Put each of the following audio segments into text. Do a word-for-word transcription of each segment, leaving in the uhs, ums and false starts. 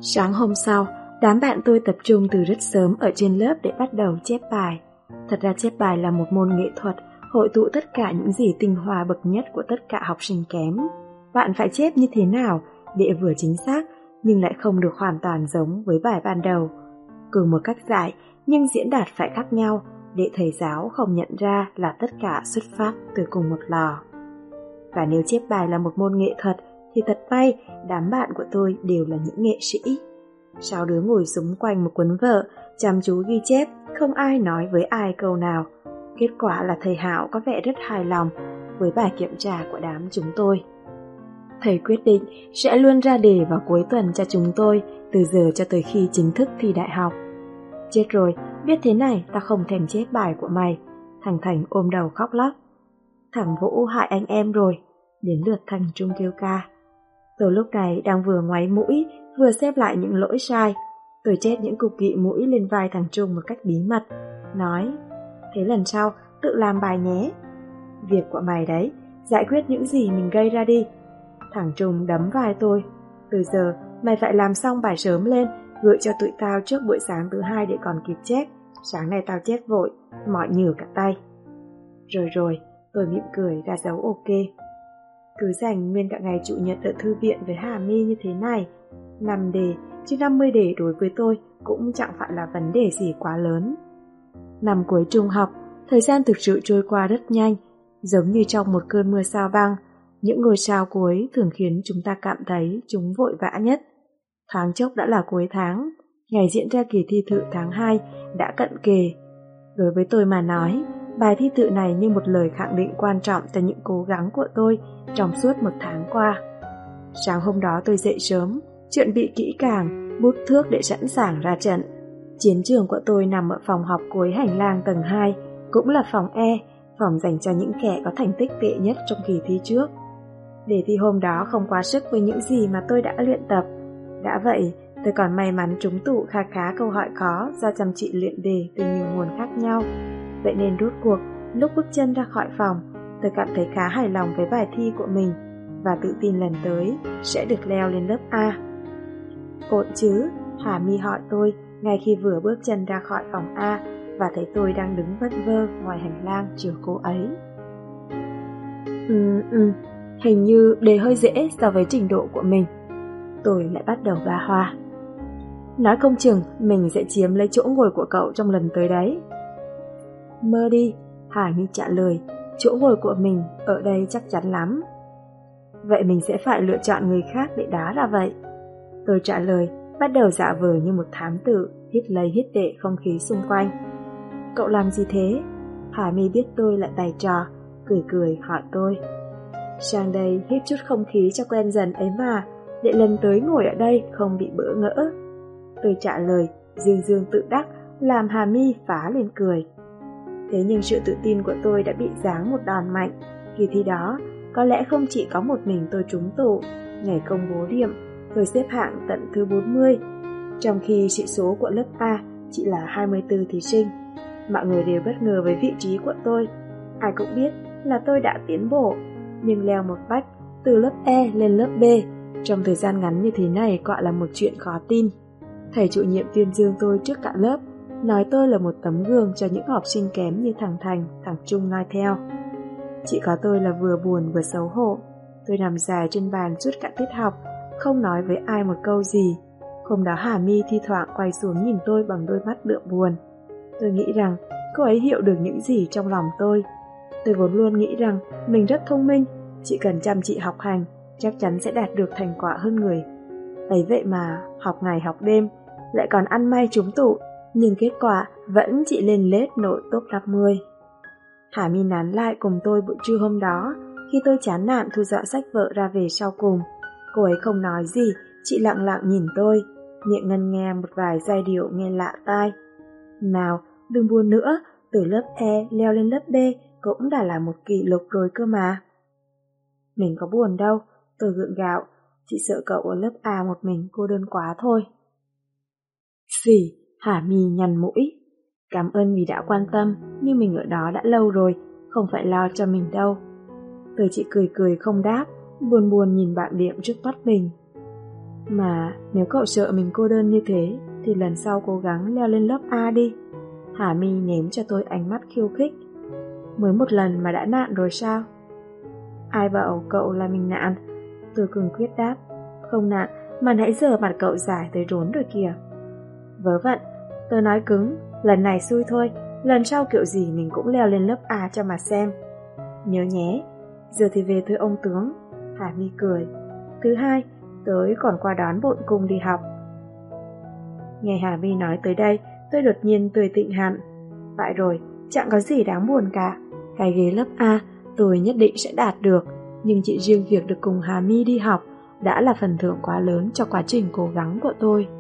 Sáng hôm sau, đám bạn tôi tập trung từ rất sớm ở trên lớp để bắt đầu chép bài. Thật ra chép bài là một môn nghệ thuật, hội tụ tất cả những gì tinh hoa bậc nhất của tất cả học sinh kém. Bạn phải chép như thế nào để vừa chính xác nhưng lại không được hoàn toàn giống với bài ban đầu. Cùng một cách dạy nhưng diễn đạt phải khác nhau để thầy giáo không nhận ra là tất cả xuất phát từ cùng một lò. Và nếu chép bài là một môn nghệ thuật thì thật may đám bạn của tôi đều là những nghệ sĩ. Sáu đứa ngồi xúm quanh một cuốn vở, chăm chú ghi chép, không ai nói với ai câu nào. Kết quả là thầy Hạo có vẻ rất hài lòng với bài kiểm tra của đám chúng tôi. Thầy quyết định sẽ luôn ra đề vào cuối tuần cho chúng tôi, từ giờ cho tới khi chính thức thi đại học. Chết rồi, biết thế này ta không thèm chép bài của mày. Thằng Thành ôm đầu khóc lóc. Thằng Vũ hại anh em rồi. Đến lượt Thành Trung kêu ca. Tôi lúc này đang vừa ngoáy mũi, vừa xếp lại những lỗi sai. Tôi chét những cục kỵ mũi lên vai thằng Trung một cách bí mật, nói: thế lần sau tự làm bài nhé. Việc của mày đấy, giải quyết những gì mình gây ra đi. Thằng Trung đấm vai tôi: từ giờ mày phải làm xong bài sớm lên, gửi cho tụi tao trước buổi sáng thứ hai để còn kịp chép. Sáng nay tao chép vội, mỏi nhừ cả tay. Rồi rồi, tôi mỉm cười ra dấu ok. Cứ dành nguyên cả ngày chủ nhật ở thư viện với Hà My như thế này, năm đề chứ năm mươi đề đối với tôi cũng chẳng phải là vấn đề gì quá lớn. Năm cuối trung học, thời gian thực sự trôi qua rất nhanh, giống như trong một cơn mưa sao băng. Những ngôi sao cuối thường khiến chúng ta cảm thấy chúng vội vã nhất. Thoáng chốc đã là cuối tháng, ngày diễn ra kỳ thi thự tháng hai đã cận kề. Đối với tôi mà nói, bài thi thự này như một lời khẳng định quan trọng cho những cố gắng của tôi trong suốt một tháng qua. Sáng hôm đó tôi dậy sớm, chuẩn bị kỹ càng, bút thước để sẵn sàng ra trận. Chiến trường của tôi nằm ở phòng học cuối hành lang tầng hai, cũng là phòng E, phòng dành cho những kẻ có thành tích tệ nhất trong kỳ thi trước. Đề thi hôm đó không quá sức với những gì mà tôi đã luyện tập. Đã vậy, tôi còn may mắn trúng tủ khá khá câu hỏi khó do chăm chỉ luyện đề từ nhiều nguồn khác nhau. Vậy nên rốt cuộc, lúc bước chân ra khỏi phòng, tôi cảm thấy khá hài lòng với bài thi của mình và tự tin lần tới sẽ được leo lên lớp A. Ổn chứ? Hà My hỏi tôi ngay khi vừa bước chân ra khỏi phòng A và thấy tôi đang đứng vất vơ ngoài hành lang chờ cô ấy. Ừ, ừ, hình như đề hơi dễ so với trình độ của mình. Tôi lại bắt đầu ba hoa. Nói không chừng mình sẽ chiếm lấy chỗ ngồi của cậu trong lần tới đấy. Mơ đi, Hà My trả lời, chỗ ngồi của mình ở đây chắc chắn lắm. Vậy mình sẽ phải lựa chọn người khác để đá ra vậy. Tôi trả lời, bắt đầu giả vờ như một thám tử, hít lấy hít để không khí xung quanh. Cậu làm gì thế? Hà My biết tôi lại bày trò, cười cười hỏi tôi. Sang đây hít chút không khí cho quen dần ấy mà, để lần tới ngồi ở đây không bị bỡ ngỡ. Tôi trả lời, dương dương tự đắc, làm Hà My phá lên cười. Thế nhưng sự tự tin của tôi đã bị giáng một đòn mạnh. Kỳ thi đó, có lẽ không chỉ có một mình tôi trúng tủ. Ngày công bố điểm, tôi xếp hạng tận thứ bốn mươi, trong khi sĩ số của lớp A chỉ là hai mươi tư thí sinh. Mọi người đều bất ngờ với vị trí của tôi. Ai cũng biết là tôi đã tiến bộ, nhưng leo một vách từ lớp E lên lớp B trong thời gian ngắn như thế này quả là một chuyện khó tin. Thầy chủ nhiệm tuyên dương tôi trước cả lớp, nói tôi là một tấm gương cho những học sinh kém như thằng Thành, thằng Trung noi theo. Chỉ có tôi là vừa buồn vừa xấu hổ. Tôi nằm dài trên bàn suốt cả tiết học, không nói với ai một câu gì. Hôm đó Hà My thi thoảng quay xuống nhìn tôi bằng đôi mắt đượm buồn. Tôi nghĩ rằng cô ấy hiểu được những gì trong lòng tôi. Tôi vốn luôn nghĩ rằng mình rất thông minh, chỉ cần chăm chỉ học hành, chắc chắn sẽ đạt được thành quả hơn người. Ấy vậy mà, học ngày học đêm, lại còn ăn may trúng tủ, nhưng kết quả vẫn chỉ lên lết nổi top năm mươi. Hà My nán lại cùng tôi buổi trưa hôm đó, khi tôi chán nản thu dọn sách vở ra về sau cùng. Cô ấy không nói gì, chỉ lặng lặng nhìn tôi, miệng ngân nghe một vài giai điệu nghe lạ tai. Nào, đừng buồn nữa, từ lớp E leo lên lớp B cũng đã là một kỷ lục rồi cơ mà. Mình có buồn đâu, tôi gượng gạo, chỉ sợ cậu ở lớp A một mình cô đơn quá thôi. Xì, Hà My nhăn mũi. Cảm ơn vì đã quan tâm, nhưng mình ở đó đã lâu rồi, không phải lo cho mình đâu. Tôi chỉ cười cười không đáp, buồn buồn nhìn bảng điểm trước mắt mình. Mà nếu cậu sợ mình cô đơn như thế thì lần sau cố gắng leo lên lớp A đi. Hà My ném cho tôi ánh mắt khiêu khích. Mới một lần mà đã nạn rồi sao? Ai bảo cậu là mình nạn? Tôi cường quyết đáp. Không nạn, mà nãy giờ mặt cậu dài tới rốn rồi kìa. Vớ vẩn, tôi nói cứng, lần này xui thôi, lần sau kiểu gì mình cũng leo lên lớp A cho mà xem. Nhớ nhé, giờ thì về thôi ông tướng. Hà My cười. Thứ hai, tới còn qua đón bộn cùng đi học. Nghe Hà My nói tới đây, tôi đột nhiên tươi tịnh hẳn. Vậy rồi, chẳng có gì đáng buồn cả. Cái ghế lớp A tôi nhất định sẽ đạt được, nhưng chỉ riêng việc được cùng Hà My đi học đã là phần thưởng quá lớn cho quá trình cố gắng của tôi.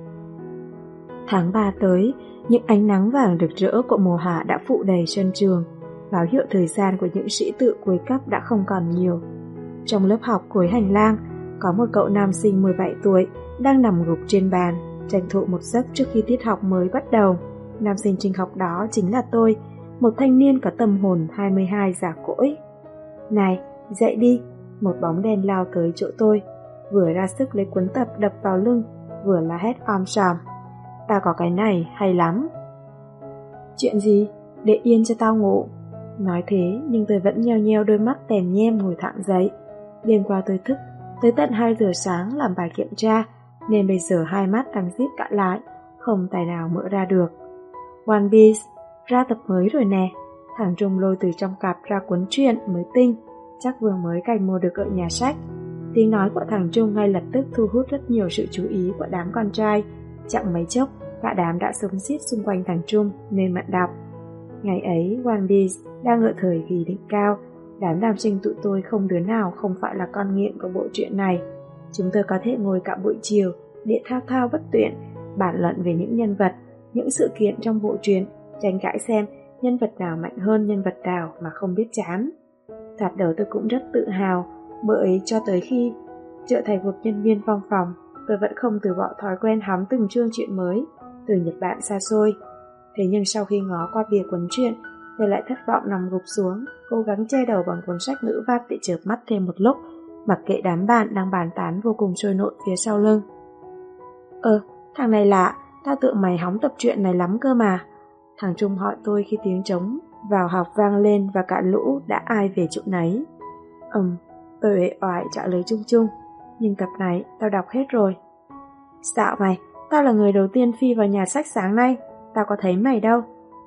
Tháng ba tới, những ánh nắng vàng rực rỡ của mùa hạ đã phủ đầy sân trường, báo hiệu thời gian của những sĩ tử cuối cấp đã không còn nhiều. Trong lớp học cuối hành lang, có một cậu nam sinh mười bảy tuổi đang nằm gục trên bàn, tranh thủ một giấc trước khi tiết học mới bắt đầu. Nam sinh trình học đó chính là tôi, một thanh niên có tâm hồn hai mươi hai già cỗi. Này, dậy đi! Một bóng đen lao tới chỗ tôi, vừa ra sức lấy cuốn tập đập vào lưng, vừa la hét om sòm. Tao có cái này hay lắm. Chuyện gì? Để yên cho tao ngủ. Nói thế nhưng tôi vẫn nheo nheo đôi mắt tèm nhem ngồi thẳng dậy. Đêm qua tôi thức tới tận hai giờ sáng làm bài kiểm tra, nên bây giờ hai mắt đang díp cả lại, không tài nào mở ra được. One Piece ra tập mới rồi nè. Thằng Trung lôi từ trong cặp ra cuốn truyện mới tinh, chắc vừa mới cày mua được ở nhà sách. Tiếng nói của thằng Trung ngay lập tức thu hút rất nhiều sự chú ý của đám con trai. Chẳng mấy chốc, cả đám đã xúm xít xung quanh thằng Trung nên mạn đọc. Ngày ấy, One Piece đang ở thời kỳ đỉnh cao. Đám nam sinh tụi tôi không đứa nào không phải là con nghiện của bộ truyện này. Chúng tôi có thể ngồi cả buổi chiều để thao thao bất tuyệt, bàn luận về những nhân vật, những sự kiện trong bộ truyện, tranh cãi xem nhân vật nào mạnh hơn nhân vật nào mà không biết chán. Thoạt đầu tôi cũng rất tự hào, bởi cho tới khi trở thành một nhân viên văn phòng, tôi vẫn không từ bỏ thói quen hóng từng chương truyện mới từ Nhật Bản xa xôi. Thế nhưng sau khi ngó qua bìa cuốn truyện, tôi lại thất vọng nằm gục xuống, cố gắng che đầu bằng cuốn sách ngữ văn để chợp mắt thêm một lúc, mặc kệ đám bạn đang bàn tán vô cùng sôi nổi phía sau lưng. Ơ, thằng này lạ, tao tưởng mày hóng tập truyện này lắm cơ mà. Thằng Trung hỏi tôi khi tiếng trống vào học vang lên và cả lũ đã ai về chỗ nấy. Ừm, tôi uể oải trả lời chung chung, nhưng tập này tao đọc hết rồi. Xạo mày, tao là người đầu tiên phi vào nhà sách sáng nay, tao có thấy mày đâu.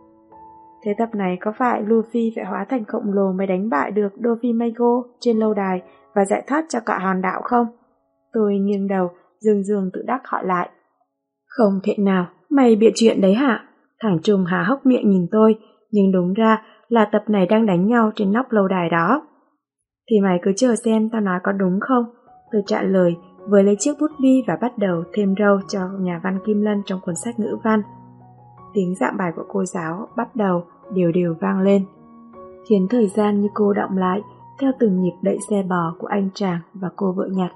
Thế tập này có phải Luffy phải hóa thành khổng lồ mới đánh bại được Doflamingo trên lâu đài và giải thoát cho cả hòn đảo không? Tôi nghiêng đầu, dương dương tự đắc hỏi lại. Không thể nào, mày bịa chuyện đấy hả? Thằng Trung há hốc miệng nhìn tôi, nhưng đúng ra là tập này đang đánh nhau trên nóc lâu đài đó. Thì mày cứ chờ xem tao nói có đúng không? Tôi trả lời, vừa lấy chiếc bút bi và bắt đầu thêm râu cho nhà văn Kim Lân trong cuốn sách ngữ văn. Tiếng giảng bài của cô giáo bắt đầu đều đều vang lên, khiến thời gian như cô đọng lại theo từng nhịp đẩy xe bò của anh chàng và cô vợ nhặt.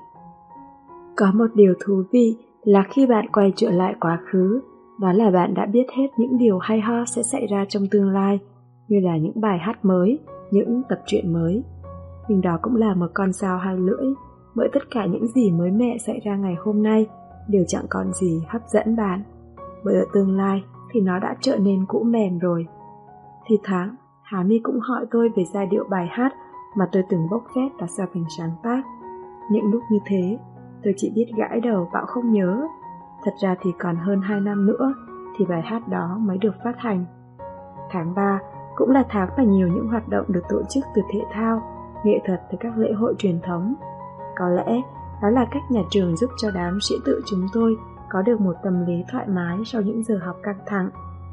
Có một điều thú vị là khi bạn quay trở lại quá khứ, đó là bạn đã biết hết những điều hay ho sẽ xảy ra trong tương lai, như là những bài hát mới, những tập truyện mới. Nhưng đó cũng là một con dao hai lưỡi, bởi tất cả những gì mới mẻ xảy ra ngày hôm nay đều chẳng còn gì hấp dẫn bạn, bởi ở tương lai thì nó đã trở nên cũ mềm rồi. Thì thoảng, Hà My cũng hỏi tôi về giai điệu bài hát mà tôi từng bốc phét và do mình sáng tác. Những lúc như thế, tôi chỉ biết gãi đầu bảo không nhớ. Thật ra thì còn hơn hai năm nữa thì bài hát đó mới được phát hành. Tháng ba cũng là tháng mà nhiều những hoạt động được tổ chức từ thể thao, nghệ thuật tới các lễ hội truyền thống. Có lẽ đó là cách nhà trường giúp cho đám sĩ tử chúng tôi có được một tâm lý thoải mái sau những giờ học căng thẳng.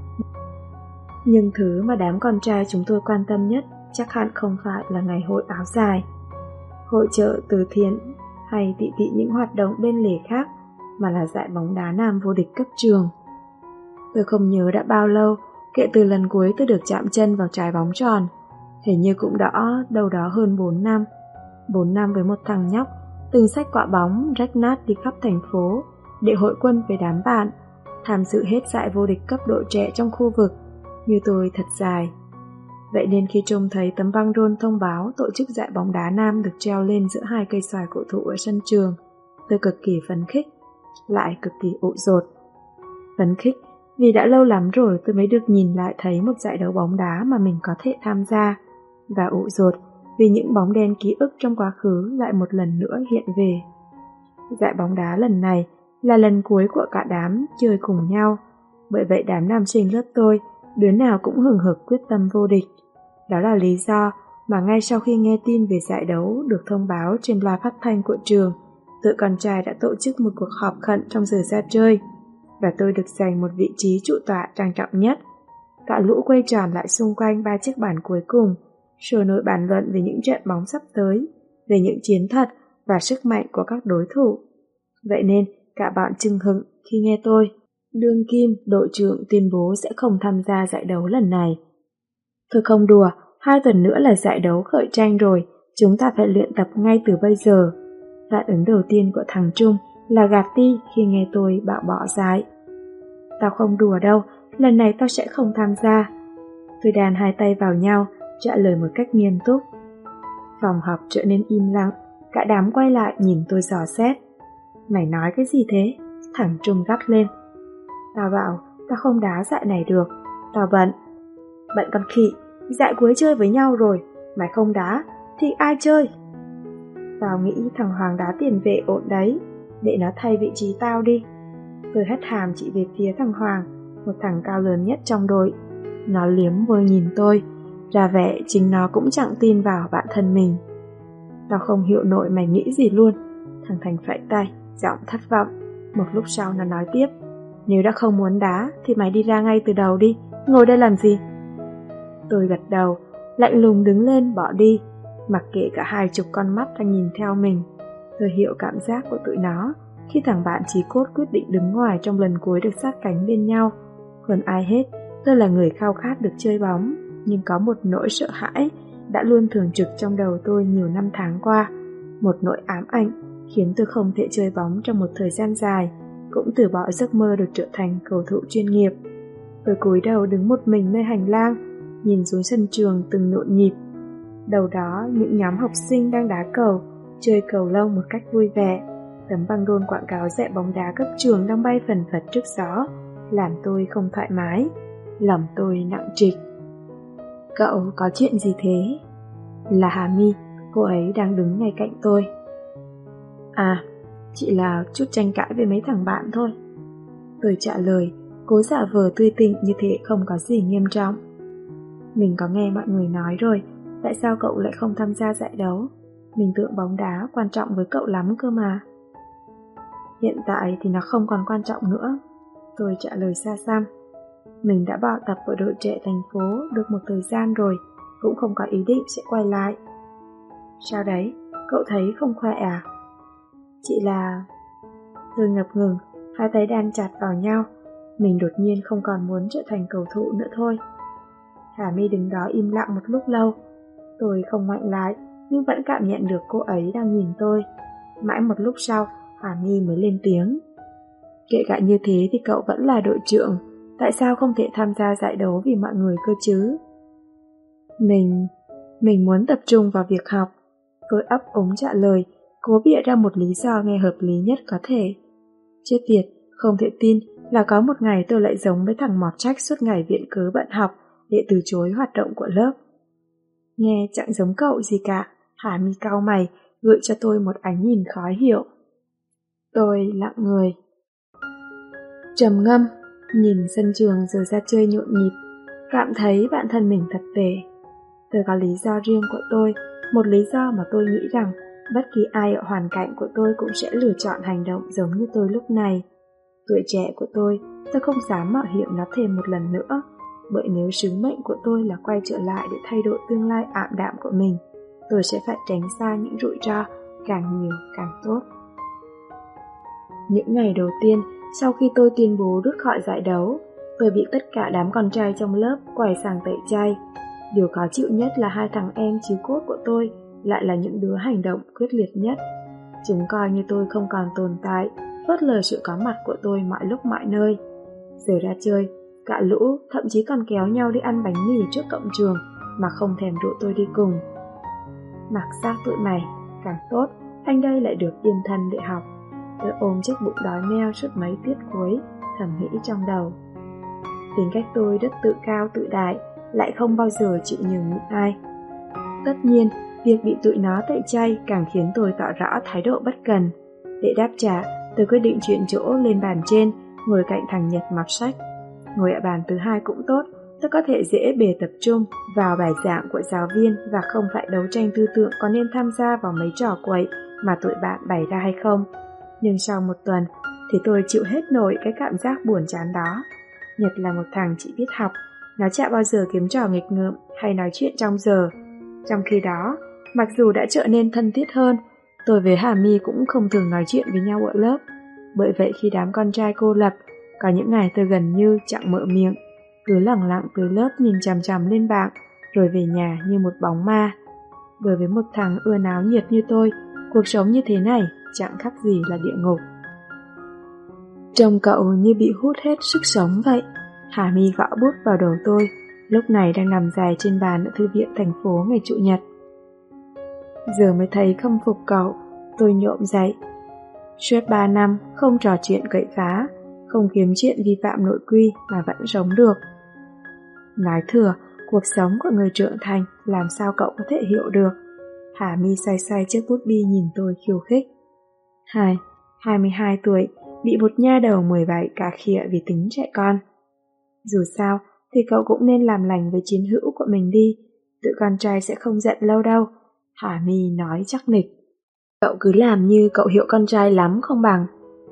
Nhưng thứ mà đám con trai chúng tôi quan tâm nhất chắc hẳn không phải là ngày hội áo dài, hội chợ từ thiện hay tị tị những hoạt động bên lề khác, mà là giải bóng đá nam vô địch cấp trường. Tôi không nhớ đã bao lâu kể từ lần cuối tôi được chạm chân vào trái bóng tròn, hình như cũng đã đâu đó hơn bốn năm. bốn năm với một thằng nhóc từng xách quả bóng rách nát đi khắp thành phố để hội quân với đám bạn, tham dự hết giải vô địch cấp độ trẻ trong khu vực, như tôi thật dài. Vậy nên khi trông thấy tấm băng rôn thông báo tổ chức giải bóng đá nam được treo lên giữa hai cây xoài cổ thụ ở sân trường, tôi cực kỳ phấn khích. lại cực kỳ ụ dột. Phấn khích vì đã lâu lắm rồi tôi mới được nhìn lại thấy một giải đấu bóng đá mà mình có thể tham gia, và ụ dột vì những bóng đen ký ức trong quá khứ lại một lần nữa hiện về. Giải bóng đá lần này là lần cuối của cả đám chơi cùng nhau, bởi vậy đám nam sinh lớp tôi đứa nào cũng hừng hực quyết tâm vô địch. Đó là lý do mà ngay sau khi nghe tin về giải đấu được thông báo trên loa phát thanh của trường, tụi con trai đã tổ chức một cuộc họp khẩn trong giờ ra chơi, và tôi được giành một vị trí trụ tọa trang trọng nhất. Cả lũ quay tròn lại xung quanh ba chiếc bàn cuối cùng, sôi nổi bàn luận về những trận bóng sắp tới, về những chiến thuật và sức mạnh của các đối thủ. Vậy nên cả bọn chưng hửng khi nghe tôi, đương kim đội trưởng, tuyên bố sẽ không tham gia giải đấu lần này. Tôi không đùa, hai tuần nữa là giải đấu khởi tranh rồi, chúng ta phải luyện tập ngay từ bây giờ. Phản ứng đầu tiên của thằng Trung là gạt đi khi nghe tôi bảo bỏ giải. Tao không đùa đâu, lần này tao sẽ không tham gia. Tôi đàn hai tay vào nhau, trả lời một cách nghiêm túc. Phòng họp trở nên im lặng, cả đám quay lại nhìn tôi dò xét. Mày nói cái gì thế? Thằng Trung gắt lên. Tao bảo, tao không đá giải này được, tao bận. Bận con khỉ, giải cuối chơi với nhau rồi, mày không đá, thì ai chơi? Tao nghĩ thằng Hoàng đá tiền vệ ổn đấy, để nó thay vị trí tao đi. Tôi hất hàm chỉ về phía thằng Hoàng, một thằng cao lớn nhất trong đội. Nó liếm môi nhìn tôi, ra vẻ chính nó cũng chẳng tin vào bản thân mình. Tao không hiểu nổi mày nghĩ gì luôn. Thằng Thành phẩy tay, giọng thất vọng. Một lúc sau nó nói tiếp, nếu đã không muốn đá thì mày đi ra ngay từ đầu đi, ngồi đây làm gì? Tôi gật đầu, lạnh lùng đứng lên bỏ đi, mặc kệ cả hai chục con mắt đang nhìn theo mình. Tôi hiểu cảm giác của tụi nó khi thằng bạn chí cốt quyết định đứng ngoài trong lần cuối được sát cánh bên nhau. Hơn ai hết, tôi là người khao khát được chơi bóng, nhưng có một nỗi sợ hãi đã luôn thường trực trong đầu tôi nhiều năm tháng qua. Một nỗi ám ảnh khiến tôi không thể chơi bóng trong một thời gian dài, cũng từ bỏ giấc mơ được trở thành cầu thủ chuyên nghiệp. Tôi cúi đầu đứng một mình nơi hành lang, nhìn xuống sân trường từng nhộn nhịp. Đầu đó những nhóm học sinh đang đá cầu, chơi cầu lông một cách vui vẻ. Tấm băng rôn quảng cáo dạy bóng đá cấp trường đang bay phần phật trước gió, làm tôi không thoải mái, lòng tôi nặng trịch. Cậu có chuyện gì thế? Là Hà My, cô ấy đang đứng ngay cạnh tôi. À, chỉ là chút tranh cãi với mấy thằng bạn thôi. Tôi trả lời, cố giả vờ tươi tỉnh như thế không có gì nghiêm trọng. Mình có nghe mọi người nói rồi, tại sao cậu lại không tham gia giải đấu? Mình tưởng bóng đá quan trọng với cậu lắm cơ mà. Hiện tại thì nó không còn quan trọng nữa. Tôi trả lời xa xăm. Mình đã vào tập ở đội trẻ thành phố được một thời gian rồi, cũng không có ý định sẽ quay lại. Sao đấy, cậu thấy không khỏe à? Chỉ là... Tôi ngập ngừng, hai tay đan chặt vào nhau. Mình đột nhiên không còn muốn trở thành cầu thủ nữa thôi. Hà My đứng đó im lặng một lúc lâu. Tôi không mạnh lại, nhưng vẫn cảm nhận được cô ấy đang nhìn tôi. Mãi một lúc sau, Hà My mới lên tiếng. Kể cả như thế thì cậu vẫn là đội trưởng, tại sao không thể tham gia giải đấu vì mọi người cơ chứ? Mình... mình muốn tập trung vào việc học. Tôi ấp úng trả lời, cố bịa ra một lý do nghe hợp lý nhất có thể. Chết tiệt, không thể tin là có một ngày tôi lại giống với thằng mọt trách suốt ngày viện cớ bận học để từ chối hoạt động của lớp. Nghe chẳng giống cậu gì cả. Hà My cau mày, gợi cho tôi một ánh nhìn khó hiểu. Tôi lặng người, trầm ngâm, nhìn sân trường giờ ra chơi nhộn nhịp, cảm thấy bản thân mình thật tệ. Tôi có lý do riêng của tôi, một lý do mà tôi nghĩ rằng bất kỳ ai ở hoàn cảnh của tôi cũng sẽ lựa chọn hành động giống như tôi lúc này. Tuổi trẻ của tôi, tôi không dám mạo hiểm nó thêm một lần nữa, bởi nếu sứ mệnh của tôi là quay trở lại để thay đổi tương lai ảm đạm của mình, tôi sẽ phải tránh xa những rủi ro, càng nhiều càng tốt. Những ngày đầu tiên, sau khi tôi tuyên bố rút khỏi giải đấu, tôi bị tất cả đám con trai trong lớp quay sang tẩy chay. Điều khó chịu nhất là hai thằng em chí cốt của tôi lại là những đứa hành động quyết liệt nhất. Chúng coi như tôi không còn tồn tại, phớt lờ sự có mặt của tôi mọi lúc mọi nơi. Giờ ra chơi, cả lũ thậm chí còn kéo nhau đi ăn bánh mì trước cổng trường mà không thèm rủ tôi đi cùng. Mặc xác tụi mày, càng tốt, anh đây lại được yên thân để học. Tôi ôm chiếc bụng đói meo suốt mấy tiết cuối, thầm nghĩ trong đầu. Tính cách tôi rất tự cao tự đại, lại không bao giờ chịu nhường nhịn ai. Tất nhiên, việc bị tụi nó tẩy chay càng khiến tôi tỏ rõ thái độ bất cần. Để đáp trả, tôi quyết định chuyển chỗ lên bàn trên, ngồi cạnh thằng Nhật mọt sách. Ngồi ở bàn thứ hai cũng tốt, tôi có thể dễ bề tập trung vào bài giảng của giáo viên và không phải đấu tranh tư tưởng có nên tham gia vào mấy trò quậy mà tụi bạn bày ra hay không. Nhưng sau một tuần thì tôi chịu hết nổi cái cảm giác buồn chán đó. Nhật là một thằng chỉ biết học, nó chả bao giờ kiếm trò nghịch ngợm hay nói chuyện trong giờ. Trong khi đó, mặc dù đã trở nên thân thiết hơn, tôi với Hà My cũng không thường nói chuyện với nhau ở lớp. Bởi vậy khi đám con trai cô lập, có những ngày tôi gần như chẳng mở miệng, cứ lẳng lặng từ lớp nhìn chằm chằm lên bạn, rồi về nhà như một bóng ma. Đối với một thằng ưa náo nhiệt như tôi, cuộc sống như thế này chẳng khác gì là địa ngục. Trông cậu như bị hút hết sức sống vậy. Hà My gõ bút vào đầu tôi, lúc này đang nằm dài trên bàn ở thư viện thành phố ngày Chủ nhật. Giờ mới thấy khâm phục cậu, tôi nhộm dậy. Suốt ba năm không trò chuyện cậy phá, không kiếm chuyện vi phạm nội quy mà vẫn sống được. Nói thừa, cuộc sống của người trưởng thành làm sao cậu có thể hiểu được. Hà My xoay xoay chiếc bút bi nhìn tôi khiêu khích. Hai, hai mươi hai tuổi, bị một nha đầu mười bảy cà khịa vì tính trẻ con. Dù sao thì cậu cũng nên làm lành với chiến hữu của mình đi, tụi con trai sẽ không giận lâu đâu. Hà My nói chắc nịch. Cậu cứ làm như cậu hiểu con trai lắm không bằng.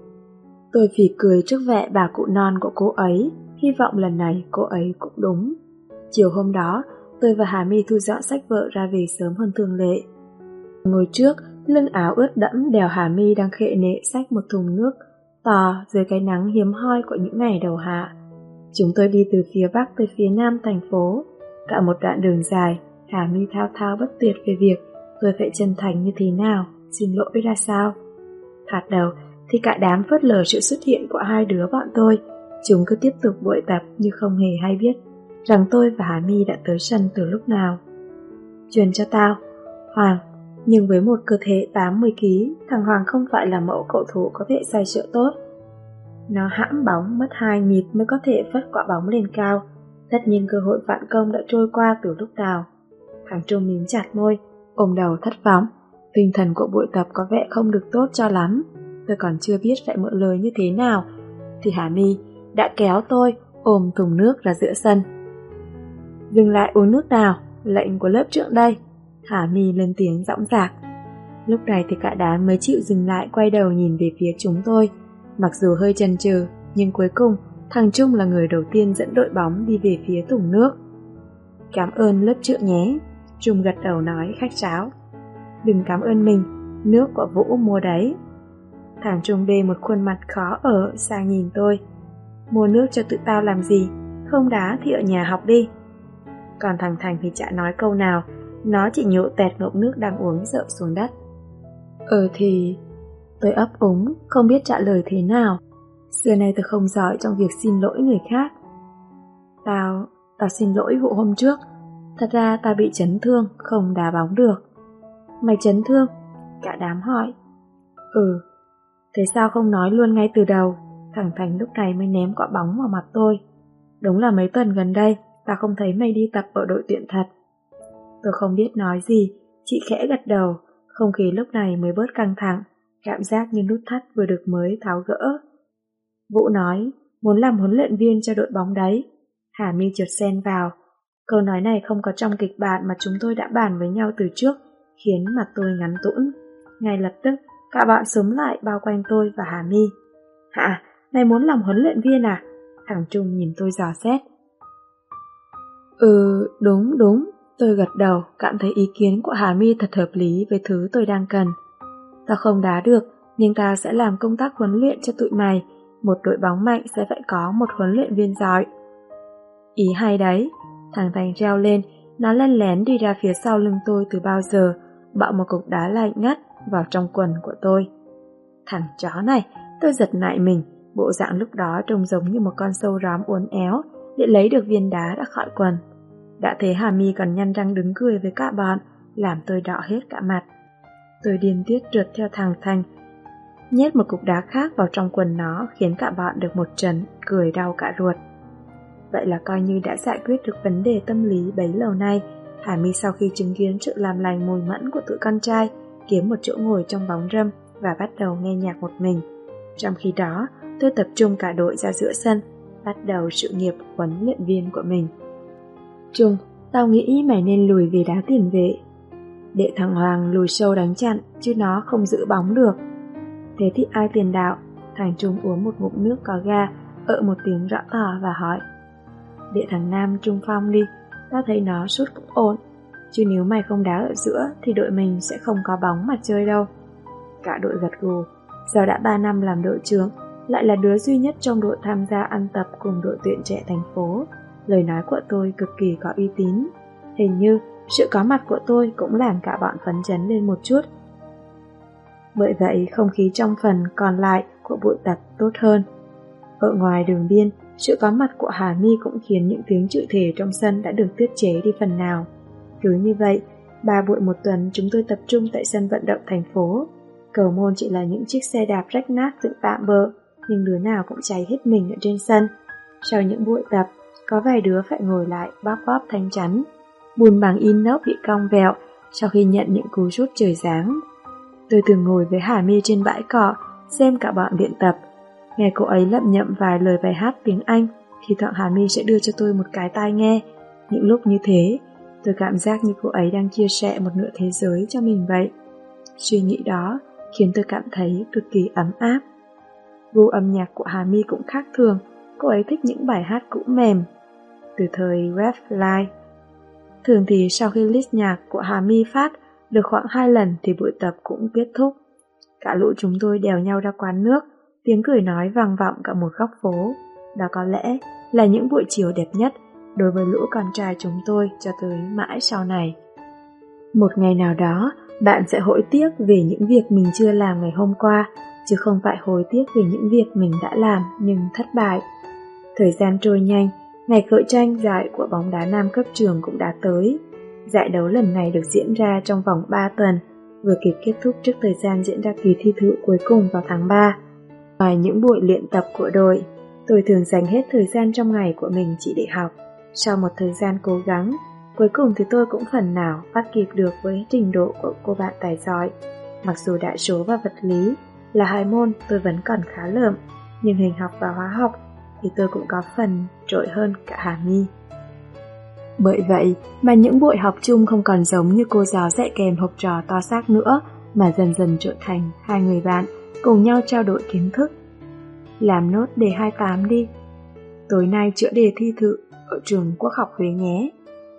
Tôi phì cười trước vẻ bà cụ non của cô ấy, hy vọng lần này cô ấy cũng đúng. Chiều hôm đó, tôi và Hà My thu dọn sách vở ra về sớm hơn thường lệ. Ngồi trước, lưng áo ướt đẫm đèo Hà My đang khệ nệ xách một thùng nước to dưới cái nắng hiếm hoi của những ngày đầu hạ. Chúng tôi đi từ phía bắc tới phía nam thành phố. Cả một đoạn đường dài, Hà My thao thao bất tuyệt về việc tôi phải chân thành như thế nào, xin lỗi ra sao. Thoạt đầu thì cả đám phớt lờ sự xuất hiện của hai đứa bọn tôi. Chúng cứ tiếp tục buổi tập như không hề hay biết rằng tôi và Hà My đã tới sân từ lúc nào. Truyền cho tao, Hoàng. Nhưng với một cơ thể tám mươi ki lô gam, thằng Hoàng không phải là mẫu cầu thủ có thể xoay sở tốt. Nó hãm bóng mất hai nhịp mới có thể phất quả bóng lên cao. Tất nhiên cơ hội phản công đã trôi qua từ lúc nào. Thằng Trung mím chặt môi, ôm đầu thất vọng. Tinh thần của buổi tập có vẻ không được tốt cho lắm. Tôi còn chưa biết phải mở lời như thế nào thì Hà My đã kéo tôi ôm thùng nước ra giữa sân. Dừng lại uống nước nào, lệnh của lớp trưởng đây. Hà My lên tiếng dõng dạc. Lúc này thì cả đám mới chịu dừng lại quay đầu nhìn về phía chúng tôi. Mặc dù hơi chần chừ, nhưng cuối cùng thằng Trung là người đầu tiên dẫn đội bóng đi về phía thùng nước. Cảm ơn lớp trưởng nhé, Trung gật đầu nói khách sáo. Đừng cảm ơn mình, nước của Vũ mua đấy. Thằng Trung bê một khuôn mặt khó ở sang nhìn tôi. Mua nước cho tụi tao làm gì, không đá thì ở nhà học đi. Còn thằng Thành thì chả nói câu nào, nó chỉ nhộ tẹt ngụm nước đang uống rợ xuống đất. Ờ thì... Tôi ấp úng, không biết trả lời thế nào. Xưa nay tôi không giỏi trong việc xin lỗi người khác. Tao... tao xin lỗi vụ hôm trước. Thật ra tao bị chấn thương, không đá bóng được. Mày chấn thương? Cả đám hỏi. Ừ. Thế sao không nói luôn ngay từ đầu? Thằng Thành lúc này mới ném quả bóng vào mặt tôi. Đúng là mấy tuần gần đây tao không thấy mày đi tập ở đội tuyển thật. Tôi không biết nói gì, chỉ khẽ gật đầu. Không khí lúc này mới bớt căng thẳng, cảm giác như nút thắt vừa được mới tháo gỡ. Vũ nói muốn làm huấn luyện viên cho đội bóng đấy. Hà My chợt xen vào. Câu nói này không có trong kịch bản mà chúng tôi đã bàn với nhau từ trước, khiến mặt tôi ngắn tũn. Ngay lập tức cả bọn xúm lại bao quanh tôi và Hà My. Hả? Mày muốn làm huấn luyện viên à? Thằng Trung nhìn tôi dò xét. Ừ, đúng đúng. Tôi gật đầu, cảm thấy ý kiến của Hà My thật hợp lý với thứ tôi đang cần. Tao không đá được, nhưng tao sẽ làm công tác huấn luyện cho tụi mày. Một đội bóng mạnh sẽ phải có một huấn luyện viên giỏi. Ý hay đấy. Thằng Thành reo lên, nó lén lén đi ra phía sau lưng tôi từ bao giờ, bạo một cục đá lạnh ngắt vào trong quần của tôi. Thằng chó này, tôi giật nại mình, bộ dạng lúc đó trông giống như một con sâu róm uốn éo để lấy được viên đá đã khỏi quần. Đã thế Hà My còn nhăn răng đứng cười với cả bọn, làm tôi đỏ hết cả mặt. Tôi điên tiết trượt theo thằng Thành, nhét một cục đá khác vào trong quần nó, khiến cả bọn được một trận cười đau cả ruột. Vậy là coi như đã giải quyết được vấn đề tâm lý bấy lâu nay. Hà My sau khi chứng kiến sự làm lành mùi mẫn của tụi con trai, kiếm một chỗ ngồi trong bóng râm và bắt đầu nghe nhạc một mình. Trong khi đó, tôi tập trung cả đội ra giữa sân, bắt đầu sự nghiệp huấn luyện viên của mình. Trung, tao nghĩ mày nên lùi về đá tiền vệ. Để thằng Hoàng lùi sâu đánh chặn, chứ nó không giữ bóng được. Thế thì ai tiền đạo? Thằng Trung uống một ngụm nước có ga, ợ một tiếng rõ tỏ và hỏi. Để thằng Nam trung phong đi, tao thấy nó sút cũng ổn. Chứ nếu mày không đá ở giữa thì đội mình sẽ không có bóng mà chơi đâu. Cả đội gật gù. Giờ đã ba năm làm đội trưởng, lại là đứa duy nhất trong đội tham gia ăn tập cùng đội tuyển trẻ thành phố. Lời nói của tôi cực kỳ có uy tín. Hình như sự có mặt của tôi cũng làm cả bọn phấn chấn lên một chút. Bởi vậy không khí trong phần còn lại của buổi tập tốt hơn. Ở ngoài đường biên, sự có mặt của Hà My cũng khiến những tiếng chửi thề trong sân đã được tiết chế đi phần nào. Cứ như vậy, ba buổi một tuần chúng tôi tập trung tại sân vận động thành phố. Cầu môn chỉ là những chiếc xe đạp rách nát dựng tạm bợ, nhưng đứa nào cũng cháy hết mình ở trên sân. Sau những buổi tập, có vài đứa phải ngồi lại bóp bóp thanh chắn. Bùn bằng inox bị cong vẹo sau khi nhận những cú sút trời giáng. Tôi thường ngồi với Hà My trên bãi cỏ, xem cả bọn luyện tập. Nghe cô ấy lẩm nhẩm vài lời bài hát tiếng Anh, thì thoảng Hà My sẽ đưa cho tôi một cái tai nghe. Những lúc như thế, tôi cảm giác như cô ấy đang chia sẻ một nửa thế giới cho mình vậy. Suy nghĩ đó khiến tôi cảm thấy cực kỳ ấm áp. Gu âm nhạc của Hà My cũng khác thường, cô ấy thích những bài hát cũ mềm, từ thời Westlife. Thường thì sau khi list nhạc của Hà My phát được khoảng hai lần thì buổi tập cũng kết thúc. Cả lũ chúng tôi đèo nhau ra quán nước, tiếng cười nói vang vọng cả một góc phố. Đó có lẽ là những buổi chiều đẹp nhất đối với lũ con trai chúng tôi cho tới mãi sau này. Một ngày nào đó, bạn sẽ hối tiếc về những việc mình chưa làm ngày hôm qua, chứ không phải hối tiếc về những việc mình đã làm nhưng thất bại. Thời gian trôi nhanh, ngày khởi tranh giải của bóng đá nam cấp trường cũng đã tới. Giải đấu lần này được diễn ra trong vòng ba tuần, vừa kịp kết thúc trước thời gian diễn ra kỳ thi thử cuối cùng vào tháng ba. Ngoài những buổi luyện tập của đội, tôi thường dành hết thời gian trong ngày của mình chỉ để học. Sau một thời gian cố gắng, cuối cùng thì tôi cũng phần nào bắt kịp được với trình độ của cô bạn tài giỏi. Mặc dù đại số và vật lý là hai môn tôi vẫn còn khá lởm, nhưng hình học và hóa học thì tôi cũng có phần trội hơn cả Hà My. Bởi vậy mà những buổi học chung không còn giống như cô giáo dạy kèm học trò to xác nữa, mà dần dần trở thành hai người bạn cùng nhau trao đổi kiến thức. Làm nốt đề hai mươi tám đi. Tối nay chữa đề thi thử ở trường Quốc học Huế nhé.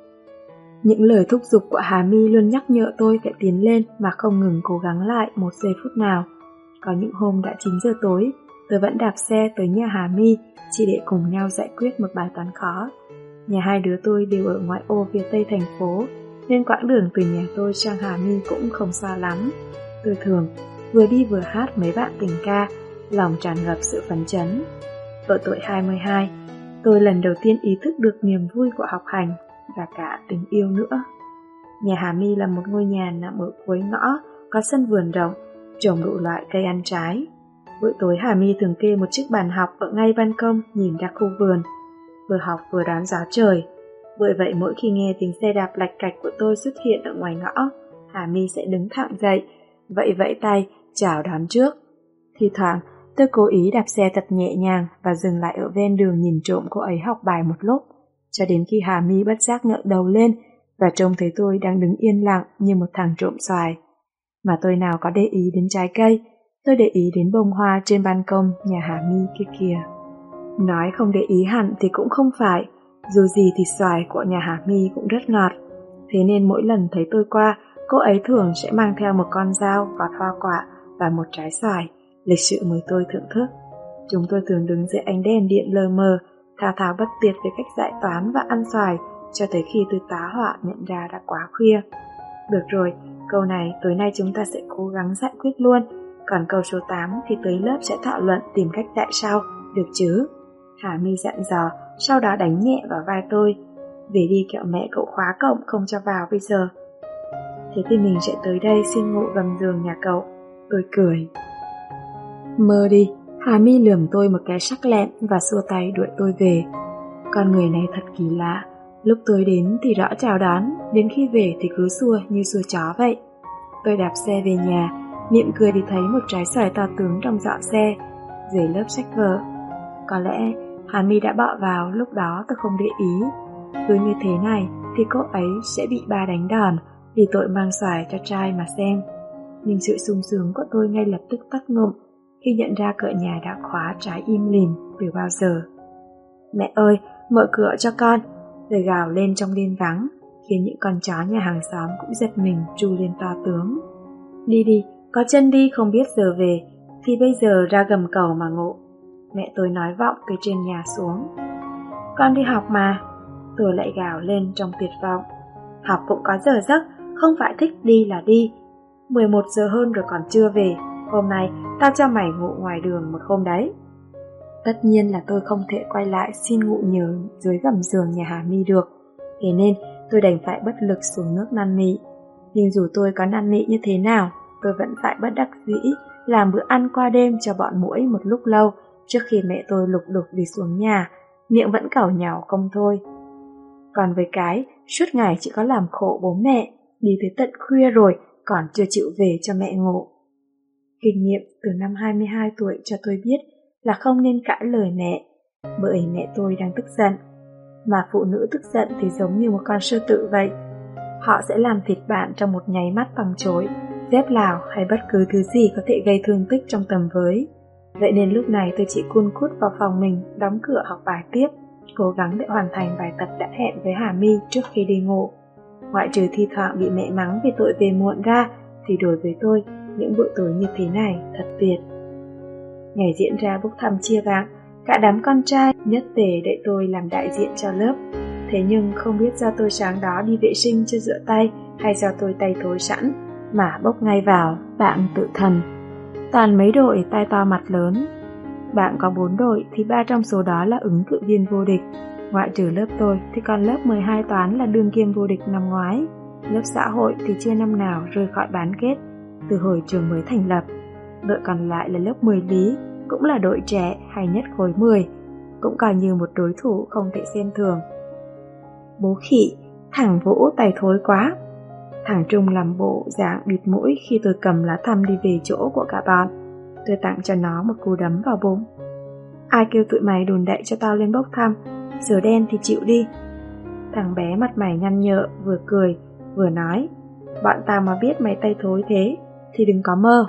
Những lời thúc giục của Hà My luôn nhắc nhở tôi phải tiến lên mà không ngừng cố gắng lại một giây phút nào. Có những hôm đã chín giờ tối, tôi vẫn đạp xe tới nhà Hà My chỉ để cùng nhau giải quyết một bài toán khó. Nhà hai đứa tôi đều ở ngoại ô phía tây thành phố, nên quãng đường từ nhà tôi sang Hà My cũng không xa lắm. Tôi thường vừa đi vừa hát mấy bạn tình ca, lòng tràn ngập sự phấn chấn. Ở tuổi hai mươi hai, tôi lần đầu tiên ý thức được niềm vui của học hành và cả tình yêu nữa. Nhà Hà My là một ngôi nhà nằm ở cuối ngõ, có sân vườn rộng, trồng đủ loại cây ăn trái. Buổi tối Hà My thường kê một chiếc bàn học ở ngay ban công nhìn ra khu vườn, vừa học vừa đón gió trời. Bởi vậy mỗi khi nghe tiếng xe đạp lạch cạch của tôi xuất hiện ở ngoài ngõ, Hà My sẽ đứng thẳng dậy, vẫy vẫy tay, chào đón trước. Thì thoảng, tôi cố ý đạp xe thật nhẹ nhàng và dừng lại ở ven đường nhìn trộm cô ấy học bài một lúc, cho đến khi Hà My bất giác ngẩng đầu lên và trông thấy tôi đang đứng yên lặng như một thằng trộm xoài. Mà tôi nào có để ý đến trái cây, tôi để ý đến bông hoa trên ban công nhà Hà My kia kìa. Nói không để ý hẳn thì cũng không phải, dù gì thì xoài của nhà Hà My cũng rất ngọt. Thế nên mỗi lần thấy tôi qua, cô ấy thường sẽ mang theo một con dao gọt hoa quả và một trái xoài, lịch sự mời tôi thưởng thức. Chúng tôi thường đứng dưới ánh đèn điện lờ mờ, thao thao bất tuyệt về cách giải toán và ăn xoài, cho tới khi tôi tá hỏa nhận ra đã quá khuya. Được rồi, câu này tối nay chúng ta sẽ cố gắng giải quyết luôn, còn câu số tám thì tới lớp sẽ thảo luận tìm cách tại sao, được chứ? Hà My dặn dò, sau đó đánh nhẹ vào vai tôi. Về đi kẹo mẹ cậu khóa cổng không cho vào bây giờ. Thế thì mình sẽ tới đây xin ngủ gầm giường nhà cậu. Tôi cười. Mơ đi, Hà My lườm tôi một cái sắc lẹm và xua tay đuổi tôi về. Con người này thật kỳ lạ, lúc tôi đến thì rõ chào đón, đến khi về thì cứ xua như xua chó vậy. Tôi đạp xe về nhà, miệng cười thì thấy một trái xoài to tướng trong giỏ xe, dưới lớp sách vở. Có lẽ Hà My đã bỏ vào, lúc đó tôi không để ý. Cứ như thế này thì cô ấy sẽ bị ba đánh đòn vì tội mang xoài cho trai mà xem. Nhưng sự sung sướng của tôi ngay lập tức tắt ngụm khi nhận ra cửa nhà đã khóa trái im lìm từ bao giờ. Mẹ ơi, mở cửa cho con! Tôi gào lên trong đêm vắng, khiến những con chó nhà hàng xóm cũng giật mình tru lên to tướng. Đi đi, có chân đi không biết giờ về, thì bây giờ ra gầm cầu mà ngộ. Mẹ tôi nói vọng từ trên nhà xuống. Con đi học mà. Tôi lại gào lên trong tuyệt vọng. Học cũng có giờ giấc, không phải thích đi là đi. mười một giờ hơn rồi còn chưa về. Hôm nay tao cho mày ngủ ngoài đường một hôm đấy. Tất nhiên là tôi không thể quay lại xin ngủ nhờ dưới gầm giường nhà Hà My được. Thế nên tôi đành phải bất lực xuống nước năn nỉ. Nhưng dù tôi có năn nỉ như thế nào, tôi vẫn phải bất đắc dĩ làm bữa ăn qua đêm cho bọn muỗi một lúc lâu trước khi mẹ tôi lục đục đi xuống nhà, miệng vẫn càu nhàu không thôi. Còn với cái suốt ngày chỉ có làm khổ bố mẹ, đi tới tận khuya rồi còn chưa chịu về cho mẹ ngủ. Kinh nghiệm từ năm hai mươi hai tuổi cho tôi biết là không nên cãi lời mẹ, bởi mẹ tôi đang tức giận. Mà phụ nữ tức giận thì giống như một con sư tử vậy. Họ sẽ làm thịt bạn trong một nháy mắt bằng chổi, dép lào hay bất cứ thứ gì có thể gây thương tích trong tầm với. Vậy nên lúc này tôi chỉ cun cút vào phòng mình, đóng cửa học bài tiếp, cố gắng để hoàn thành bài tập đã hẹn với Hà My trước khi đi ngủ. Ngoại trừ thi thoảng bị mẹ mắng vì tội về muộn ra, thì đối với tôi, những bữa tối như thế này thật tuyệt. Ngày diễn ra bốc thăm chia vàng, cả đám con trai nhất tề để tôi làm đại diện cho lớp. Thế nhưng không biết do tôi sáng đó đi vệ sinh chưa rửa tay hay do tôi tay thối sẵn mà bốc ngay vào bảng tự thần. Toàn mấy đội tai to mặt lớn. Bạn có bốn đội thì ba trong số đó là ứng cử viên vô địch. Ngoại trừ lớp tôi thì còn lớp mười hai toán là đương kim vô địch năm ngoái. Lớp xã hội thì chưa năm nào rơi khỏi bán kết từ hồi trường mới thành lập. Đội còn lại là lớp mười lý, cũng là đội trẻ hay nhất khối mười, cũng coi như một đối thủ không thể xem thường. Bố khỉ, thằng Vũ tay thối quá. Thằng Trung làm bộ dạng bịt mũi khi tôi cầm lá thăm đi về chỗ của cả bọn. Tôi tặng cho nó một cú đấm vào bụng. Ai kêu tụi mày đùn đậy cho tao lên bốc thăm, giờ đen thì chịu đi. Thằng bé mặt mày nhăn nhợ vừa cười vừa nói, bọn tao mà biết mày tay thối thế thì đừng có mơ.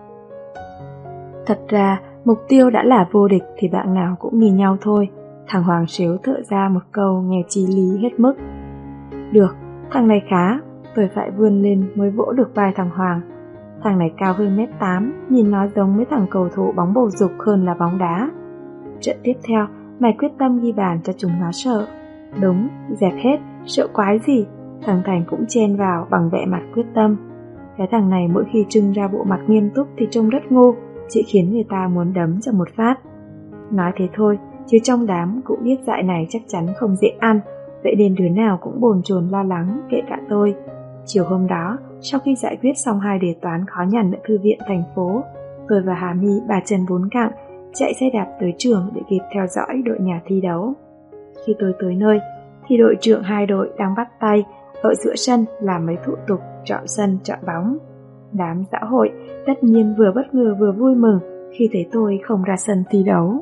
Thật ra mục tiêu đã là vô địch thì bạn nào cũng nhìn nhau thôi. Thằng Hoàng xíu thở ra một câu nghe chí lý hết mức. Được, thằng này khá. Tôi phải vươn lên mới vỗ được vai thằng Hoàng. Thằng này cao hơn mét tám, nhìn nó giống mấy thằng cầu thủ bóng bầu dục hơn là bóng đá. Trận tiếp theo, mày quyết tâm ghi bàn cho chúng nó sợ. Đúng, dẹp hết, sợ quái gì. Thằng Thành cũng chen vào bằng vẻ mặt quyết tâm. Cái thằng này mỗi khi trưng ra bộ mặt nghiêm túc thì trông rất ngu, chỉ khiến người ta muốn đấm cho một phát. Nói thế thôi, chứ trong đám cũng biết dại này chắc chắn không dễ ăn, vậy nên đứa nào cũng bồn chồn lo lắng, kể cả tôi. Chiều hôm đó, sau khi giải quyết xong hai đề toán khó nhằn ở thư viện thành phố, tôi và Hà My bà chân bốn cẳng chạy xe đạp tới trường để kịp theo dõi đội nhà thi đấu. Khi tôi tới nơi, thì đội trưởng hai đội đang bắt tay ở giữa sân làm mấy thủ tục chọn sân chọn bóng. Đám xã hội tất nhiên vừa bất ngờ vừa vui mừng khi thấy tôi không ra sân thi đấu.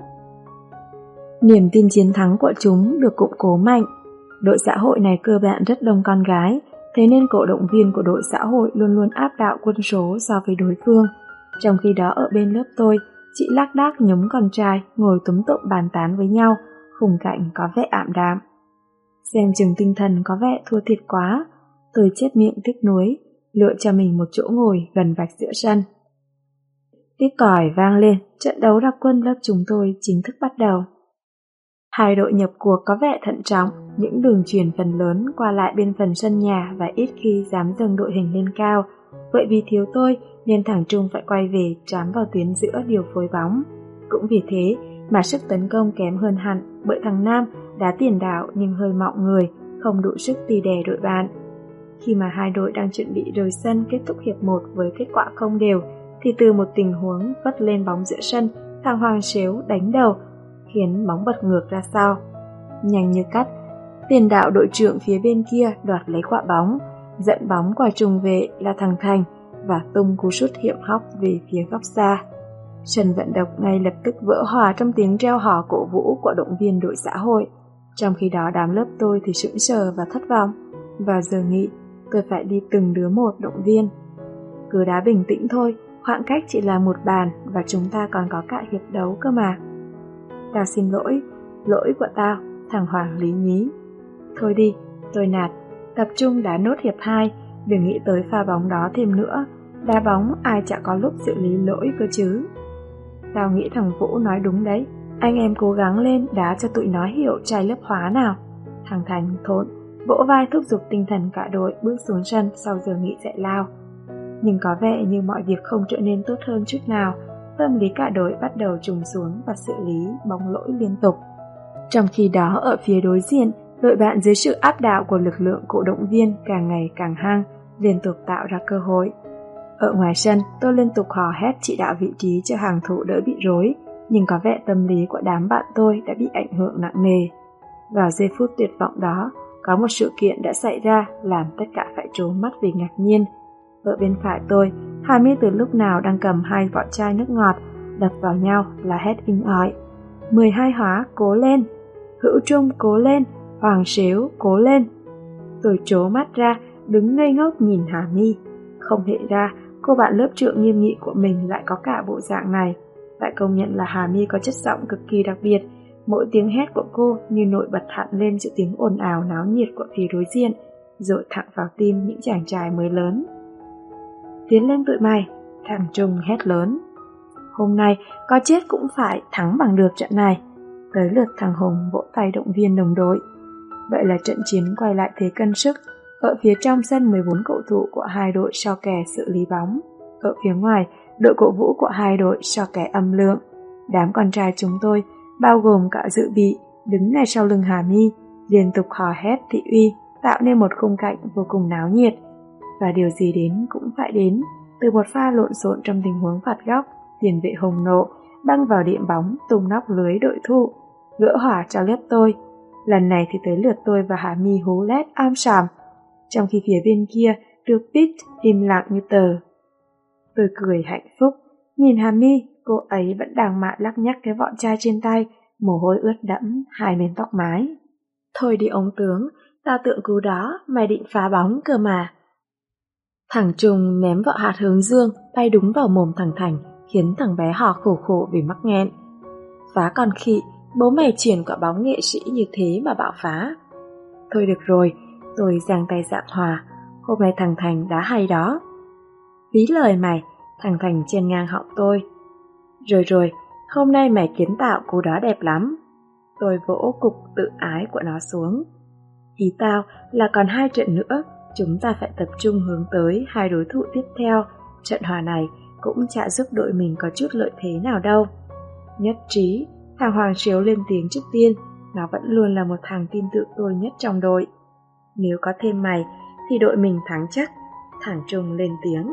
Niềm tin chiến thắng của chúng được củng cố mạnh. Đội xã hội này cơ bản rất đông con gái, thế nên cổ động viên của đội xã hội luôn luôn áp đảo quân số so với đối phương. Trong khi đó ở bên lớp tôi, chị lác đác nhúng con trai ngồi túm tụm bàn tán với nhau, khung cảnh có vẻ ảm đạm. Xem chừng tinh thần có vẻ thua thiệt quá, tôi chép miệng tiếc nuối, lựa cho mình một chỗ ngồi gần vạch giữa sân. Tiếng còi vang lên, trận đấu đặc quân lớp chúng tôi chính thức bắt đầu. Hai đội nhập cuộc có vẻ thận trọng, những đường truyền phần lớn qua lại bên phần sân nhà và ít khi dám dâng đội hình lên cao. Vậy vì thiếu tôi nên thằng Trung phải quay về trám vào tuyến giữa điều phối bóng. Cũng vì thế mà sức tấn công kém hơn hẳn, bởi thằng Nam đá tiền đạo nhưng hơi mọng người, không đủ sức tì đè đội bạn. Khi mà hai đội đang chuẩn bị rời sân kết thúc hiệp một với kết quả không đều, thì từ một tình huống vất lên bóng giữa sân, thằng Hoàng Sếu đánh đầu, khiến bóng bật ngược ra sau. Nhanh như cắt, tiền đạo đội trưởng phía bên kia đoạt lấy quả bóng, dẫn bóng qua trung vệ là thằng Thành và tung cú sút hiểm hóc về phía góc xa. Sân vận động ngay lập tức vỡ hòa trong tiếng reo hò cổ vũ của động viên đội xã hội. Trong khi đó đám lớp tôi thì sững sờ và thất vọng. Vào giờ nghỉ, tôi phải đi từng đứa một động viên. Cứ đá bình tĩnh thôi, khoảng cách chỉ là một bàn và chúng ta còn có cả hiệp đấu cơ mà. Tao xin lỗi, lỗi của tao, thằng Hoàng lý nhí. Thôi đi, tôi nạt, tập trung đá nốt hiệp hai, đừng nghĩ tới pha bóng đó thêm nữa. Đá bóng ai chả có lúc xử lý lỗi cơ chứ. Tao nghĩ thằng Vũ nói đúng đấy, anh em cố gắng lên đá cho tụi nó hiểu trai lớp hóa nào. Thằng Thành thốn, vỗ vai thúc giục tinh thần cả đội bước xuống sân sau giờ nghỉ giải lao. Nhưng có vẻ như mọi việc không trở nên tốt hơn chút nào, tâm lý cả đội bắt đầu trùng xuống và xử lý bóng lỗi liên tục. Trong khi đó ở phía đối diện, đội bạn dưới sự áp đảo của lực lượng cổ động viên càng ngày càng hăng, liên tục tạo ra cơ hội. Ở ngoài sân, tôi liên tục hò hét chỉ đạo vị trí cho hàng thủ đỡ bị rối, nhưng có vẻ tâm lý của đám bạn tôi đã bị ảnh hưởng nặng nề. Vào giây phút tuyệt vọng đó, có một sự kiện đã xảy ra làm tất cả phải trố mắt vì ngạc nhiên. Ở bên phải tôi, Hà My từ lúc nào đang cầm hai vỏ chai nước ngọt, đập vào nhau là hét inh ỏi. mười hai Hóa cố lên, Hữu Trung cố lên, Hoàng Sếu cố lên. Tôi trố mắt ra, đứng ngây ngốc nhìn Hà My. Không thể ra, cô bạn lớp trưởng nghiêm nghị của mình lại có cả bộ dạng này. Phải công nhận là Hà My có chất giọng cực kỳ đặc biệt. Mỗi tiếng hét của cô như nổi bật hẳn lên giữa tiếng ồn ào náo nhiệt của phía đối diện, dội thẳng vào tim những chàng trai mới lớn. Tiến lên tụi mày, thằng Trung hét lớn. Hôm nay có chết cũng phải thắng bằng được trận này. Tới lượt thằng Hùng vỗ tay động viên đồng đội. Vậy là trận chiến quay lại thế cân sức. Ở phía trong sân mười bốn cầu thủ của hai đội so kè xử lý bóng. Ở phía ngoài, đội cổ vũ của hai đội so kè âm lượng. Đám con trai chúng tôi, bao gồm cả dự bị, đứng ngay sau lưng Hà My, liên tục hò hét thị uy, tạo nên một khung cảnh vô cùng náo nhiệt. Và điều gì đến cũng phải đến. Từ một pha lộn xộn trong tình huống phạt góc, tiền vệ Hùng nộ, băng vào điểm bóng tung nóc lưới đội thủ, gỡ hỏa cho lớp tôi. Lần này thì tới lượt tôi và Hà My hú lét am sàm, trong khi phía bên kia được Pete im lặng như tờ. Tôi cười hạnh phúc, nhìn Hà My, cô ấy vẫn đang mạ lắc nhắc cái vỏ chai trên tay, mồ hôi ướt đẫm hai bên tóc mái. Thôi đi ông tướng, tao tượng cú đó, mày định phá bóng cơ mà. Thằng Trung ném vỏ hạt hướng dương, bay đúng vào mồm thằng Thành, khiến thằng bé hò khổ khổ vì mắc nghẹn. Phá con khị, bố mày chuyển quả bóng nghệ sĩ như thế mà bảo phá. Thôi được rồi, tôi giang tay giảng hòa, hôm nay thằng Thành đá hay đó. Phí lời mày, thằng Thành chen ngang họng tôi. Rồi rồi, hôm nay mày kiến tạo cú đó đẹp lắm. Tôi vỗ cục tự ái của nó xuống. Ý tao là còn hai trận nữa, chúng ta phải tập trung hướng tới hai đối thủ tiếp theo. Trận hòa này cũng chả giúp đội mình có chút lợi thế nào đâu. Nhất trí, thằng Hoàng Sếu lên tiếng trước tiên, nó vẫn luôn là một thằng tin tưởng tôi nhất trong đội. Nếu có thêm mày thì đội mình thắng chắc, thằng Trung lên tiếng.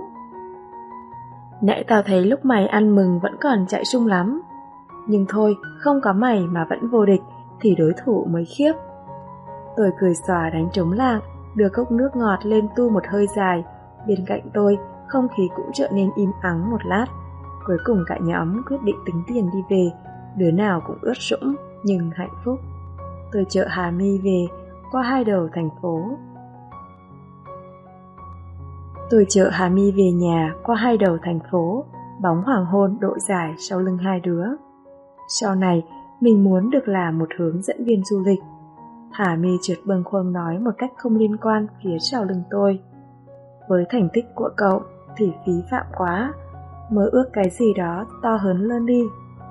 Nãy tao thấy lúc mày ăn mừng vẫn còn chạy sung lắm. Nhưng thôi, không có mày mà vẫn vô địch thì đối thủ mới khiếp. Tôi cười xòa đánh trống lạng, đưa cốc nước ngọt lên tu một hơi dài. Bên cạnh tôi, không khí cũng trở nên im ắng một lát. Cuối cùng cả nhóm quyết định tính tiền đi về, đứa nào cũng ướt sũng nhưng hạnh phúc. Tôi chở Hà My về qua hai đầu thành phố. Tôi chở Hà My về nhà qua hai đầu thành phố, bóng hoàng hôn độ dài sau lưng hai đứa. Sau này, mình muốn được làm một hướng dẫn viên du lịch. Hà My trượt bâng khuâng nói một cách không liên quan phía sau lưng tôi. Với thành tích của cậu thì phí phạm quá, mơ ước cái gì đó to hơn lên đi.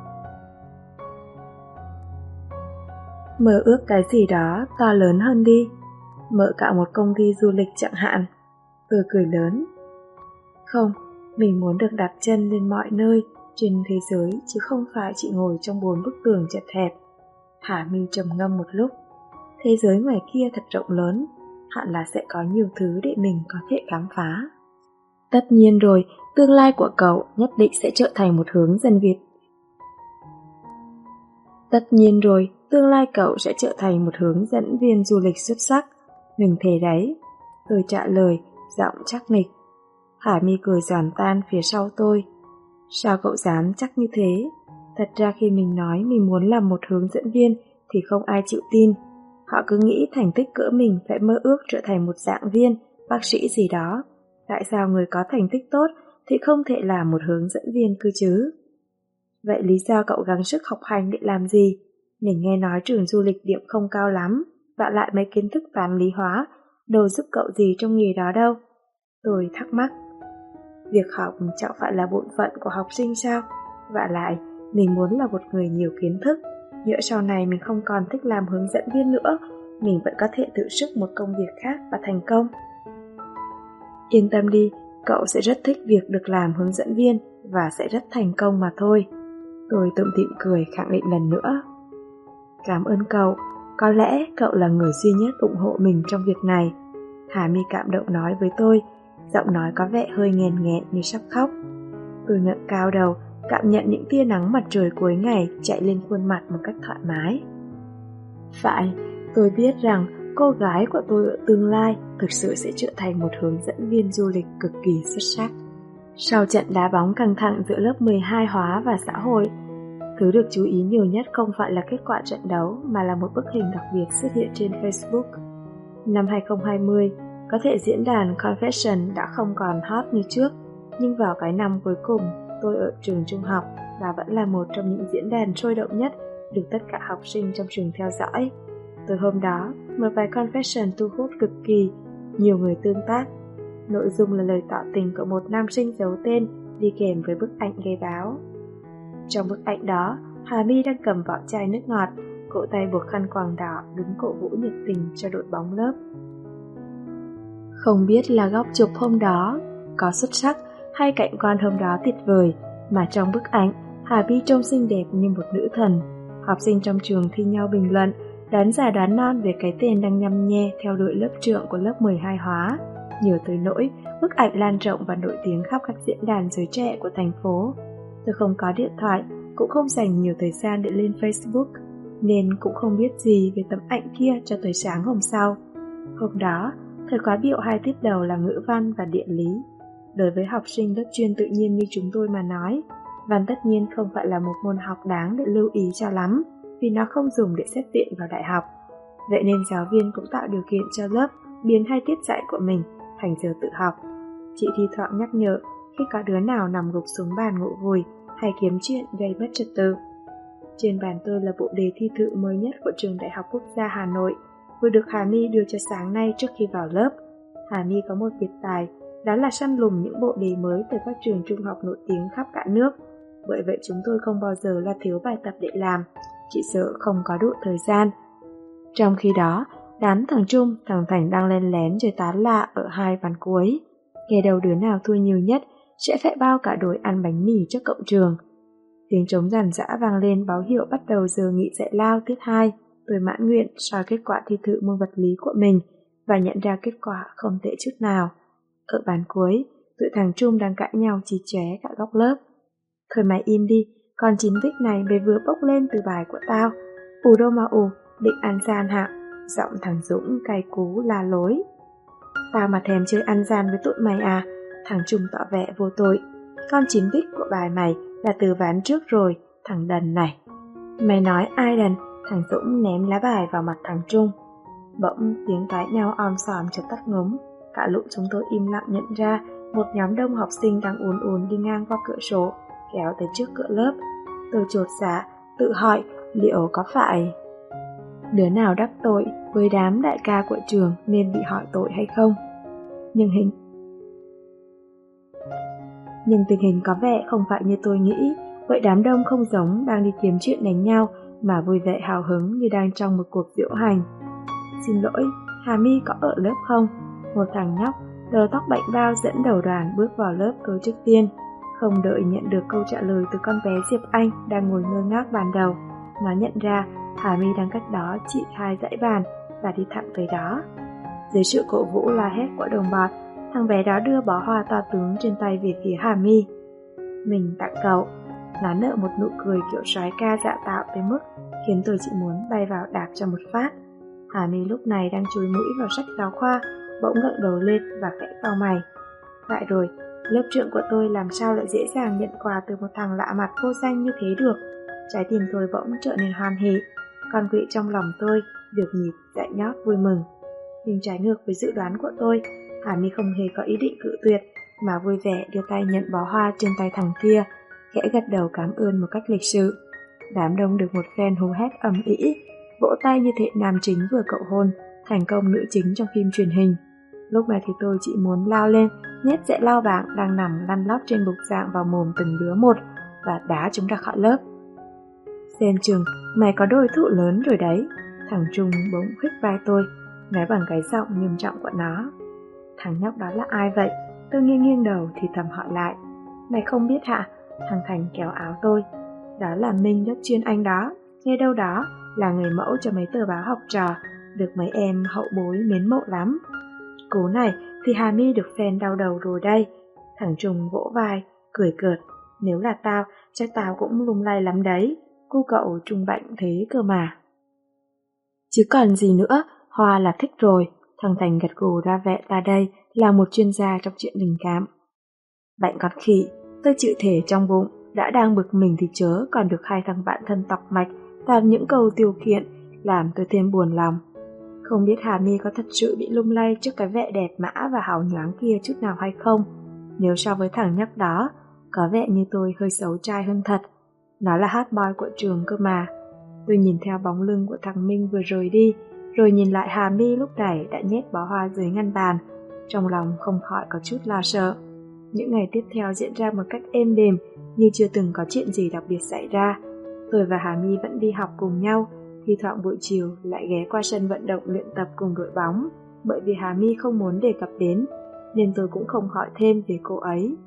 Mơ ước cái gì đó to lớn hơn đi, mở cả một công ty du lịch chẳng hạn. Tôi cười lớn. Không, mình muốn được đặt chân lên mọi nơi trên thế giới chứ không phải chỉ ngồi trong bốn bức tường chật hẹp. Hà My trầm ngâm một lúc. Thế giới ngoài kia thật rộng lớn, hẳn là sẽ có nhiều thứ để mình có thể khám phá. Tất nhiên rồi, tương lai của cậu nhất định sẽ trở thành một hướng dẫn viên. Tất nhiên rồi, tương lai cậu sẽ trở thành một hướng dẫn viên du lịch xuất sắc. Mình thề đấy. Tôi trả lời, giọng chắc nịch. Hải My cười giòn tan phía sau tôi. Sao cậu dám chắc như thế? Thật ra khi mình nói mình muốn làm một hướng dẫn viên thì không ai chịu tin. Họ cứ nghĩ thành tích cỡ mình phải mơ ước trở thành một giảng viên, bác sĩ gì đó. Tại sao người có thành tích tốt thì không thể làm một hướng dẫn viên cơ chứ? Vậy lý do cậu gắng sức học hành để làm gì? Mình nghe nói trường du lịch điểm không cao lắm, vả lại mấy kiến thức toán lý hóa, đâu giúp cậu gì trong nghề đó đâu. Tôi thắc mắc. Việc học chẳng phải là bổn phận của học sinh sao? Vả lại, mình muốn là một người nhiều kiến thức. Nhỡ sau này mình không còn thích làm hướng dẫn viên nữa, mình vẫn có thể thử sức một công việc khác và thành công. Yên tâm đi, cậu sẽ rất thích việc được làm hướng dẫn viên và sẽ rất thành công mà thôi. Tôi tủm tỉm cười khẳng định lần nữa. Cảm ơn cậu, có lẽ cậu là người duy nhất ủng hộ mình trong việc này. Hà My cảm động nói với tôi, giọng nói có vẻ hơi nghẹn nghẹn như sắp khóc. Tôi ngẩng cao đầu, cảm nhận những tia nắng mặt trời cuối ngày chạy lên khuôn mặt một cách thoải mái. Phải, tôi biết rằng cô gái của tôi ở tương lai thực sự sẽ trở thành một hướng dẫn viên du lịch cực kỳ xuất sắc. Sau trận đá bóng căng thẳng giữa lớp mười hai hóa và xã hội, thứ được chú ý nhiều nhất không phải là kết quả trận đấu mà là một bức hình đặc biệt xuất hiện trên Facebook. Năm hai không hai không, có thể diễn đàn Confession đã không còn hot như trước, nhưng vào cái năm cuối cùng tôi ở trường trung học và vẫn là một trong những diễn đàn sôi động nhất được tất cả học sinh trong trường theo dõi. Từ hôm đó, một vài Confession thu hút cực kỳ nhiều người tương tác. Nội dung là lời tỏ tình của một nam sinh giấu tên đi kèm với bức ảnh gây báo. Trong bức ảnh đó, Hà My đang cầm vỏ chai nước ngọt, cổ tay buộc khăn quàng đỏ đứng cổ vũ nhiệt tình cho đội bóng lớp. Không biết là góc chụp hôm đó có xuất sắc hay cảnh quan hôm đó tuyệt vời, mà trong bức ảnh, Hà My trông xinh đẹp như một nữ thần. Học sinh trong trường thi nhau bình luận, đoán già đoán non về cái tên đang nhăm nhe theo đội lớp trưởng của lớp mười hai hóa. Nhiều tới nỗi, bức ảnh lan rộng và nổi tiếng khắp các diễn đàn giới trẻ của thành phố. Tôi không có điện thoại, cũng không dành nhiều thời gian để lên Facebook, nên cũng không biết gì về tấm ảnh kia cho tới sáng hôm sau. Hôm đó, thời khóa biểu hai tiết đầu là ngữ văn và địa lý. Đối với học sinh lớp chuyên tự nhiên như chúng tôi mà nói, văn tất nhiên không phải là một môn học đáng để lưu ý cho lắm, vì nó không dùng để xét tuyển vào đại học. Vậy nên giáo viên cũng tạo điều kiện cho lớp biến hai tiết dạy của mình thành giờ tự học. Chị thi thoảng nhắc nhở khi có đứa nào nằm gục xuống bàn ngủ vùi hay kiếm chuyện gây mất trật tự. Trên bàn tôi là bộ đề thi thự mới nhất của Trường Đại học Quốc gia Hà Nội, vừa được Hà My đưa cho sáng nay trước khi vào lớp. Hà My có một biệt tài, đó là săn lùng những bộ đề mới từ các trường trung học nổi tiếng khắp cả nước. Bởi vậy chúng tôi không bao giờ là thiếu bài tập để làm, chỉ sợ không có đủ thời gian. Trong khi đó, đám thằng Trung, thằng Thành đang len lén chơi tán lạ ở hai ván cuối. Nghe đầu đứa nào thua nhiều nhất sẽ phải bao cả đội ăn bánh mì trước cổng trường. Tiếng trống ràn rã vang lên báo hiệu bắt đầu giờ nghỉ giải lao tiết hai. Tôi mãn nguyện soi kết quả thi thự môn vật lý của mình và nhận ra kết quả không tệ chút nào. Ở bàn cuối, tụi thằng Trung đang cãi nhau chí chóe cả góc lớp. Thôi mày im đi, con chín vích này mày vừa bốc lên từ bài của tao. Ù đâu mà ù, định ăn gian hả? Giọng thằng Dũng cay cú la lối. Tao mà thèm chơi ăn gian với tụi mày à? Thằng Trung tỏ vẻ vô tội. Con chín vích của bài mày là từ ván trước rồi, thằng đần này. Mày nói ai đần? Thằng Dũng ném lá bài vào mặt thằng Trung. Bỗng tiếng cãi nhau om sòm chợt tắt ngúm. Cả lũ chúng tôi im lặng nhận ra một nhóm đông học sinh đang ùn ùn đi ngang qua cửa sổ, kéo tới trước cửa lớp. Tôi chột dạ, tự hỏi liệu có phải đứa nào đắc tội với đám đại ca của trường nên bị hỏi tội hay không. Nhưng hình Nhưng tình hình có vẻ không phải như tôi nghĩ. Vậy đám đông không giống đang đi kiếm chuyện đánh nhau, mà vui vẻ hào hứng như đang trong một cuộc diễu hành. Xin lỗi, Hà My có ở lớp không? Một thằng nhóc, đầu tóc bảnh bao dẫn đầu đoàn bước vào lớp tôi trước tiên. Không đợi nhận được câu trả lời từ con bé Diệp Anh đang ngồi ngơ ngác bàn đầu, nó nhận ra Hà My đang cách đó chỉ hai dãy bàn và đi thẳng tới đó. Dưới sự cổ vũ la hét của đồng bọn, thằng bé đó đưa bó hoa to tướng trên tay về phía Hà My. Mình tặng cậu. Nó nở một nụ cười kiểu soái ca dạ tạo tới mức khiến tôi chỉ muốn bay vào đạp cho một phát. Hà My lúc này đang chúi mũi vào sách giáo khoa, bỗng ngẩng đầu lên và khẽ cau mày. Lại rồi, lớp trưởng của tôi làm sao lại dễ dàng nhận quà từ một thằng lạ mặt vô danh như thế được. Trái tim tôi bỗng trở nên hoan hỉ, con quỵ trong lòng tôi được nhịp dạy nhót vui mừng. Nhưng trái ngược với dự đoán của tôi, Hà My không hề có ý định cự tuyệt, mà vui vẻ đưa tay nhận bó hoa trên tay thằng kia, khẽ gật đầu cảm ơn một cách lịch sự. Đám đông được một phen hú hét ầm ĩ, vỗ tay như thể nam chính vừa cậu hôn thành công nữ chính trong phim truyền hình. Lúc này thì tôi chỉ muốn lao lên, nhét dễ lao bảng đang nằm lăn lóc trên bục giảng vào mồm từng đứa một và đá chúng ra khỏi lớp. Xem chừng mày có đôi thụ lớn rồi đấy. Thằng Trung bỗng khích vai tôi, nói bằng cái giọng nghiêm trọng của nó. Thằng nhóc đó là ai vậy? Tôi nghiêng nghiêng đầu thì thầm hỏi lại. Mày không biết hả? Thằng Thành kéo áo tôi. Đó là Minh lớp chuyên Anh đó, nghe đâu đó là người mẫu cho mấy tờ báo học trò, được mấy em hậu bối mến mộ lắm. Cú này thì Hà My được fan đau đầu rồi đây. Thằng Trung vỗ vai, cười cợt. Nếu là tao, chắc tao cũng lung lay lắm đấy. Cô cậu Trung bệnh thế cơ mà. Chứ còn gì nữa, Hoa là thích rồi. Thằng Thành gật gù ra vẻ ta đây là một chuyên gia trong chuyện tình cảm. Bệnh con khỉ, tôi chịu thể trong bụng, đã đang bực mình thì chớ còn được hai thằng bạn thân tọc mạch toàn những câu tiêu khiển làm tôi thêm buồn lòng. Không biết Hà My có thật sự bị lung lay trước cái vẻ đẹp mã và hào nhoáng kia chút nào hay không. Nếu so với thằng nhóc đó, có vẻ như tôi hơi xấu trai hơn thật. Nó là hot boy của trường cơ mà. Tôi nhìn theo bóng lưng của thằng Minh vừa rời đi, rồi nhìn lại Hà My lúc này đã nhét bó hoa dưới ngăn bàn. Trong lòng không khỏi có chút lo sợ. Những ngày tiếp theo diễn ra một cách êm đềm, như chưa từng có chuyện gì đặc biệt xảy ra. Tôi và Hà My vẫn đi học cùng nhau, thi thoảng buổi chiều lại ghé qua sân vận động luyện tập cùng đội bóng. Bởi vì Hà My không muốn đề cập đến, nên tôi cũng không hỏi thêm về cô ấy.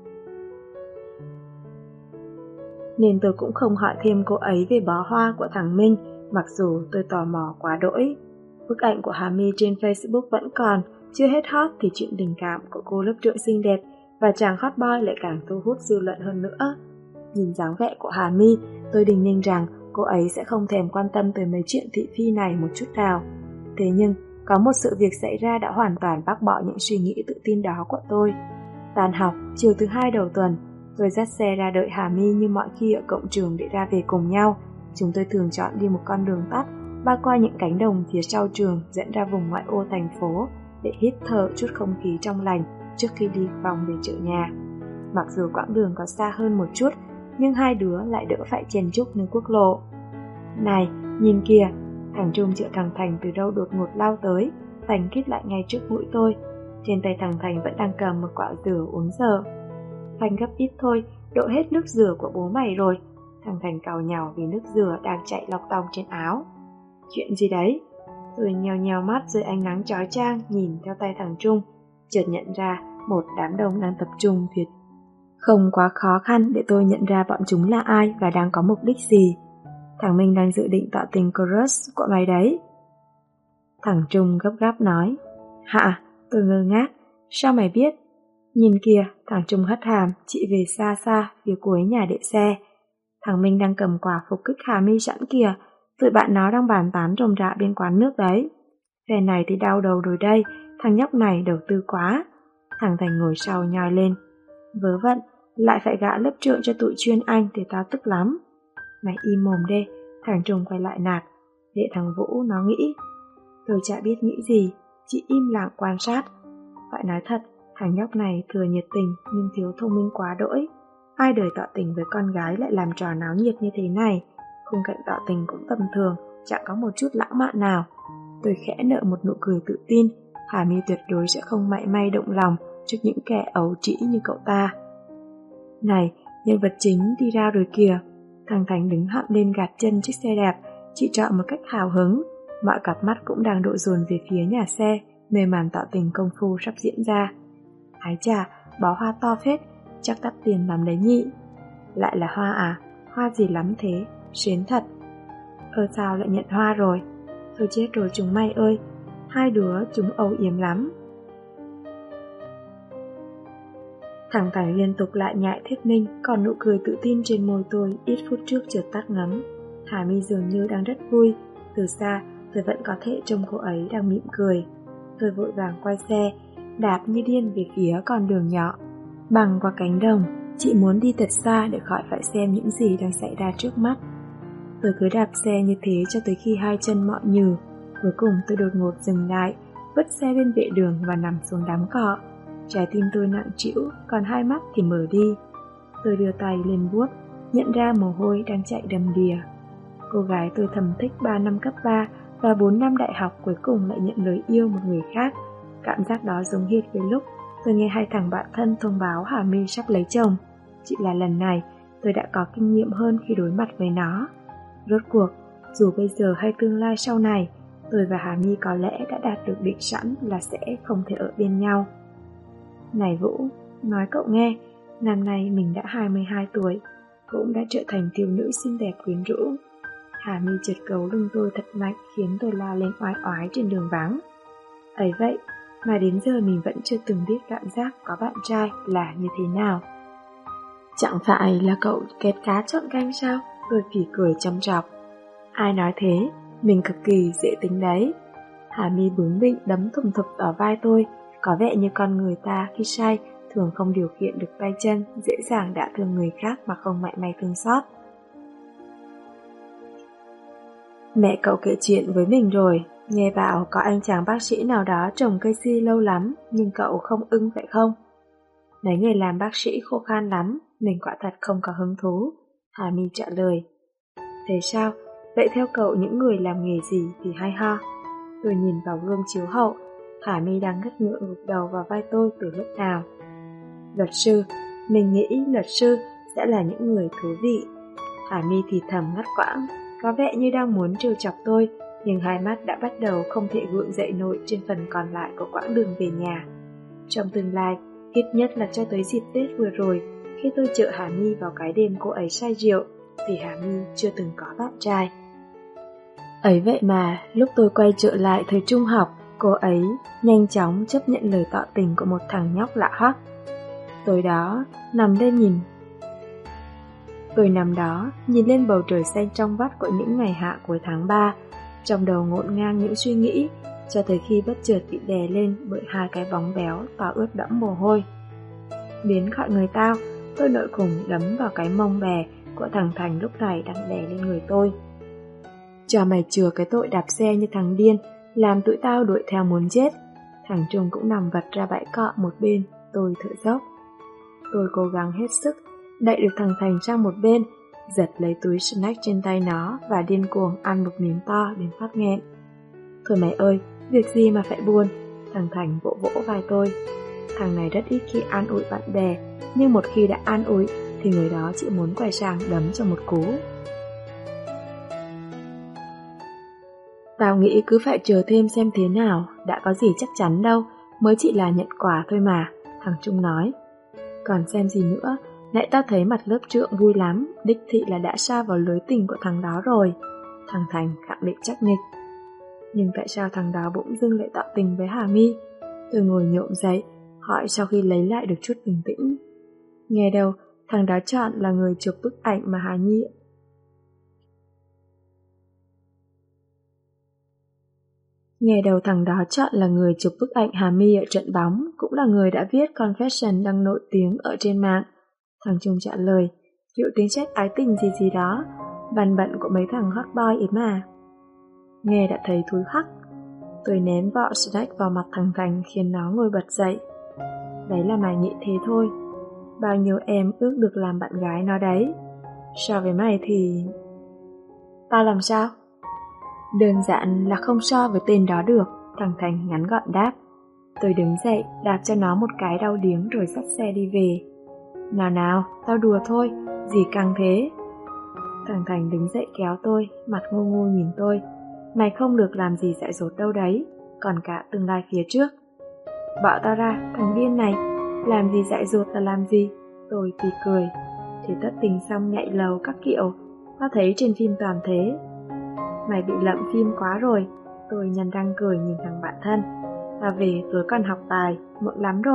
Nên tôi cũng không hỏi thêm cô ấy về bó hoa của thằng Minh, mặc dù tôi tò mò quá đỗi. Bức ảnh của Hà My trên Facebook vẫn còn, chưa hết hot thì chuyện tình cảm của cô lớp trưởng xinh đẹp và chàng hot boy lại càng thu hút dư luận hơn nữa. Nhìn dáng vẻ của Hà My, tôi đinh ninh rằng cô ấy sẽ không thèm quan tâm tới mấy chuyện thị phi này một chút nào. Thế nhưng, có một sự việc xảy ra đã hoàn toàn bác bỏ những suy nghĩ tự tin đó của tôi. Tan học, chiều thứ hai đầu tuần, tôi dắt xe ra đợi Hà My như mọi khi ở cổng trường để ra về cùng nhau. Chúng tôi thường chọn đi một con đường tắt, ba qua những cánh đồng phía sau trường dẫn ra vùng ngoại ô thành phố để hít thở chút không khí trong lành trước khi đi vòng về chợ nhà. Mặc dù quãng đường có xa hơn một chút, nhưng hai đứa lại đỡ phải chen chúc nơi quốc lộ. Này, nhìn kìa! Thằng Trung chở thằng Thành từ đâu đột ngột lao tới, Thành kít lại ngay trước mũi tôi. Trên tay thằng Thành vẫn đang cầm một quả dừa uống dở. Thành gấp ít thôi, đổ hết nước dừa của bố mày rồi. Thằng Thành càu nhàu vì nước dừa đang chảy lọc tong trên áo. Chuyện gì đấy? Tôi nheo nheo mắt dưới ánh nắng chói chang nhìn theo tay thằng Trung, chợt nhận ra một đám đông đang tập trung phía. Không quá khó khăn để tôi nhận ra bọn chúng là ai và đang có mục đích gì. Thằng Minh đang dự định tỏ tình crush của mày đấy. Thằng Trung gấp gáp nói. Hả? Tôi ngơ ngác. Sao mày biết? Nhìn kìa, thằng Trung hất hàm, chị về xa xa, phía cuối nhà để xe. Thằng Minh đang cầm quả phục kích Hà My sẵn kìa, tụi bạn nó đang bàn tán rôm rả bên quán nước đấy. Phe này thì đau đầu rồi đây, thằng nhóc này đầu tư quá. Thằng Thành ngồi sau nhoi lên. Vớ vẩn, lại phải gạ lớp trưởng cho tụi chuyên Anh thì tao tức lắm. Mày im mồm đê, thằng Trung quay lại nạt. Để thằng Vũ nó nghĩ. Tôi chả biết nghĩ gì, chỉ im lặng quan sát. Phải nói thật, thằng nhóc này thừa nhiệt tình nhưng thiếu thông minh quá đỗi. Ai đời tỏ tình với con gái lại làm trò náo nhiệt như thế này. Khung cảnh tỏ tình cũng tầm thường, chẳng có một chút lãng mạn nào. Tôi khẽ nở một nụ cười tự tin. Hà My tuyệt đối sẽ không mảy may động lòng trước những kẻ ấu trĩ như cậu ta. Này, nhân vật chính đi ra rồi kìa. Thằng Thành đứng hậm lên gạt chân chiếc xe đẹp, chị chọn một cách hào hứng. Mọi cặp mắt cũng đang đổ dồn về phía nhà xe, nơi màn tỏ tình công phu sắp diễn ra. Ái chà, bó hoa to phết, chắc đắt tiền lắm đấy nhỉ. Lại là hoa à? Hoa gì lắm thế? Xến thật. Ơ sao lại nhận hoa rồi? Thôi chết rồi chúng mày ơi, hai đứa chúng âu yếm lắm. Thằng Thành liên tục lại nhại thuyết minh, còn nụ cười tự tin trên môi tôi ít phút trước chợt tắt ngấm. Hà My dường như đang rất vui. Từ xa, tôi vẫn có thể trông cô ấy đang mỉm cười. Tôi vội vàng quay xe, đạp như điên về phía con đường nhỏ băng qua cánh đồng. Chị muốn đi thật xa để khỏi phải xem những gì đang xảy ra trước mắt. Tôi cứ đạp xe như thế cho tới khi hai chân mỏi nhừ. Cuối cùng tôi đột ngột dừng lại, vứt xe bên vệ đường và nằm xuống đám cỏ. Trái tim tôi nặng trĩu, còn hai mắt thì mở đi. Tôi đưa tay lên vuốt, nhận ra mồ hôi đang chạy đầm đìa. Cô gái tôi thầm thích ba năm cấp ba và bốn năm đại học cuối cùng lại nhận lời yêu một người khác. Cảm giác đó giống hệt với lúc tôi nghe hai thằng bạn thân thông báo Hà My sắp lấy chồng. Chỉ là lần này tôi đã có kinh nghiệm hơn khi đối mặt với nó. Rốt cuộc, dù bây giờ hay tương lai sau này, tôi và Hà My có lẽ đã đạt được định sẵn là sẽ không thể ở bên nhau. Này Vũ, nói cậu nghe, năm nay mình đã hai mươi hai tuổi, cũng đã trở thành thiếu nữ xinh đẹp quyến rũ. Hà My chợt cấu lưng tôi thật mạnh khiến tôi la lên oái oái trên đường vắng. Ấy vậy mà đến giờ mình vẫn chưa từng biết cảm giác có bạn trai là như thế nào. Chẳng phải là cậu kết cá chọn canh sao? Tôi phỉ cười châm chọc. Ai nói thế, mình cực kỳ dễ tính đấy. Hà My bướng bỉnh đấm thùng thục ở vai tôi, có vẻ như con người ta khi say thường không điều khiển được tay chân, dễ dàng đã thương người khác mà không mảy may thương xót. Mẹ cậu kể chuyện với mình rồi, nghe bảo có anh chàng bác sĩ nào đó trồng cây si lâu lắm, nhưng cậu không ưng phải không? Mấy người làm bác sĩ khô khan lắm, mình quả thật không có hứng thú. Hà My trả lời. Thế sao? Vậy theo cậu những người làm nghề gì thì hay ho? Tôi nhìn vào gương chiếu hậu, Hà My đang ngất ngựa gục đầu vào vai tôi từ lúc nào. Luật sư, mình nghĩ luật sư sẽ là những người thú vị. Hà My thì thầm ngắt quãng, có vẻ như đang muốn trêu chọc tôi, nhưng hai mắt đã bắt đầu không thể gượng dậy nổi trên phần còn lại của quãng đường về nhà. Trong tương lai, ít nhất là cho tới dịp Tết vừa rồi, khi tôi chở Hà My vào cái đêm cô ấy say rượu, thì Hà My chưa từng có bạn trai. Ấy vậy mà, lúc tôi quay trở lại thời trung học, cô ấy nhanh chóng chấp nhận lời tỏ tình của một thằng nhóc lạ hoắc. Tối đó, nằm lên nhìn Tôi nằm đó, nhìn lên bầu trời xanh trong vắt của những ngày hạ cuối tháng ba, trong đầu ngổn ngang những suy nghĩ, cho tới khi bất chợt bị đè lên bởi hai cái bóng béo to ướt đẫm mồ hôi. Biến khỏi người tao, tôi nội khùng đấm vào cái mông bè của thằng Thành lúc này đang đè lên người tôi. Cho mày chừa cái tội đạp xe như thằng điên, làm tụi tao đuổi theo muốn chết. Thằng Trung cũng nằm vật ra bãi cọ một bên, tôi thở dốc. Tôi cố gắng hết sức, đẩy được thằng Thành sang một bên, giật lấy túi snack trên tay nó và điên cuồng ăn một miếng to đến phát nghẹn. Thôi mày ơi, việc gì mà phải buồn? Thằng Thành vỗ vỗ vai tôi. Thằng này rất ít khi an ủi bạn bè, nhưng một khi đã an ủi thì người đó chỉ muốn quay sang đấm cho một cú. Tao nghĩ cứ phải chờ thêm xem thế nào, đã có gì chắc chắn đâu, mới chỉ là nhận quà thôi mà, thằng Trung nói. Còn xem gì nữa, nãy tao thấy mặt lớp trưởng vui lắm, đích thị là đã sa vào lưới tình của thằng đó rồi. Thằng Thành khẳng định chắc nịch. Nhưng tại sao thằng đó bỗng dưng lại tỏ tình với Hà My? Tôi ngồi nhộm dậy, hỏi sau khi lấy lại được chút bình tĩnh. Nghe đâu, thằng đó chọn là người chụp bức ảnh mà Hà Nhi Nghe đầu thằng đó chọn là người chụp bức ảnh Hà My ở trận bóng, cũng là người đã viết confession đang nổi tiếng ở trên mạng. Thằng Trung trả lời, kiểu tiếng chết ái tình gì gì đó, bàn bận của mấy thằng hot boy ấy mà. Nghe đã thấy thúi hắc. Tôi ném vỏ snack vào mặt thằng Thành khiến nó ngồi bật dậy. Đấy là mày nghĩ thế thôi. Bao nhiêu em ước được làm bạn gái nó đấy. So với mày thì... Tao làm sao? Đơn giản là không so với tên đó được, thằng Thành ngắn gọn đáp. Tôi đứng dậy, đạp cho nó một cái đau điếng rồi dắt xe đi về. Nào nào, tao đùa thôi, gì căng thế? Thằng Thành đứng dậy kéo tôi, mặt ngu ngu nhìn tôi. Mày không được làm gì dại dột đâu đấy, còn cả tương lai phía trước. Bỏ tao ra, thằng điên này, làm gì dại dột là làm gì? Tôi thì cười. Thì thất tình xong nhảy lầu các kiểu, tao thấy trên phim toàn thế. Mày bị lậm phim quá rồi. Tôi nhăn răng cười nhìn thằng bạn thân. Tao về tối còn học bài, muộn lắm rồi,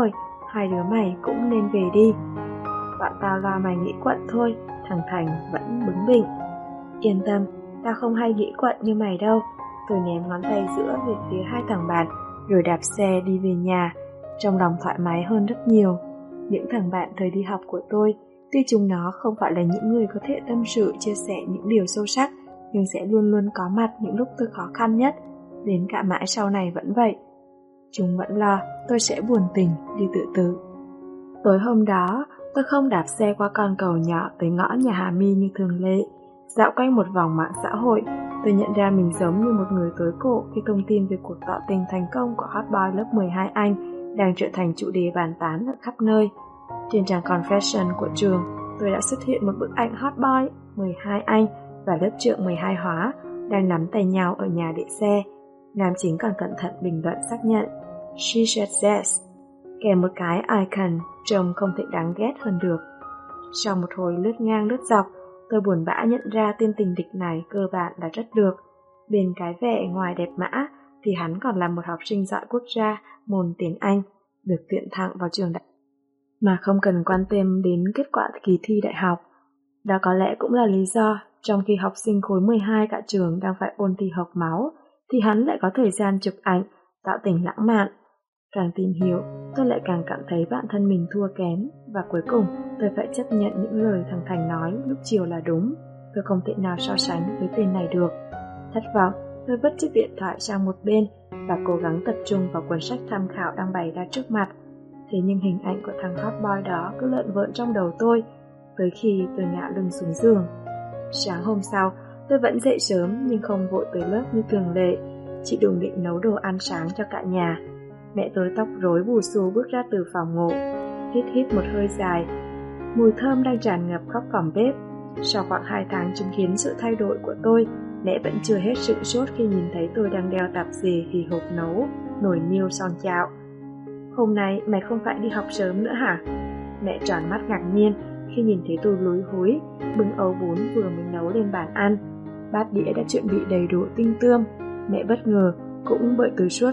hai đứa mày cũng nên về đi. Bọn tao lo mày nghĩ quận thôi, thằng Thành vẫn bướng bỉnh. Yên tâm, tao không hay nghĩ quận như mày đâu. Tôi ném ngón tay giữa về phía hai thằng bạn, rồi đạp xe đi về nhà, trong lòng thoải mái hơn rất nhiều. Những thằng bạn thời đi học của tôi, tuy chúng nó không phải là những người có thể tâm sự chia sẻ những điều sâu sắc, nhưng sẽ luôn luôn có mặt những lúc tôi khó khăn nhất, đến cả mãi sau này vẫn vậy. Chúng vẫn lo tôi sẽ buồn tình đi tự tử. Tối hôm đó, tôi không đạp xe qua con cầu nhỏ tới ngõ nhà Hà My như thường lệ. Dạo quanh một vòng mạng xã hội, tôi nhận ra mình giống như một người tối cổ khi thông tin về cuộc tỏ tình thành công của hot boy lớp mười hai Anh đang trở thành chủ đề bàn tán ở khắp nơi. Trên trang confession của trường, tôi đã xuất hiện một bức ảnh hot boy mười hai Anh và lớp trưởng mười hai hóa đang nắm tay nhau ở nhà để xe. Nam chính còn cẩn thận bình luận xác nhận "She said yes", kèm một cái icon trông không thể đáng ghét hơn được. Sau một hồi lướt ngang lướt dọc, tôi buồn bã nhận ra tên tình địch này cơ bản là rất được. Bên cái vẻ ngoài đẹp mã thì hắn còn là một học sinh giỏi quốc gia môn tiếng Anh, được tuyển thẳng vào trường đại mà không cần quan tâm đến kết quả kỳ thi đại học. Đó có lẽ cũng là lý do trong khi học sinh khối mười hai cả trường đang phải ôn thi học máu, thì hắn lại có thời gian chụp ảnh, tạo tình lãng mạn. Càng tìm hiểu, tôi lại càng cảm thấy bản thân mình thua kém, và cuối cùng tôi phải chấp nhận những lời thằng Thành nói lúc chiều là đúng. Tôi không thể nào so sánh với tên này được. Thất vọng, tôi vứt chiếc điện thoại sang một bên và cố gắng tập trung vào cuốn sách tham khảo đang bày ra trước mặt. Thế nhưng hình ảnh của thằng hot boy đó cứ lợn vợn trong đầu tôi, tới khi tôi ngã lưng xuống giường. Sáng hôm sau, tôi vẫn dậy sớm nhưng không vội tới lớp như thường lệ, chỉ đùng định nấu đồ ăn sáng cho cả nhà. Mẹ tôi tóc rối bù xù bước ra từ phòng ngủ, hít hít một hơi dài. Mùi thơm đang tràn ngập khắp phòng bếp. Sau khoảng hai tháng chứng kiến sự thay đổi của tôi, mẹ vẫn chưa hết sửng sốt khi nhìn thấy tôi đang đeo tạp dề hì hục nấu nồi niêu son chạo. "Hôm nay mày không phải đi học sớm nữa hả?" Mẹ tròn mắt ngạc nhiên khi nhìn thấy tôi lúi húi bưng ấu bún vừa mới nấu lên bàn ăn. Bát đĩa đã chuẩn bị đầy đủ tinh tươm. Mẹ bất ngờ cũng bởi tôi suốt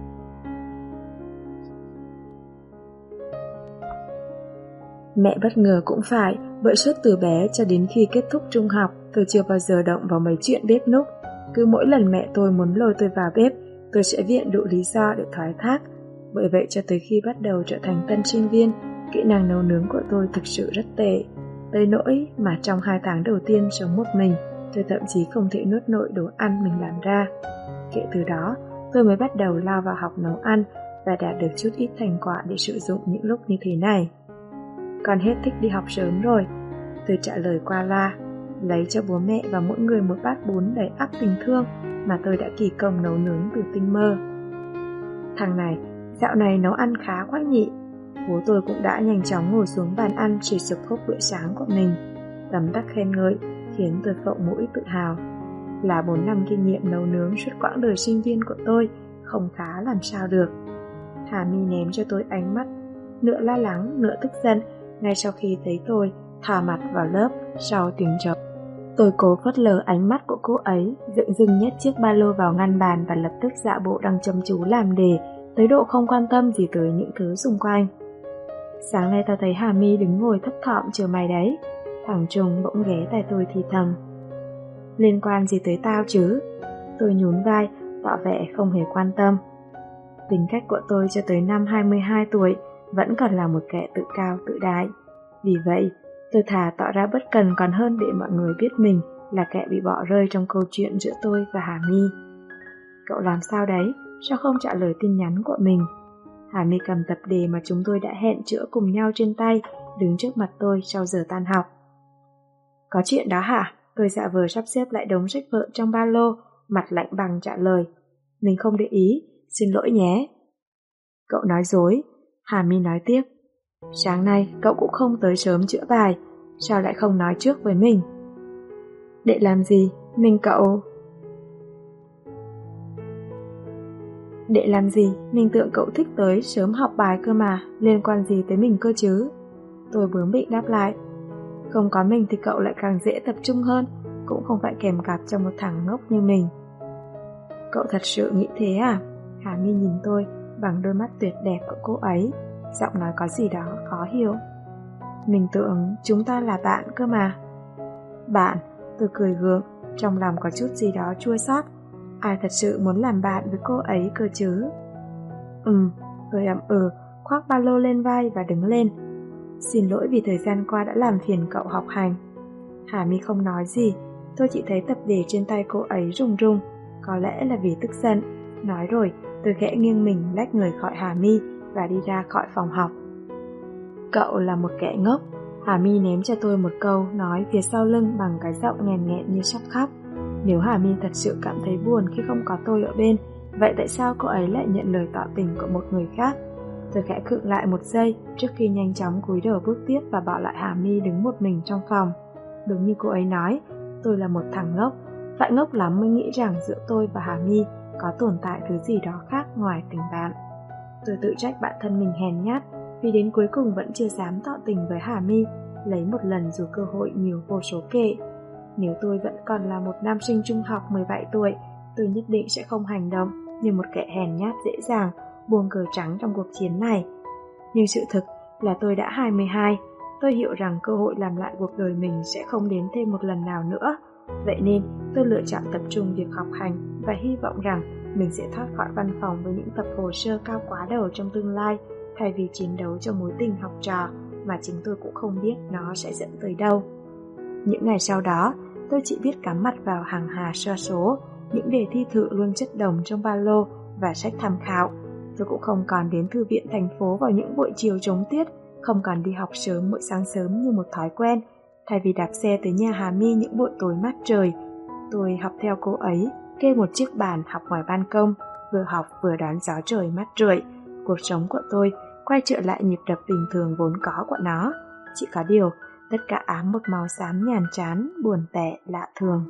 Mẹ bất ngờ cũng phải, bởi suốt từ bé cho đến khi kết thúc trung học, tôi chưa bao giờ động vào mấy chuyện bếp núc. Cứ mỗi lần mẹ tôi muốn lôi tôi vào bếp, tôi sẽ viện đủ lý do để thoái thác. Bởi vậy cho tới khi bắt đầu trở thành tân sinh viên, kỹ năng nấu nướng của tôi thực sự rất tệ. Tới nỗi mà trong hai tháng đầu tiên sống một mình, tôi thậm chí không thể nuốt nổi đồ ăn mình làm ra. Kể từ đó, tôi mới bắt đầu lao vào học nấu ăn và đạt được chút ít thành quả để sử dụng những lúc như thế này. "Con hết thích đi học sớm rồi," tôi trả lời qua loa, lấy cho bố mẹ và mỗi người một bát bún đầy ắp tình thương mà tôi đã kỳ công nấu nướng từ tinh mơ. "Thằng này, dạo này nấu ăn khá quá nhỉ." Bố tôi cũng đã nhanh chóng ngồi xuống bàn ăn chỉ sụp húp bữa sáng của mình. Tấm tắc khen ngợi khiến tôi phộng mũi tự hào. Là bốn năm kinh nghiệm nấu nướng suốt quãng đời sinh viên của tôi, không khá làm sao được. Hà My ném cho tôi ánh mắt nửa lo lắng, nửa tức giận ngay sau khi thấy tôi thò mặt vào lớp sau tiếng trống. Tôi cố phớt lờ ánh mắt của cô ấy, dửng dưng nhét chiếc ba lô vào ngăn bàn và lập tức giả bộ đang chăm chú làm đề, tới độ không quan tâm gì tới những thứ xung quanh. "Sáng nay tao thấy Hà My đứng ngồi thấp thỏm chờ mày đấy." Thằng Trung bỗng ghé tai tôi thì thầm. "Liên quan gì tới tao chứ?" Tôi nhún vai, tỏ vẻ không hề quan tâm. Tính cách của tôi cho tới năm hai mươi hai tuổi vẫn còn là một kẻ tự cao tự đại. Vì vậy, tôi thà tỏ ra bất cần còn hơn để mọi người biết mình là kẻ bị bỏ rơi trong câu chuyện giữa tôi và Hà My. "Cậu làm sao đấy? Sao không trả lời tin nhắn của mình?" Hà My cầm tập đề mà chúng tôi đã hẹn chữa cùng nhau trên tay, đứng trước mặt tôi sau giờ tan học. "Có chuyện đó hả?" Tôi giả vờ sắp xếp lại đống sách vở trong ba lô, mặt lạnh bằng trả lời. "Mình không để ý, xin lỗi nhé." "Cậu nói dối." Hà My nói tiếp. "Sáng nay cậu cũng không tới sớm chữa bài, sao lại không nói trước với mình?" "Để làm gì? Mình cậu..." "Để làm gì? Mình tưởng cậu thích tới sớm học bài cơ mà, liên quan gì tới mình cơ chứ?" Tôi bướng bỉnh đáp lại. "Không có mình thì cậu lại càng dễ tập trung hơn, cũng không phải kèm cặp cho một thằng ngốc như mình." "Cậu thật sự nghĩ thế à?" Hà My nhìn tôi bằng đôi mắt tuyệt đẹp của cô ấy. giọng nói có gì đó khó hiểu. Mình tưởng chúng ta là bạn cơ mà. Bạn? Tôi cười gượng, trong lòng có chút gì đó chua xót. Ai thật sự muốn làm bạn với cô ấy cơ chứ? Ừm, tôi ậm ừ, khoác ba lô lên vai và đứng lên. Xin lỗi vì thời gian qua đã làm phiền cậu học hành. Hà My không nói gì, tôi chỉ thấy tập đề trên tay cô ấy rung rung, có lẽ là vì tức giận. Nói rồi, tôi khẽ nghiêng mình lách người khỏi Hà My và đi ra khỏi phòng học. Cậu là một kẻ ngốc. Hà My ném cho tôi một câu nói phía sau lưng bằng cái giọng nghẹn nghẹn như sắp khóc. Nếu Hà My thật sự cảm thấy buồn khi không có tôi ở bên, vậy tại sao cô ấy lại nhận lời tỏ tình của một người khác? Tôi khẽ khựng lại một giây trước khi nhanh chóng cúi đầu bước tiếp và bỏ lại Hà My đứng một mình trong phòng. Đúng như cô ấy nói, tôi là một thằng ngốc, phải ngốc lắm mới nghĩ rằng giữa tôi và Hà My có tồn tại thứ gì đó khác ngoài tình bạn. Tôi tự trách bản thân mình hèn nhát vì đến cuối cùng vẫn chưa dám tỏ tình với Hà My, lấy một lần dù cơ hội nhiều vô số kể. Nếu tôi vẫn còn là một nam sinh trung học mười bảy tuổi, tôi nhất định sẽ không hành động như một kẻ hèn nhát dễ dàng, buông cờ trắng trong cuộc chiến này. Nhưng sự thực là tôi đã hai mươi hai, tôi hiểu rằng cơ hội làm lại cuộc đời mình sẽ không đến thêm một lần nào nữa. Vậy nên tôi lựa chọn tập trung việc học hành và hy vọng rằng mình sẽ thoát khỏi văn phòng với những tập hồ sơ cao quá đầu trong tương lai, thay vì chiến đấu cho mối tình học trò mà chính tôi cũng không biết nó sẽ dẫn tới đâu. Những ngày sau đó, tôi chỉ biết cắm mặt vào hàng hà so số, những đề thi thự luôn chất đống trong ba lô và sách tham khảo. Tôi cũng không còn đến thư viện thành phố vào những buổi chiều trống tiết, không còn đi học sớm mỗi sáng sớm như một thói quen. Thay vì đạp xe tới nhà Hà My những buổi tối mát trời, tôi học theo cô ấy, kê một chiếc bàn học ngoài ban công, vừa học vừa đón gió trời mát rượi. Cuộc sống của tôi quay trở lại nhịp đập bình thường vốn có của nó. Chỉ có điều, tất cả ám một màu xám nhàm chán, buồn tẻ, lạ thường.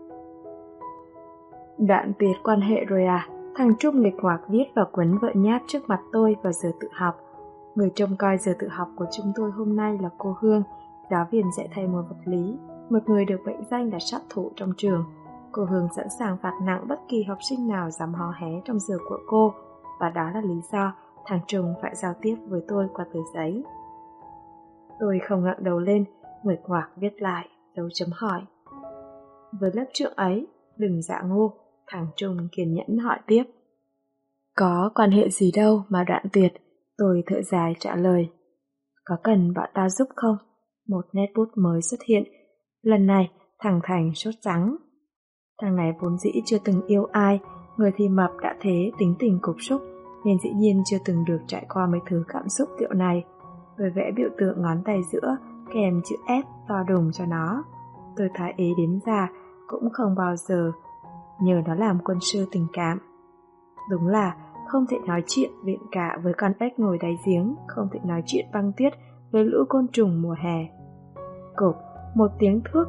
Đoạn tuyệt quan hệ rồi à? Thằng Trung nghịch ngoạc viết vào cuốn vợ nháp trước mặt tôi vào giờ tự học. Người trông coi giờ tự học của chúng tôi hôm nay là cô Hương, giáo viên dạy thầy môn vật lý, một người được mệnh danh là sát thủ trong trường. Cô Hương sẵn sàng phạt nặng bất kỳ học sinh nào dám hò hé trong giờ của cô, và đó là lý do thằng Trung phải giao tiếp với tôi qua tờ giấy. Tôi không ngẩng đầu lên, người ngoạc viết lại, dấu chấm hỏi. Với lớp trưởng ấy, đừng dạ ngu, thằng Trung kiên nhẫn hỏi tiếp. Có quan hệ gì đâu mà Đoạn Tuyệt, tôi thở dài trả lời. Có cần bọn tao giúp không? Một nét bút mới xuất hiện. Lần này, thằng Thành sốt sắng. Thằng này vốn dĩ chưa từng yêu ai, người thì mập đã thế tính tình cục súc, nên dĩ nhiên chưa từng được trải qua mấy thứ cảm xúc kiểu này. Tôi vẽ biểu tượng ngón tay giữa, kèm chữ F to đùng cho nó. Tôi thái ế đến già, cũng không bao giờ nhờ nó làm quân sư tình cảm. Đúng là không thể nói chuyện viện cả với con ếch ngồi đáy giếng, không thể nói chuyện băng tuyết với lũ côn trùng mùa hè. Cộp, một tiếng thước.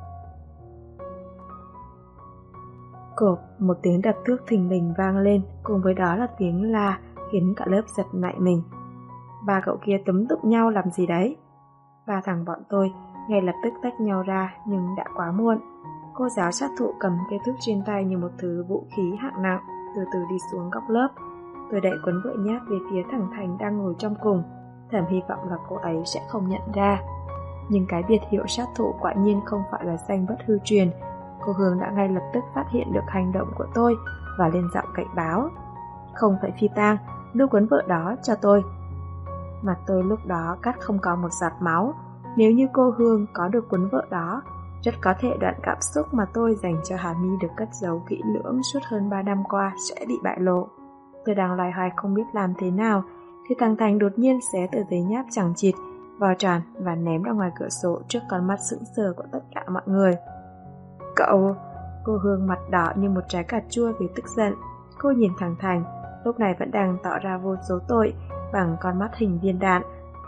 Cộp, một tiếng đập thước thình lình vang lên, cùng với đó là tiếng la khiến cả lớp giật nảy mình. Ba cậu kia túm tụm nhau làm gì đấy? Ba thằng bọn tôi ngay lập tức tách nhau ra, nhưng đã quá muộn. Cô giáo sát thủ cầm cây thước trên tay như một thứ vũ khí hạng nặng, từ từ đi xuống góc lớp. Tôi đẩy cuốn vợ nháp về phía thằng Thành đang ngồi trong cùng, thầm hy vọng là cô ấy sẽ không nhận ra. Nhưng cái biệt hiệu sát thủ quả nhiên không phải là danh bất hư truyền. Cô Hương đã ngay lập tức phát hiện được hành động của tôi và lên giọng cảnh báo. Không phải phi tang, đưa cuốn vợ đó cho tôi. Mặt tôi lúc đó cắt không có một giọt máu. Nếu như cô Hương có được cuốn vợ đó, rất có thể đoạn cảm xúc mà tôi dành cho Hà My được cất giấu kỹ lưỡng suốt hơn ba năm qua sẽ bị bại lộ. Tôi đang loay hoay không biết làm thế nào, thì thằng Thành đột nhiên xé tờ giấy nháp chẳng chịt, vào tràn và ném ra ngoài cửa sổ trước con mắt sững sờ của tất cả mọi người. Cậu! Cô Hương mặt đỏ như một trái cà chua vì tức giận. Cô nhìn thằng Thành, lúc này vẫn đang tỏ ra vô số tội bằng con mắt hình viên đạn.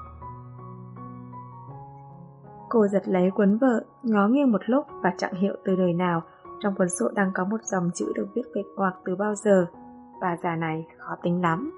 Cô giật lấy cuốn vở, ngó nghiêng một lúc và chẳng hiểu từ đời nào trong cuốn sổ đang có một dòng chữ được viết nghịch ngoạc từ bao giờ. Bà già này khó tính lắm.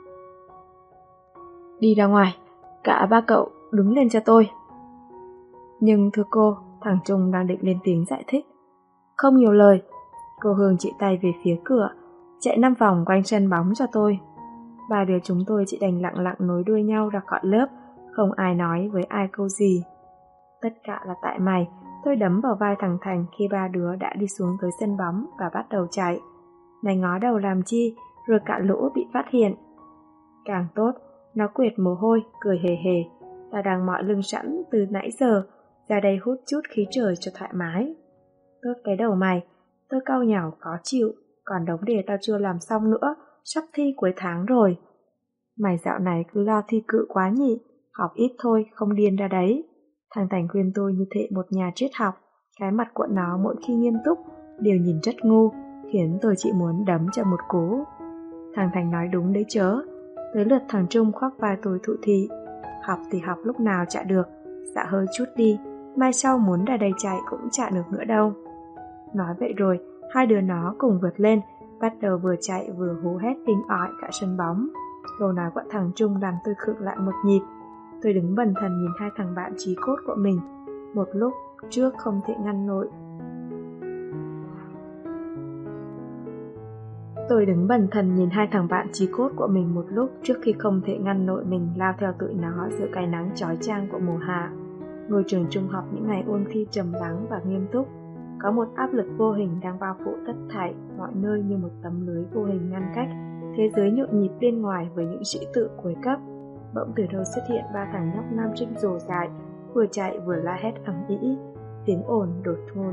Đi ra ngoài, cả ba cậu đứng lên cho tôi. Nhưng thưa cô, thằng Trung đang định lên tiếng giải thích. Không nhiều lời, cô Hương chỉ tay về phía cửa, chạy năm vòng quanh sân bóng cho tôi. Ba đứa chúng tôi chỉ đành lặng lặng nối đuôi nhau ra khỏi lớp, không ai nói với ai câu gì. Tất cả là tại mày, tôi đấm vào vai thằng Thành khi ba đứa đã đi xuống tới sân bóng và bắt đầu chạy. Mày ngó đầu làm chi, rồi cả lũ bị phát hiện. Càng tốt, nó quệt mồ hôi, cười hề hề. Ta đang mỏi lưng sẵn từ nãy giờ, ra đây hút chút khí trời cho thoải mái. Tốt cái đầu mày, tôi cau nhàu khó chịu, còn đống đề tao chưa làm xong nữa, sắp thi cuối tháng rồi. Mày dạo này cứ lo thi cử quá nhỉ, học ít thôi, không điên ra đấy. Thằng Thành khuyên tôi như thế một nhà triết học, cái mặt của nó mỗi khi nghiêm túc đều nhìn rất ngu, khiến tôi chỉ muốn đấm cho một cú. Thằng Thành nói đúng đấy chớ. Tới lượt thằng Trung khoác vai tôi thụ thị. Học thì học lúc nào chả được, dạ hơi chút đi, mai sau muốn ra đây chạy cũng chả được nữa đâu. Nói vậy rồi, hai đứa nó cùng vượt lên, bắt đầu vừa chạy vừa hú hét inh ỏi cả sân bóng. Câu nói của thằng Trung làm tôi khựng lại một nhịp. Tôi đứng bần thần nhìn hai thằng bạn chí cốt của mình, một lúc trước không thể ngăn nổi. Tôi đứng bần thần nhìn hai thằng bạn chí cốt của mình một lúc trước khi không thể ngăn nổi mình lao theo tụi nó giữa cái nắng chói chang của mùa hạ. Ngôi trường trung học những ngày ôn thi trầm lắng và nghiêm túc. Có một áp lực vô hình đang bao phủ tất thảy mọi nơi như một tấm lưới vô hình ngăn cách thế giới nhộn nhịp bên ngoài với những sĩ tử cuối cấp. Bỗng từ đâu xuất hiện ba thằng nhóc nam trinh rồ dại, vừa chạy vừa la hét ầm ĩ. Tiếng ồn đột ngột,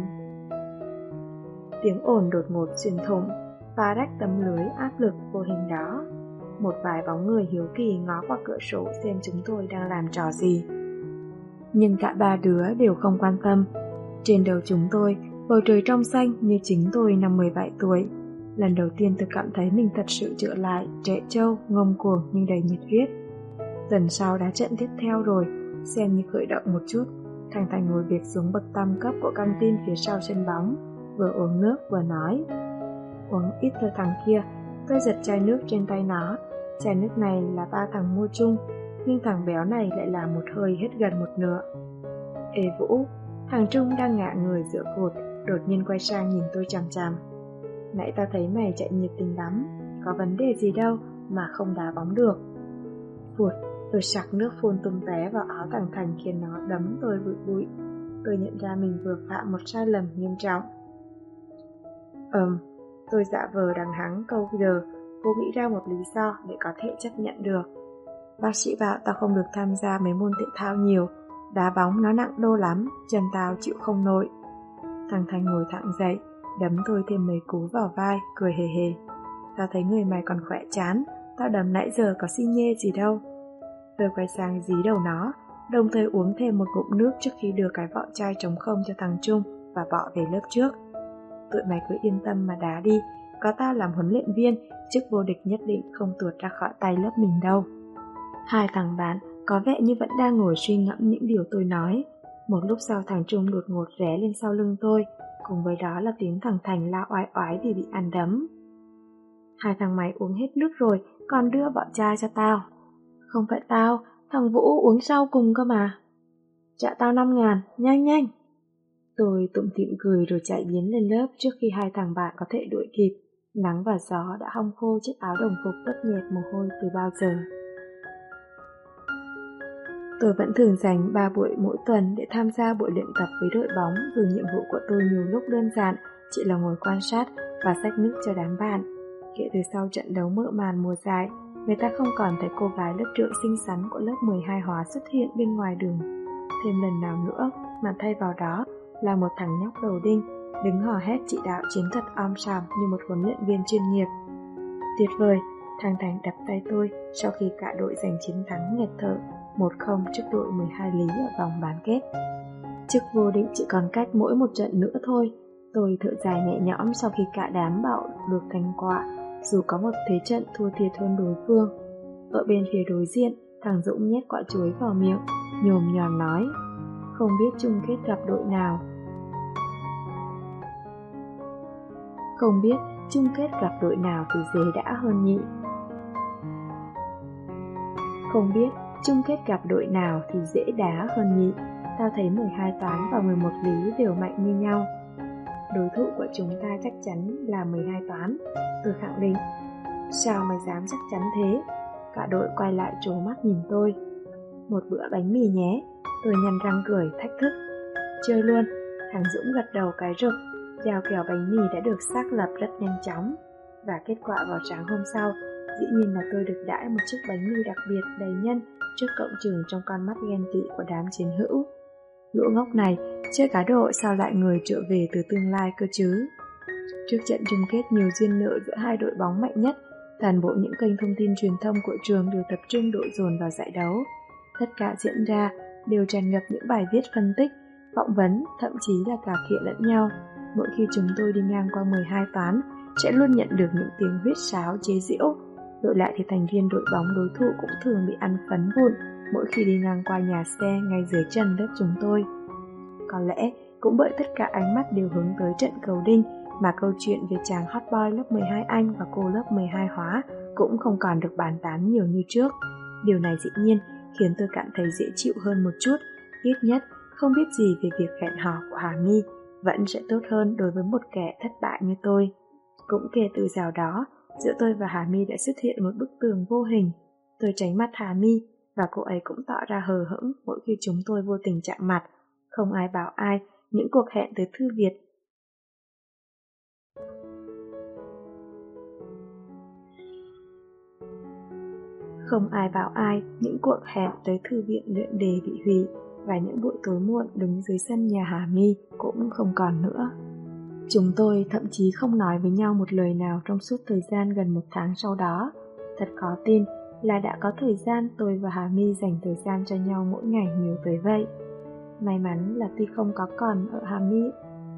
tiếng ồn đột ngột xuyên thủng, phá rách tấm lưới áp lực vô hình đó. Một vài bóng người hiếu kỳ ngó qua cửa sổ xem chúng tôi đang làm trò gì. Nhưng cả ba đứa đều không quan tâm. Trên đầu chúng tôi, bầu trời trong xanh như chính tôi năm mười bảy tuổi. Lần đầu tiên tôi cảm thấy mình thật sự trở lại, trẻ trâu, ngông cuồng nhưng đầy nhiệt huyết. Dần sau đá trận tiếp theo rồi, xem như khởi động một chút. Thằng Thành ngồi bệt xuống bậc tam cấp của căng tin phía sau sân bóng, vừa uống nước vừa nói. Uống ít thôi thằng kia. Tôi giật chai nước trên tay nó. Chai nước này là ba thằng mua chung, nhưng thằng béo này lại là một hơi hết gần một nửa. Ê Vũ, thằng Trung đang ngả người giữa cột, đột nhiên quay sang nhìn tôi chằm chằm. Nãy tao thấy mày chạy nhiệt tình lắm, có vấn đề gì đâu mà không đá bóng được. Phụt, tôi sặc nước phun tung tóe vào áo thằng Thành khiến nó đấm tôi bụi bụi. Tôi nhận ra mình vừa phạm một sai lầm nghiêm trọng. Ừm, tôi giả vờ đằng hắng câu giờ, cô nghĩ ra một lý do để có thể chấp nhận được. Bác sĩ bảo tao không được tham gia mấy môn thể thao nhiều, đá bóng nó nặng đô lắm, chân tao chịu không nổi. Thằng Thành ngồi thẳng dậy, đấm tôi thêm mấy cú vào vai, cười hề hề. Tao thấy người mày còn khỏe chán, tao đấm nãy giờ có xi nhê gì đâu. Tôi quay sang dí đầu nó, đồng thời uống thêm một ngụm nước trước khi đưa cái vỏ chai trống không cho thằng Trung và bỏ về lớp trước. Tụi mày cứ yên tâm mà đá đi, có tao làm huấn luyện viên, chức vô địch nhất định không tuột ra khỏi tay lớp mình đâu. Hai thằng bạn có vẻ như vẫn đang ngồi suy ngẫm những điều tôi nói. Một lúc sau thằng Trung đột ngột ré lên sau lưng tôi, cùng với đó là tiếng thằng Thành la oái oái vì bị ăn đấm. Hai thằng mày uống hết nước rồi, còn đưa vỏ chai cho tao. Không phải tao, thằng Vũ uống sau cùng cơ mà. Trả tao năm ngàn, nhanh nhanh. Tôi tủm tỉm cười rồi chạy biến lên lớp trước khi hai thằng bạn có thể đuổi kịp. Nắng và gió đã hong khô chiếc áo đồng phục ướt nhẹp mồ hôi từ bao giờ. Tôi vẫn thường dành ba buổi mỗi tuần để tham gia buổi luyện tập với đội bóng, dù nhiệm vụ của tôi nhiều lúc đơn giản chỉ là ngồi quan sát và xách nước cho đám bạn. Kể từ sau trận đấu mở màn mùa giải, người ta không còn thấy cô gái lớp trưởng xinh xắn của lớp mười hai hóa xuất hiện bên ngoài đường thêm lần nào nữa, mà thay vào đó là một thằng nhóc đầu đinh đứng hò hét chỉ đạo chiến thuật om sòm như một huấn luyện viên chuyên nghiệp. Tuyệt vời, thằng Thành đập tay tôi sau khi cả đội giành chiến thắng nghẹt thở một không trước đội mười hai lý ở vòng bán kết. Chức vô địch chỉ còn cách mỗi một trận nữa thôi. Tôi thở dài nhẹ nhõm sau khi cả đám bảo được thành quả, dù có một thế trận thua thiệt hơn đối phương. Ở bên phía đối diện, thằng Dũng nhét quả chuối vào miệng, nhồm nhòm nói: không biết chung kết gặp đội nào. Không biết chung kết gặp đội nào thì dễ đã hơn nhỉ. Không biết chung kết gặp đội nào thì dễ đá hơn nhỉ. Tao thấy mười hai toán và mười một lý đều mạnh như nhau. Đối thủ của chúng ta chắc chắn là mười hai toán, tôi khẳng định. Sao mày dám chắc chắn thế? cả đội quay lại trố mắt nhìn tôi. Một bữa bánh mì nhé, tôi nhăn răng cười thách thức. Chơi luôn, thằng Dũng gật đầu cái rực. Giao kèo bánh mì đã được xác lập rất nhanh chóng. Và kết quả vào sáng hôm sau, dĩ nhiên là tôi được đãi một chiếc bánh mì đặc biệt đầy nhân trước cổng trường trong con mắt ghen tị của đám chiến hữu. Lũ ngốc này, chơi cá độ sao lại người trở về từ tương lai cơ chứ? Trước trận chung kết nhiều duyên nợ giữa hai đội bóng mạnh nhất, toàn bộ những kênh thông tin truyền thông của trường đều tập trung đội dồn vào giải đấu. Tất cả diễn ra đều tràn ngập những bài viết phân tích, phỏng vấn, thậm chí là cà khịa lẫn nhau. Mỗi khi chúng tôi đi ngang qua mười hai toán, sẽ luôn nhận được những tiếng huýt sáo chế giễu. Đổi lại thì thành viên đội bóng đối thủ cũng thường bị ăn phấn vụn mỗi khi đi ngang qua nhà xe ngay dưới chân lớp chúng tôi. Có lẽ cũng bởi tất cả ánh mắt đều hướng tới trận cầu đinh mà câu chuyện về chàng hot boy lớp mười hai Anh và cô lớp mười hai Hóa cũng không còn được bàn tán nhiều như trước. Điều này dĩ nhiên khiến tôi cảm thấy dễ chịu hơn một chút, ít nhất không biết gì về việc hẹn hò của Hà My vẫn sẽ tốt hơn đối với một kẻ thất bại như tôi. Cũng kể từ rào đó, giữa tôi và Hà My đã xuất hiện một bức tường vô hình. Tôi tránh mắt Hà My và cô ấy cũng tỏ ra hờ hững mỗi khi chúng tôi vô tình chạm mặt. Không ai bảo ai, những cuộc hẹn tới Thư Việt Không ai bảo ai, những cuộc hẹn tới thư viện luyện đề bị hủy và những buổi tối muộn đứng dưới sân nhà Hà My cũng không còn nữa. Chúng tôi thậm chí không nói với nhau một lời nào trong suốt thời gian gần một tháng sau đó. Thật khó tin là đã có thời gian tôi và Hà My dành thời gian cho nhau mỗi ngày nhiều tới vậy. May mắn là tuy không có còn ở Hà My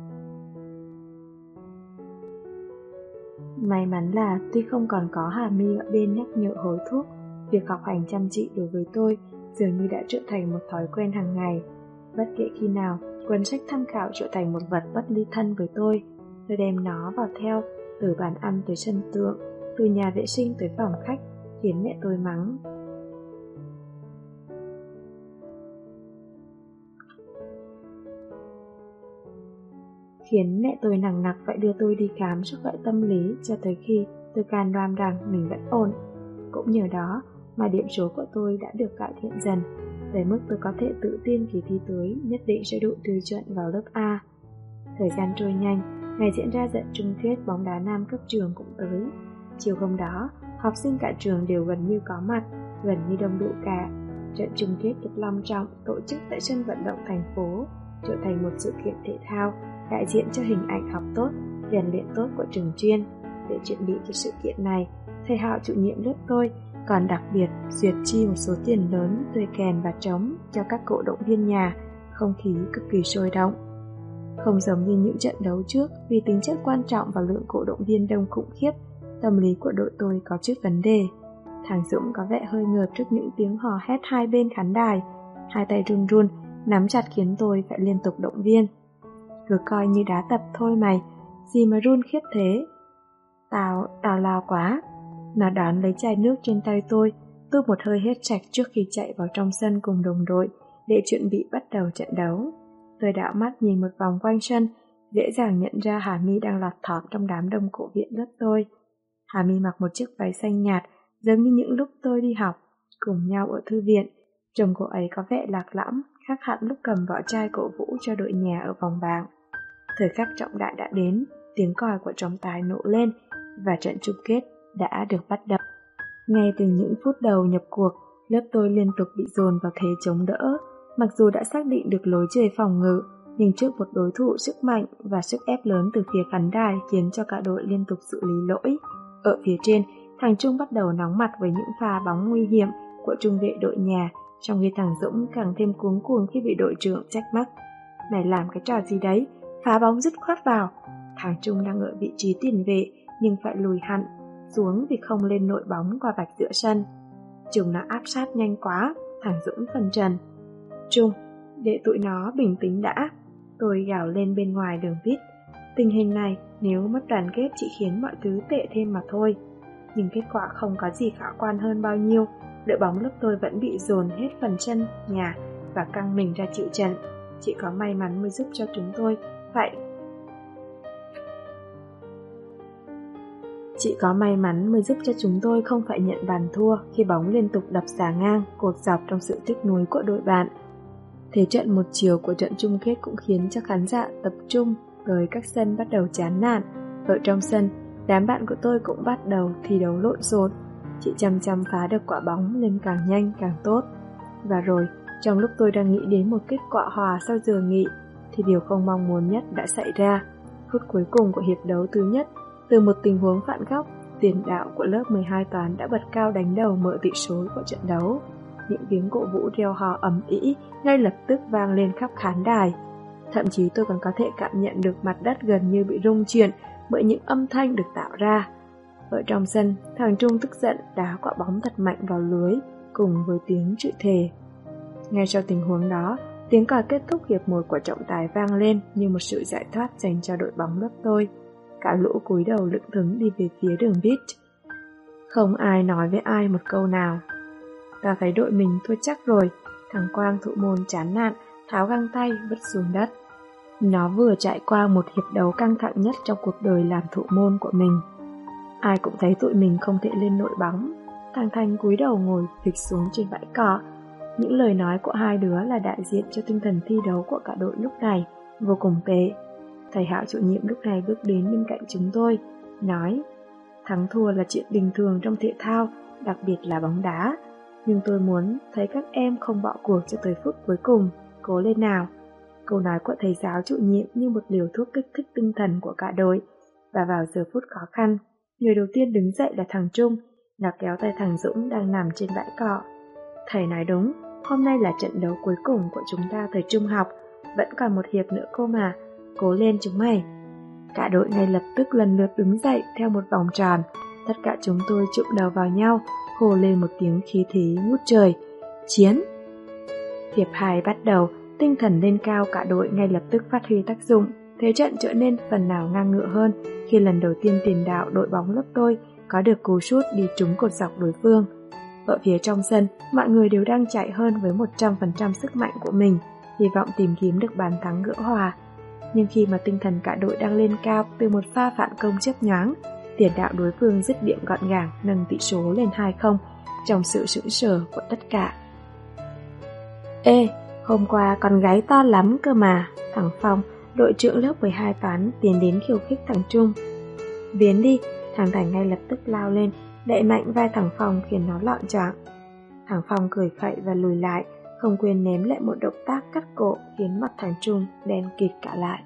May mắn là tuy không còn có Hà My ở bên nhắc nhở hối thúc, việc học hành chăm chỉ đối với tôi dường như đã trở thành một thói quen hàng ngày. Bất kể khi nào, cuốn sách tham khảo trở thành một vật bất ly thân với tôi. Tôi đem nó vào theo, từ bàn ăn tới sân thượng, từ nhà vệ sinh tới phòng khách, khiến mẹ tôi mắng. Khiến mẹ tôi nằng nặc phải đưa tôi đi khám sức khỏe tâm lý cho tới khi tôi cam đoan rằng mình vẫn ổn. Cũng nhờ đó mà điểm số của tôi đã được cải thiện dần, tới mức tôi có thể tự tin kỳ thi tới nhất định sẽ đủ tiêu chuẩn vào lớp A. Thời gian trôi nhanh, ngày diễn ra trận chung kết bóng đá nam cấp trường cũng tới. Chiều hôm đó, học sinh cả trường đều gần như có mặt, gần như đông đủ cả. Trận chung kết được long trọng tổ chức tại sân vận động thành phố, trở thành một sự kiện thể thao đại diện cho hình ảnh học tốt, rèn luyện tốt của trường chuyên. Để chuẩn bị cho sự kiện này, thầy Hạo chủ nhiệm lớp tôi còn đặc biệt duyệt chi một số tiền lớn thuê kèn và trống cho các cổ động viên nhà, không khí cực kỳ sôi động. Không giống như những trận đấu trước, vì tính chất quan trọng và lượng cổ động viên đông khủng khiếp, tâm lý của đội tôi có chút vấn đề. Thằng Dũng có vẻ hơi ngợp trước những tiếng hò hét hai bên khán đài, hai tay run run, nắm chặt khiến tôi phải liên tục động viên. Cứ coi như đá tập thôi mày, gì mà run khiếp thế. Tao, tao lao quá. Nó đón lấy chai nước trên tay tôi, tôi một hơi hết sạch trước khi chạy vào trong sân cùng đồng đội để chuẩn bị bắt đầu trận đấu. Tôi đảo mắt nhìn một vòng quanh sân, dễ dàng nhận ra Hà My đang lọt thỏm trong đám đông cổ viện lớp tôi. Hà My mặc một chiếc váy xanh nhạt, giống như những lúc tôi đi học cùng nhau ở thư viện. Trông cô ấy có vẻ lạc lõng, khác hẳn lúc cầm vỏ chai cổ vũ cho đội nhà ở vòng bảng. Thời khắc trọng đại đã đến, tiếng còi của trọng tài nổ lên và trận chung kết đã được bắt đầu. Ngay từ những phút đầu nhập cuộc, lớp tôi liên tục bị dồn vào thế chống đỡ. Mặc dù đã xác định được lối chơi phòng ngự, nhưng trước một đối thủ sức mạnh và sức ép lớn từ phía khán đài khiến cho cả đội liên tục xử lý lỗi. Ở phía trên, thằng Trung bắt đầu nóng mặt với những pha bóng nguy hiểm của trung vệ đội nhà, trong khi thằng Dũng càng thêm cuống cuồng khi bị đội trưởng trách móc. Mày làm cái trò gì đấy? Phá bóng dứt khoát vào. Thằng Trung đang ở vị trí tiền vệ nhưng phải lùi hẳn xuống vì không lên nội bóng qua vạch giữa sân. Chúng nó áp sát nhanh quá, thằng Dũng phân trần. Trung, để tụi nó bình tĩnh đã. Tôi gào lên bên ngoài đường vít. Tình hình này nếu mất đoàn kết chỉ khiến mọi thứ tệ thêm mà thôi. Nhưng kết quả không có gì khả quan hơn bao nhiêu. Đội bóng lớp tôi vẫn bị dồn hết phần sân nhà và căng mình ra chịu trận. Chỉ có may mắn mới giúp cho chúng tôi phải Chỉ có may mắn mới giúp cho chúng tôi không phải nhận bàn thua khi bóng liên tục đập xà ngang, cột dọc trong sự tiếc nuối của đội bạn. Thế trận một chiều của trận chung kết cũng khiến cho khán giả tập trung tới các sân bắt đầu chán nản. Ở trong sân, đám bạn của tôi cũng bắt đầu thi đấu lộn xộn, chỉ chăm chăm phá được quả bóng lên càng nhanh càng tốt. Và rồi, trong lúc tôi đang nghĩ đến một kết quả hòa sau giờ nghỉ, thì điều không mong muốn nhất đã xảy ra. Phút cuối cùng của hiệp đấu thứ nhất, từ một tình huống phản góc, tiền đạo của lớp mười hai toán đã bật cao đánh đầu mở tỷ số của trận đấu. Những tiếng cổ vũ reo hò ầm ĩ ngay lập tức vang lên khắp khán đài. Thậm chí tôi còn có thể cảm nhận được mặt đất gần như bị rung chuyển bởi những âm thanh được tạo ra. Ở trong sân, thằng Trung tức giận đá quả bóng thật mạnh vào lưới cùng với tiếng chửi thề. Ngay sau tình huống đó, tiếng còi kết thúc hiệp một của trọng tài vang lên như một sự giải thoát dành cho đội bóng lớp tôi. Cả lũ cúi đầu lững thững đi về phía đường beach. Không ai nói với ai một câu nào. Ta thấy đội mình thua chắc rồi. Thằng Quang thủ môn chán nản, tháo găng tay vứt xuống đất. Nó vừa trải qua một hiệp đấu căng thẳng nhất trong cuộc đời làm thủ môn của mình. Ai cũng thấy tụi mình không thể lên đội bóng. Thằng Thành cúi đầu ngồi phịch xuống trên bãi cỏ. Những lời nói của hai đứa là đại diện cho tinh thần thi đấu của cả đội lúc này, vô cùng tệ. Thầy Hạo chủ nhiệm lúc này bước đến bên cạnh chúng tôi, nói: thắng thua là chuyện bình thường trong thể thao, đặc biệt là bóng đá. Nhưng tôi muốn thấy các em không bỏ cuộc cho tới phút cuối cùng, cố lên nào. Câu nói của thầy giáo chủ nhiệm như một liều thuốc kích thích tinh thần của cả đội. Và vào giờ phút khó khăn, người đầu tiên đứng dậy là thằng Trung. Nó kéo tay thằng Dũng đang nằm trên bãi cỏ. Thầy nói đúng, hôm nay là trận đấu cuối cùng của chúng ta thời trung học. Vẫn còn một hiệp nữa cô mà, cố lên chúng mày. Cả đội ngay lập tức lần lượt đứng dậy theo một vòng tròn. Tất cả chúng tôi chụm đầu vào nhau, hô lên một tiếng khí thế ngút trời: chiến! Hiệp hai bắt đầu, tinh thần lên cao, cả đội ngay lập tức phát huy tác dụng. Thế trận trở nên phần nào ngang ngửa hơn khi lần đầu tiên tiền đạo đội bóng lớp tôi có được cú sút đi trúng cột dọc đối phương. Ở phía trong sân, mọi người đều đang chạy hơn với một trăm phần trăm sức mạnh của mình, hy vọng tìm kiếm được bàn thắng gỡ hòa. Nhưng khi mà tinh thần cả đội đang lên cao từ một pha phản công chớp nhoáng, tiền đạo đối phương dứt điểm gọn gàng nâng tỷ số lên hai không trong sự sững sờ của tất cả. Ê, hôm qua con gái to lắm cơ mà, thằng Phong, đội trưởng lớp mười hai toán tiến đến khiêu khích thằng Trung. Biến đi, thằng Thành ngay lập tức lao lên, đẩy mạnh vai thằng Phong khiến nó loạn choạng. Thằng Phong cười khẩy và lùi lại, không quên ném lại một động tác cắt cổ khiến mặt thằng Trung đen kịt cả lại.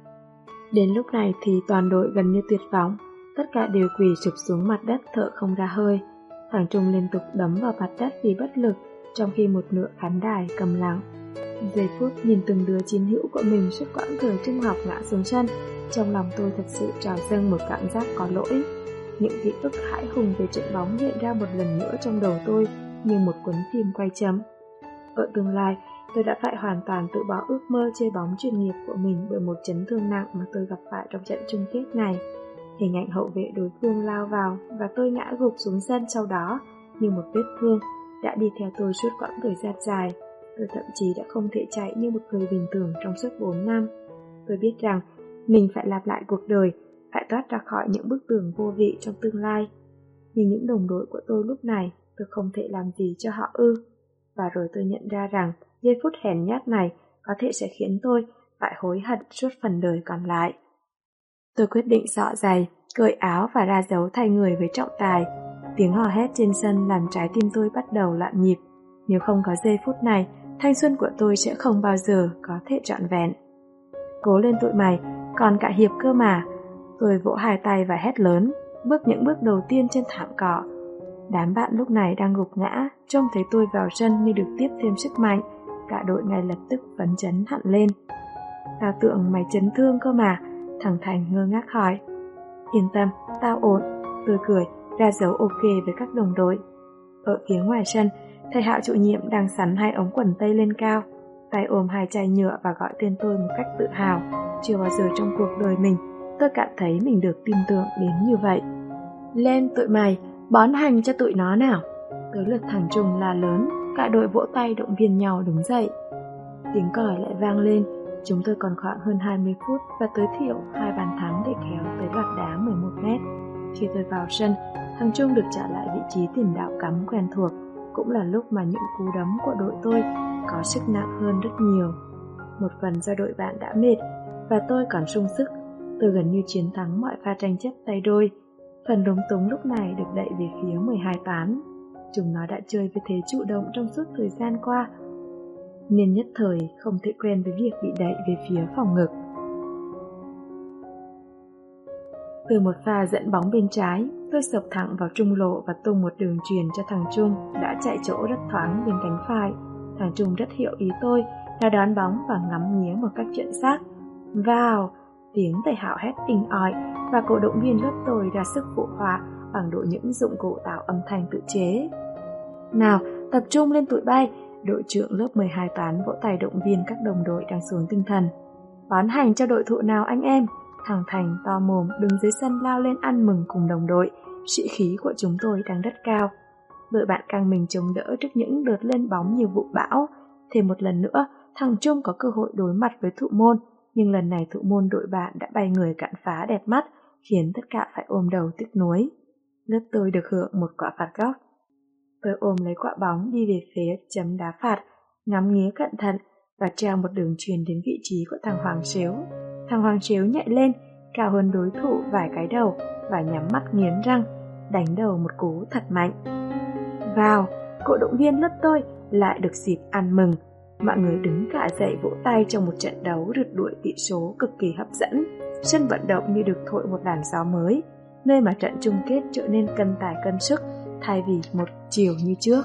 Đến lúc này thì toàn đội gần như tuyệt vọng, tất cả đều quỳ sụp xuống mặt đất thở không ra hơi. Thằng Trung liên tục đấm vào mặt đất vì bất lực, trong khi một nửa khán đài cầm lặng. Giây phút nhìn từng đứa chiến hữu của mình suốt quãng thời trung học ngã xuống chân, trong lòng tôi thật sự trào dâng một cảm giác có lỗi. Những ký ức hãi hùng về trận bóng hiện ra một lần nữa trong đầu tôi như một cuốn phim quay chậm. Ở tương lai, tôi đã phải hoàn toàn tự bỏ ước mơ chơi bóng chuyên nghiệp của mình bởi một chấn thương nặng mà tôi gặp phải trong trận chung kết này. Hình ảnh hậu vệ đối phương lao vào và tôi ngã gục xuống sân sau đó như một vết thương đã đi theo tôi suốt quãng thời gian dài. Tôi thậm chí đã không thể chạy như một người bình thường trong suốt bốn năm. Tôi biết rằng mình phải lặp lại cuộc đời, phải thoát ra khỏi những bức tường vô vị trong tương lai. Nhưng những đồng đội của tôi lúc này, tôi không thể làm gì cho họ ư. Và rồi tôi nhận ra rằng giây phút hèn nhát này có thể sẽ khiến tôi phải hối hận suốt phần đời còn lại. Tôi quyết định xỏ giày, cởi áo và ra dấu thay người với trọng tài. Tiếng hò hét trên sân làm trái tim tôi bắt đầu loạn nhịp. Nếu không có giây phút này, thanh xuân của tôi sẽ không bao giờ có thể trọn vẹn. Cố lên tụi mày, còn cả hiệp cơ mà. Tôi vỗ hai tay và hét lớn, bước những bước đầu tiên trên thảm cỏ. Đám bạn lúc này đang gục ngã, trông thấy tôi vào sân như được tiếp thêm sức mạnh. Cả đội ngay lập tức phấn chấn hẳn lên. Tao tưởng mày chấn thương cơ mà, thằng Thành ngơ ngác hỏi. Yên tâm, tao ổn. Tôi cười, ra dấu ok với các đồng đội. Ở phía ngoài sân, thầy Hạo chủ nhiệm đang sắn hai ống quần tây lên cao, tay ôm hai chai nhựa và gọi tên tôi một cách tự hào. Chưa bao giờ trong cuộc đời mình tôi cảm thấy mình được tin tưởng đến như vậy. Lên tụi mày, bón hành cho tụi nó nào. Tới lượt thằng Trung la lớn, cả đội vỗ tay động viên nhau đứng dậy. Tiếng còi lại vang lên. Chúng tôi còn khoảng hơn hai mươi phút và tối thiểu hai bàn thắng để kéo tới loạt đá mười một mét. Khi tôi vào sân, thằng Trung được trả lại vị trí tiền đạo cắm quen thuộc, cũng là lúc mà những cú đấm của đội tôi có sức nặng hơn rất nhiều. Một phần do đội bạn đã mệt và tôi còn sung sức, tôi gần như chiến thắng mọi pha tranh chấp tay đôi. Phần lúng túng lúc này được đẩy về phía mười hai toán. Chúng nó đã chơi với thế chủ động trong suốt thời gian qua, nên nhất thời không thể quen với việc bị đẩy về phía phòng ngực. Từ một pha dẫn bóng bên trái, tôi sập thẳng vào trung lộ và tung một đường chuyền cho thằng Trung đã chạy chỗ rất thoáng bên cánh phải. Thằng Trung rất hiểu ý tôi, đã đón bóng và ngắm nghía một cách chuẩn xác. Vào! Tiếng thầy Hạo hét inh ỏi và cổ động viên lớp tôi ra sức phụ họa bằng đội những dụng cụ tạo âm thanh tự chế. Nào, tập trung lên tụi bay! Đội trưởng lớp mười hai toán vỗ tay động viên các đồng đội đang xuống tinh thần. Bán hành cho đội thụ nào anh em! Thằng Thành to mồm đứng dưới sân lao lên ăn mừng cùng đồng đội. Sĩ khí của chúng tôi đang rất cao. Đội bạn căng mình chống đỡ trước những đợt lên bóng như vụ bão. Thêm một lần nữa, thằng Trung có cơ hội đối mặt với thụ môn, nhưng lần này thụ môn đội bạn đã bay người cản phá đẹp mắt, khiến tất cả phải ôm đầu tiếc nuối. Lớp tôi được hưởng một quả phạt góc. Tôi ôm lấy quả bóng đi về phía chấm đá phạt, ngắm nghía cẩn thận và treo một đường chuyền đến vị trí của thằng Hoàng Xếu. Thằng Hoàng Xếu nhảy lên, cao hơn đối thủ vài cái đầu và nhắm mắt nghiến răng, đánh đầu một cú thật mạnh. Vào, cổ động viên lớp tôi lại được dịp ăn mừng. Mọi người đứng cả dậy vỗ tay trong một trận đấu rượt đuổi tỷ số cực kỳ hấp dẫn. Sân vận động như được thổi một làn gió mới, nơi mà trận chung kết trở nên cân tài cân sức thay vì một chiều như trước.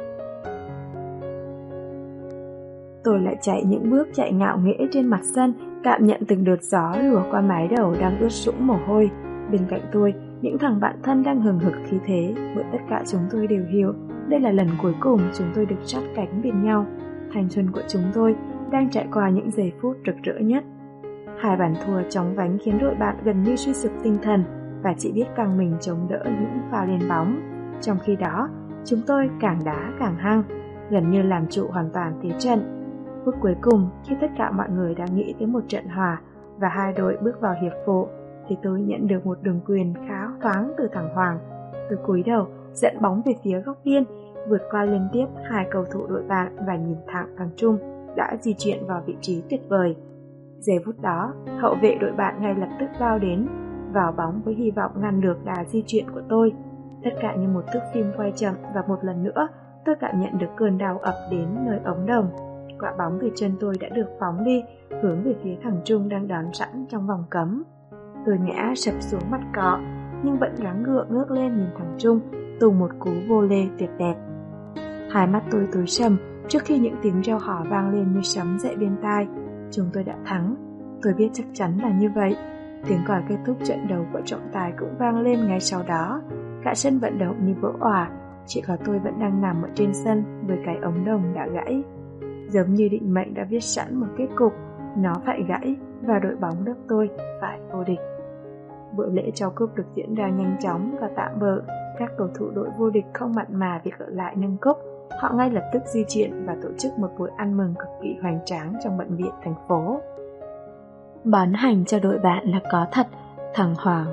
Tôi lại chạy những bước chạy ngạo nghễ trên mặt sân, cảm nhận từng đợt gió lùa qua mái đầu đang ướt sũng mồ hôi. Bên cạnh tôi, những thằng bạn thân đang hừng hực khí thế, bởi tất cả chúng tôi đều hiểu đây là lần cuối cùng chúng tôi được sát cánh bên nhau. Thanh xuân của chúng tôi đang trải qua những giây phút rực rỡ nhất. Hai bàn thua chóng vánh khiến đội bạn gần như suy sụp tinh thần và chỉ biết căng mình chống đỡ những pha lên bóng. Trong khi đó, chúng tôi càng đá càng hăng, gần như làm trụ hoàn toàn thế trận. Phút cuối cùng, khi tất cả mọi người đang nghĩ tới một trận hòa và hai đội bước vào hiệp phụ, thì tôi nhận được một đường quyền khá thoáng từ thằng Hoàng. Tôi cúi đầu, dẫn bóng về phía góc biên, vượt qua liên tiếp hai cầu thủ đội bạn và nhìn thẳng thằng Trung đã di chuyển vào vị trí tuyệt vời. Giây phút đó, hậu vệ đội bạn ngay lập tức lao đến, vào bóng với hy vọng ngăn được đà di chuyển của tôi. Tất cả như một thước phim quay chậm và một lần nữa, tôi cảm nhận được cơn đau ập đến nơi ống đồng. Quả bóng từ chân tôi đã được phóng đi, hướng về phía thằng Trung đang đón sẵn trong vòng cấm. Tôi ngã sập xuống mặt cỏ, nhưng vẫn gắng gượng ngước lên nhìn thằng Trung, tung một cú vô lê tuyệt đẹp. Hai mắt tôi tối sầm trước khi những tiếng reo hò vang lên như sấm dậy bên tai. Chúng tôi đã thắng, tôi biết chắc chắn là như vậy. Tiếng còi kết thúc trận đấu của trọng tài cũng vang lên ngay sau đó. Cả sân vận động như vỡ òa, chỉ có tôi vẫn đang nằm ở trên sân với cái ống đồng đã gãy. Giống như định mệnh đã viết sẵn một kết cục, nó phải gãy và đội bóng lớp tôi phải vô địch. Bữa lễ trao cúp được diễn ra nhanh chóng và tạm bợ. Các cầu thủ đội vô địch không mặn mà việc ở lại nâng cúp. Họ ngay lập tức di chuyển và tổ chức một buổi ăn mừng cực kỳ hoành tráng trong bệnh viện thành phố. Bán hành cho đội bạn là có thật, thằng Hoàng.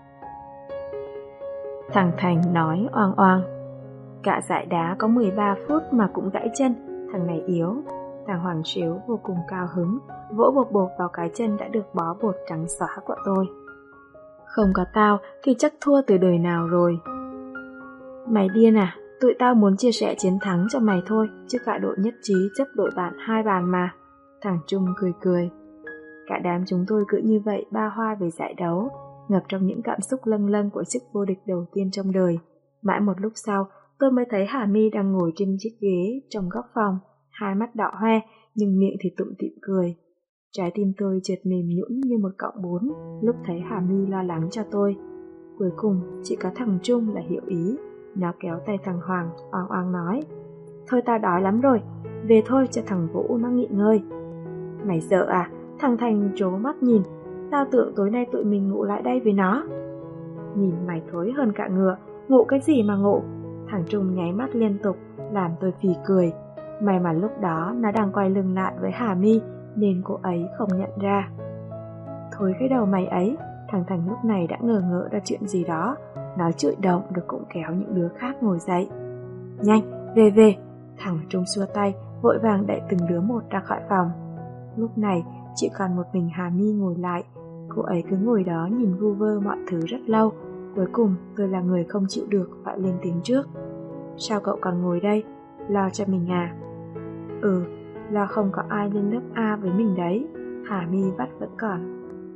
Thằng Thành nói oang oang. Cả giải đá có mười ba phút mà cũng gãy chân, thằng này yếu. Thằng Hoàng Xíu vô cùng cao hứng, vỗ bột bột vào cái chân đã được bó bột trắng xóa của tôi. Không có tao thì chắc thua từ đời nào rồi. Mày điên à, tụi tao muốn chia sẻ chiến thắng cho mày thôi, chứ cả đội nhất trí chấp đội bạn hai bàn mà. Thằng Trung cười cười. Cả đám chúng tôi cứ như vậy ba hoa về giải đấu, ngập trong những cảm xúc lâng lâng của chức vô địch đầu tiên trong đời. Mãi một lúc sau, tôi mới thấy Hà My đang ngồi trên chiếc ghế trong góc phòng, hai mắt đỏ hoe nhưng miệng thì tủm tỉm cười. Trái tim tôi chợt mềm nhũn như một cọng bún lúc thấy Hà My lo lắng cho tôi. Cuối cùng chỉ có thằng Trung là hiểu ý. Nó kéo tay thằng Hoàng, oang oang nói: Thôi tao đói lắm rồi, về thôi cho thằng Vũ nó nghỉ ngơi. Mày sợ à? Thằng Thành trố mắt nhìn. Tao tưởng tối nay tụi mình ngủ lại đây với nó. Nhìn mày thối hơn cả ngựa, ngủ cái gì mà ngủ? Thằng Trung nháy mắt liên tục, làm tôi phì cười. May mà lúc đó nó đang quay lưng lại với Hà My nên cô ấy không nhận ra. Thối cái đầu mày ấy, Thằng Thành lúc này đã ngờ ngợ ra chuyện gì đó, nói chửi động rồi cũng kéo những đứa khác ngồi dậy. Nhanh, về về! Thằng Trung xua tay, vội vàng đẩy từng đứa một ra khỏi phòng. Lúc này chỉ còn một mình Hà My ngồi lại. Cô ấy cứ ngồi đó nhìn vu vơ mọi thứ rất lâu. Cuối cùng tôi là người không chịu được phải lên tiếng trước. Sao cậu còn ngồi đây? Lo cho mình à? Ừ, lo không có ai lên lớp A với mình đấy. Hà My mắt vẫn còn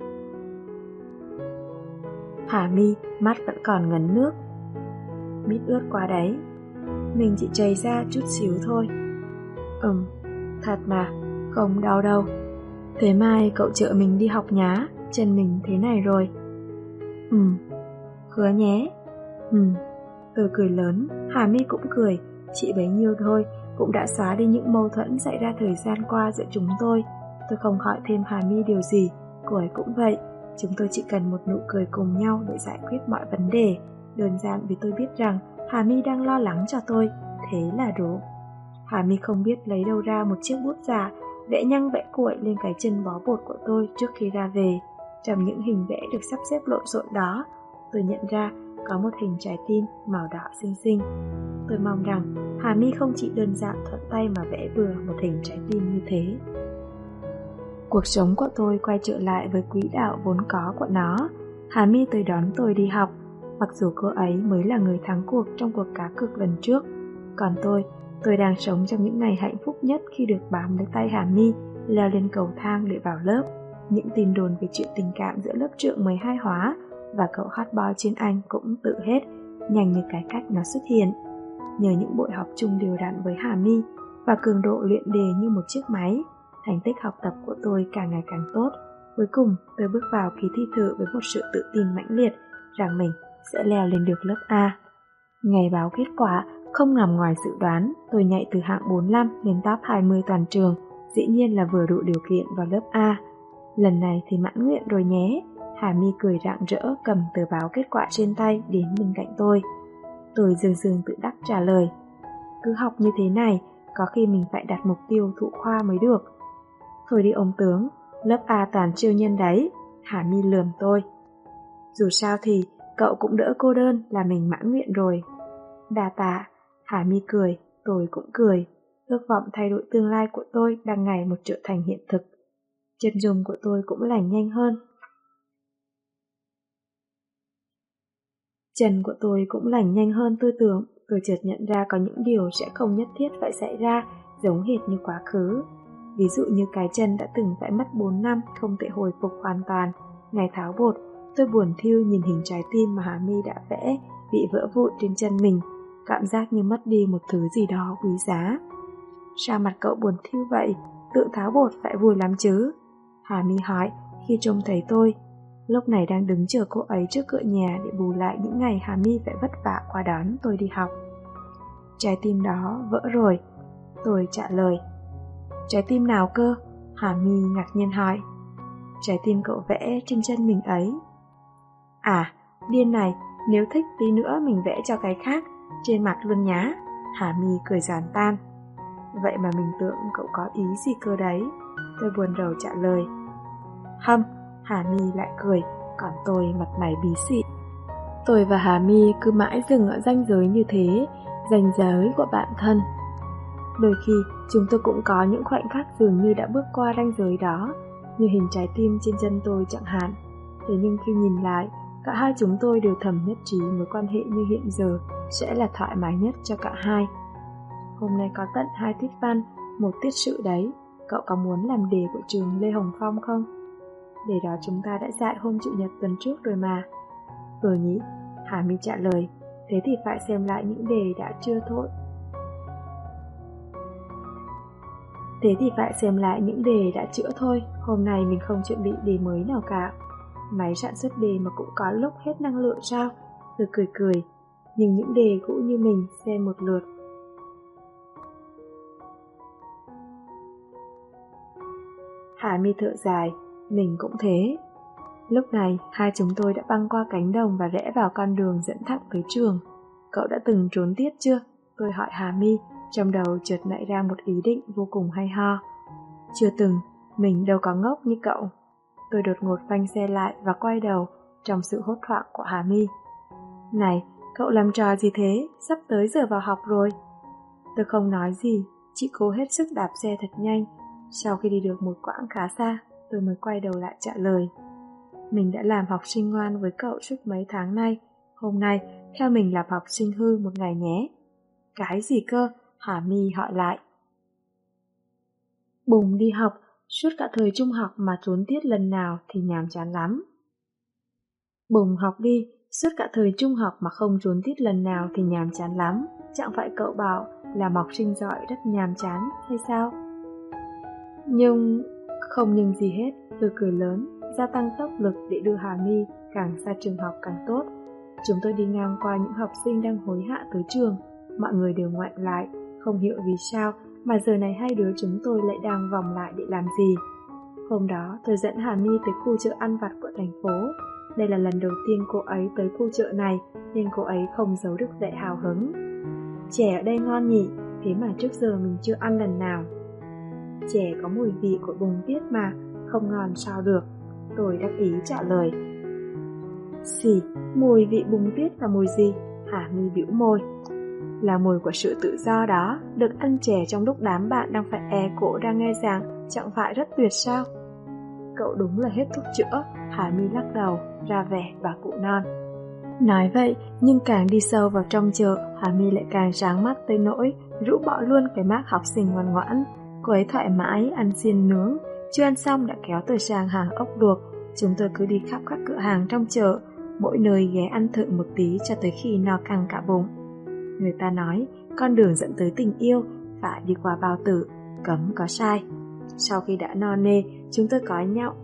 Hà My mắt vẫn còn ngấn nước. Mít ướt quá đấy. Mình chỉ chảy ra chút xíu thôi. Ừm, thật mà, không đau đâu. Thế mai cậu chở mình đi học nhá, chân mình thế này rồi. Ừm, hứa nhé. Ừm, tôi cười lớn, Hà My cũng cười. Chỉ bấy nhiêu thôi cũng đã xóa đi những mâu thuẫn xảy ra thời gian qua giữa chúng tôi. Tôi không hỏi thêm Hà My điều gì, cô ấy cũng vậy. Chúng tôi chỉ cần một nụ cười cùng nhau để giải quyết mọi vấn đề. Đơn giản vì tôi biết rằng Hà My đang lo lắng cho tôi, thế là đủ. Hà My không biết lấy đâu ra một chiếc bút giả, vẽ nhăng vẽ cuội lên cái chân bó bột của tôi trước khi ra về. Trong những hình vẽ được sắp xếp lộn xộn đó, tôi nhận ra có một hình trái tim màu đỏ xinh xinh. Tôi mong rằng Hà My không chỉ đơn giản thuận tay mà vẽ vừa một hình trái tim như thế. Cuộc sống của tôi quay trở lại với quỹ đạo vốn có của nó. Hà My tới đón tôi đi học, mặc dù cô ấy mới là người thắng cuộc trong cuộc cá cược lần trước. Còn tôi, tôi đang sống trong những ngày hạnh phúc nhất khi được bám lấy tay Hà My, leo lên cầu thang để vào lớp. Những tin đồn về chuyện tình cảm giữa lớp trưởng mười hai hóa và cậu hot boy chuyên Anh cũng tự hết, nhanh như cái cách nó xuất hiện. Nhờ những buổi học chung đều đặn với Hà My và cường độ luyện đề như một chiếc máy, thành tích học tập của tôi càng ngày càng tốt. Cuối cùng, tôi bước vào kỳ thi thử với một sự tự tin mãnh liệt rằng mình sẽ leo lên được lớp A. Ngày báo kết quả, không nằm ngoài dự đoán, tôi nhảy từ hạng bốn mươi lăm lên top hai mươi toàn trường, dĩ nhiên là vừa đủ điều kiện vào lớp A. Lần này thì mãn nguyện rồi nhé. Hà My cười rạng rỡ cầm tờ báo kết quả trên tay đến bên cạnh tôi. Tôi dường dường tự đắc trả lời, cứ học như thế này, có khi mình phải đặt mục tiêu thụ khoa mới được. Thôi đi ông tướng, lớp A toàn siêu nhân đấy. Hà My lườm tôi. Dù sao thì cậu cũng đỡ cô đơn là mình mãn nguyện rồi. Đa tạ. Hà My cười, tôi cũng cười. Ước vọng thay đổi tương lai của tôi đang ngày một trở thành hiện thực. Chân dung của tôi cũng lành nhanh hơn. Chân của tôi cũng lành nhanh hơn tư tưởng. Tôi chợt nhận ra có những điều sẽ không nhất thiết phải xảy ra, giống hệt như quá khứ. Ví dụ như cái chân đã từng phải mất bốn năm không thể hồi phục hoàn toàn. Ngày tháo bột, tôi buồn thiu nhìn hình trái tim mà Hà My đã vẽ bị vỡ vụn trên chân mình, cảm giác như mất đi một thứ gì đó quý giá. Sao mặt cậu buồn thiu vậy? Tự tháo bột phải vui lắm chứ? Hà My hỏi khi trông thấy tôi. Lúc này đang đứng chờ cô ấy trước cửa nhà để bù lại những ngày Hà My phải vất vả qua đón tôi đi học. Trái tim đó vỡ rồi. Tôi trả lời. Trái tim nào cơ? Hà My ngạc nhiên hỏi. Trái tim cậu vẽ trên chân mình ấy. À, điên này, nếu thích tí nữa mình vẽ cho cái khác, trên mặt luôn nhá. Hà My cười giòn tan. Vậy mà mình tưởng cậu có ý gì cơ đấy? Tôi buồn rầu trả lời. Hâm, Hà My lại cười, còn tôi mặt mày bí xị. Tôi và Hà My cứ mãi dừng ở ranh giới như thế, ranh giới của bạn thân. Đôi khi chúng tôi cũng có những khoảnh khắc dường như đã bước qua ranh giới đó, như hình trái tim trên chân tôi chẳng hạn. Thế nhưng khi nhìn lại, cả hai chúng tôi đều thầm nhất trí mối quan hệ như hiện giờ sẽ là thoải mái nhất cho cả hai. Hôm nay có tận hai tiết văn, một tiết sự đấy. Cậu có muốn làm đề của trường Lê Hồng Phong không? Đề đó chúng ta đã dạy hôm chủ nhật tuần trước rồi mà. Ừ nhỉ, Hà My trả lời. Thế thì phải xem lại những đề đã chưa thôi. Thế thì phải xem lại những đề đã chữa thôi. Hôm nay mình không chuẩn bị đề mới nào cả. Máy sản xuất đề mà cũng có lúc hết năng lượng sao? Tôi cười cười. Nhưng những đề cũ như mình xem một lượt. Hà My thở dài. Mình cũng thế. Lúc này hai chúng tôi đã băng qua cánh đồng và rẽ vào con đường dẫn thẳng tới trường. Cậu đã từng trốn tiết chưa? Tôi hỏi Hà My, trong đầu chợt nảy ra một ý định vô cùng hay ho. Chưa từng, mình đâu có ngốc như cậu. Tôi đột ngột phanh xe lại và quay đầu, trong sự hốt hoảng của Hà My. Này, cậu làm trò gì thế? Sắp tới giờ vào học rồi. Tôi không nói gì, chỉ cố hết sức đạp xe thật nhanh. Sau khi đi được một quãng khá xa, tôi mới quay đầu lại trả lời. Mình đã làm học sinh ngoan với cậu suốt mấy tháng nay. Hôm nay, theo mình làm học sinh hư một ngày nhé. Cái gì cơ? Hà My hỏi lại. Bùng đi học, suốt cả thời trung học mà trốn tiết lần nào thì nhàm chán lắm. Bùng học đi, suốt cả thời trung học mà không trốn tiết lần nào thì nhàm chán lắm. Chẳng phải cậu bảo làm học sinh giỏi rất nhàm chán hay sao? Nhưng không nhưng gì hết, tôi cười lớn, gia tăng tốc lực để đưa Hà My càng xa trường học càng tốt. Chúng tôi đi ngang qua những học sinh đang hối hả tới trường, mọi người đều ngoảnh lại, không hiểu vì sao mà giờ này hai đứa chúng tôi lại đang vòng lại để làm gì. Hôm đó tôi dẫn Hà My tới khu chợ ăn vặt của thành phố. Đây là lần đầu tiên cô ấy tới khu chợ này nên cô ấy không giấu được vẻ hào hứng. Chè ở đây ngon nhỉ, thế mà trước giờ mình chưa ăn lần nào. Chè có mùi vị của bùng tiết mà, không ngon sao được, tôi đắc ý trả lời. Xì, mùi vị bùng tiết là mùi gì? Hà My bĩu môi. Là mùi của sự tự do đó, được ăn chè trong lúc đám bạn đang phải e cổ ra nghe giảng, chẳng phải rất tuyệt sao? Cậu đúng là hết thuốc chữa, Hà My lắc đầu, ra vẻ bà cụ non. Nói vậy, nhưng càng đi sâu vào trong chợ, Hà My lại càng sáng mắt tới nỗi rũ bỏ luôn cái mác học sinh ngoan ngoãn. Cô ấy thoải mái ăn xiên nướng, chưa ăn xong đã kéo tôi sang hàng ốc luộc. Chúng tôi cứ đi khắp các cửa hàng trong chợ, mỗi nơi ghé ăn thử một tí cho tới khi no căng cả bụng. Người ta nói, con đường dẫn tới tình yêu phải đi qua bao tử, cấm có sai. Sau khi đã no nê, chúng tôi có nhau.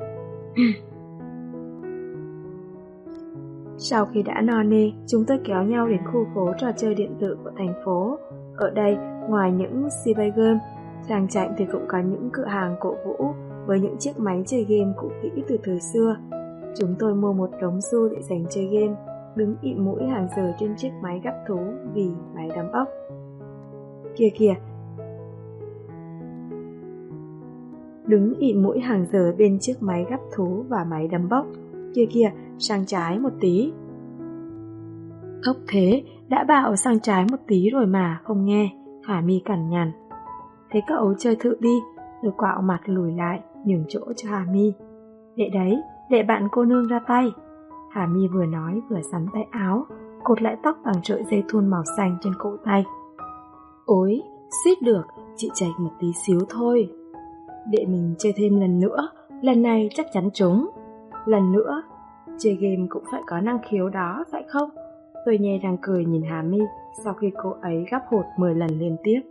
Sau khi đã no nê, chúng tôi kéo nhau đến khu phố trò chơi điện tử của thành phố. Ở đây, ngoài những cyber game, sang chảnh thì cũng có những cửa hàng cổ vũ với những chiếc máy chơi game cũ kỹ từ thời xưa. Chúng tôi mua một đống xu để dành chơi game, đứng ị mũi hàng giờ trên chiếc máy gắp thú vì máy đấm ốc. Kìa kìa! Đứng ị mũi hàng giờ bên chiếc máy gắp thú và máy đấm bốc. Kia kìa, sang trái một tí. Ốc thế, đã bảo sang trái một tí rồi mà, không nghe. Hà My cằn nhằn. Thế cậu chơi thử đi. Tôi quạo mặt lùi lại, nhường chỗ cho Hà My. Để đấy, để bạn cô nương ra tay. Hà My vừa nói vừa sắn tay áo, cột lại tóc bằng sợi dây thun màu xanh trên cổ tay. Ôi, suýt được, chị chệch một tí xíu thôi. Để mình chơi thêm lần nữa, lần này chắc chắn trúng. Lần nữa, chơi game cũng phải có năng khiếu đó, phải không? Tôi nhe răng cười nhìn Hà My sau khi cô ấy gắp hột mười lần liên tiếp.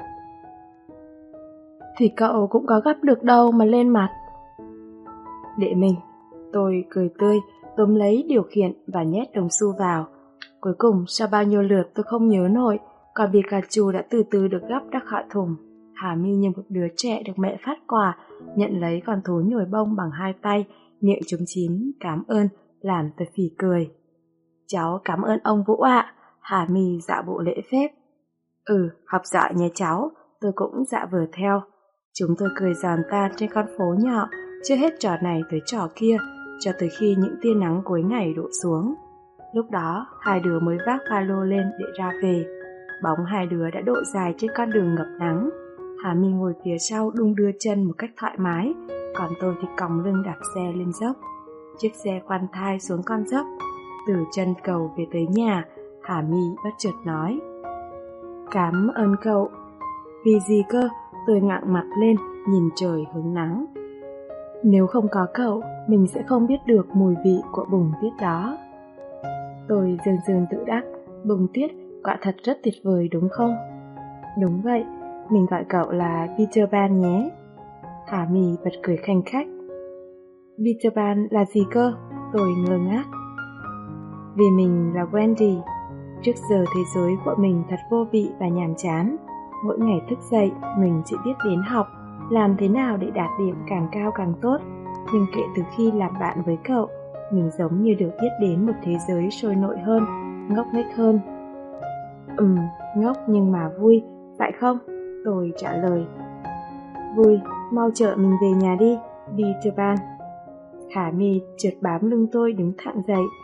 Thì cậu cũng có gắp được đâu mà lên mặt. Để mình, tôi cười tươi, túm lấy điều khiển và nhét đồng xu vào. Cuối cùng, sau bao nhiêu lượt tôi không nhớ nổi, còn Pikachu đã từ từ được gắp ra khỏi thùng. Hà My như một đứa trẻ được mẹ phát quà, nhận lấy con thú nhồi bông bằng hai tay, miệng chúm chím, cảm ơn, làm tôi phì cười. Cháu cảm ơn ông Vũ ạ. Hà My dạ bộ lễ phép. Ừ, học giỏi nhé cháu, tôi cũng dạ vừa theo. Chúng tôi cười giòn tan trên con phố nhỏ, chưa hết trò này tới trò kia, cho tới khi những tia nắng cuối ngày đổ xuống. Lúc đó, hai đứa mới vác ba lô lên để ra về. Bóng hai đứa đã độ dài trên con đường ngập nắng. Hà My ngồi phía sau đung đưa chân một cách thoải mái, còn tôi thì còng lưng đạp xe lên dốc. Chiếc xe khoan thai xuống con dốc. Từ chân cầu về tới nhà, Hà My bất chợt nói. Cảm ơn cậu. Vì gì cơ? Tôi ngạng mặt lên, nhìn trời hứng nắng. Nếu không có cậu, mình sẽ không biết được mùi vị của bùng tiết đó. Tôi dường dường tự đắc, bùng tiết quả thật rất tuyệt vời đúng không? Đúng vậy, mình gọi cậu là Peter Pan nhé. Hà My bật cười khanh khách. Peter Pan là gì cơ? Tôi ngơ ngác. Vì mình là Wendy. Trước giờ thế giới của mình thật vô vị và nhàm chán. Mỗi ngày thức dậy, mình chỉ biết đến học, làm thế nào để đạt điểm càng cao càng tốt. Nhưng kể từ khi làm bạn với cậu, mình giống như được biết đến một thế giới sôi nổi hơn, ngốc nghếch hơn. Ừm, ngốc nhưng mà vui, phải không? Tôi trả lời. Vui, mau chở mình về nhà đi, Peter Pan. Hà My trượt bám lưng tôi đứng thẳng dậy,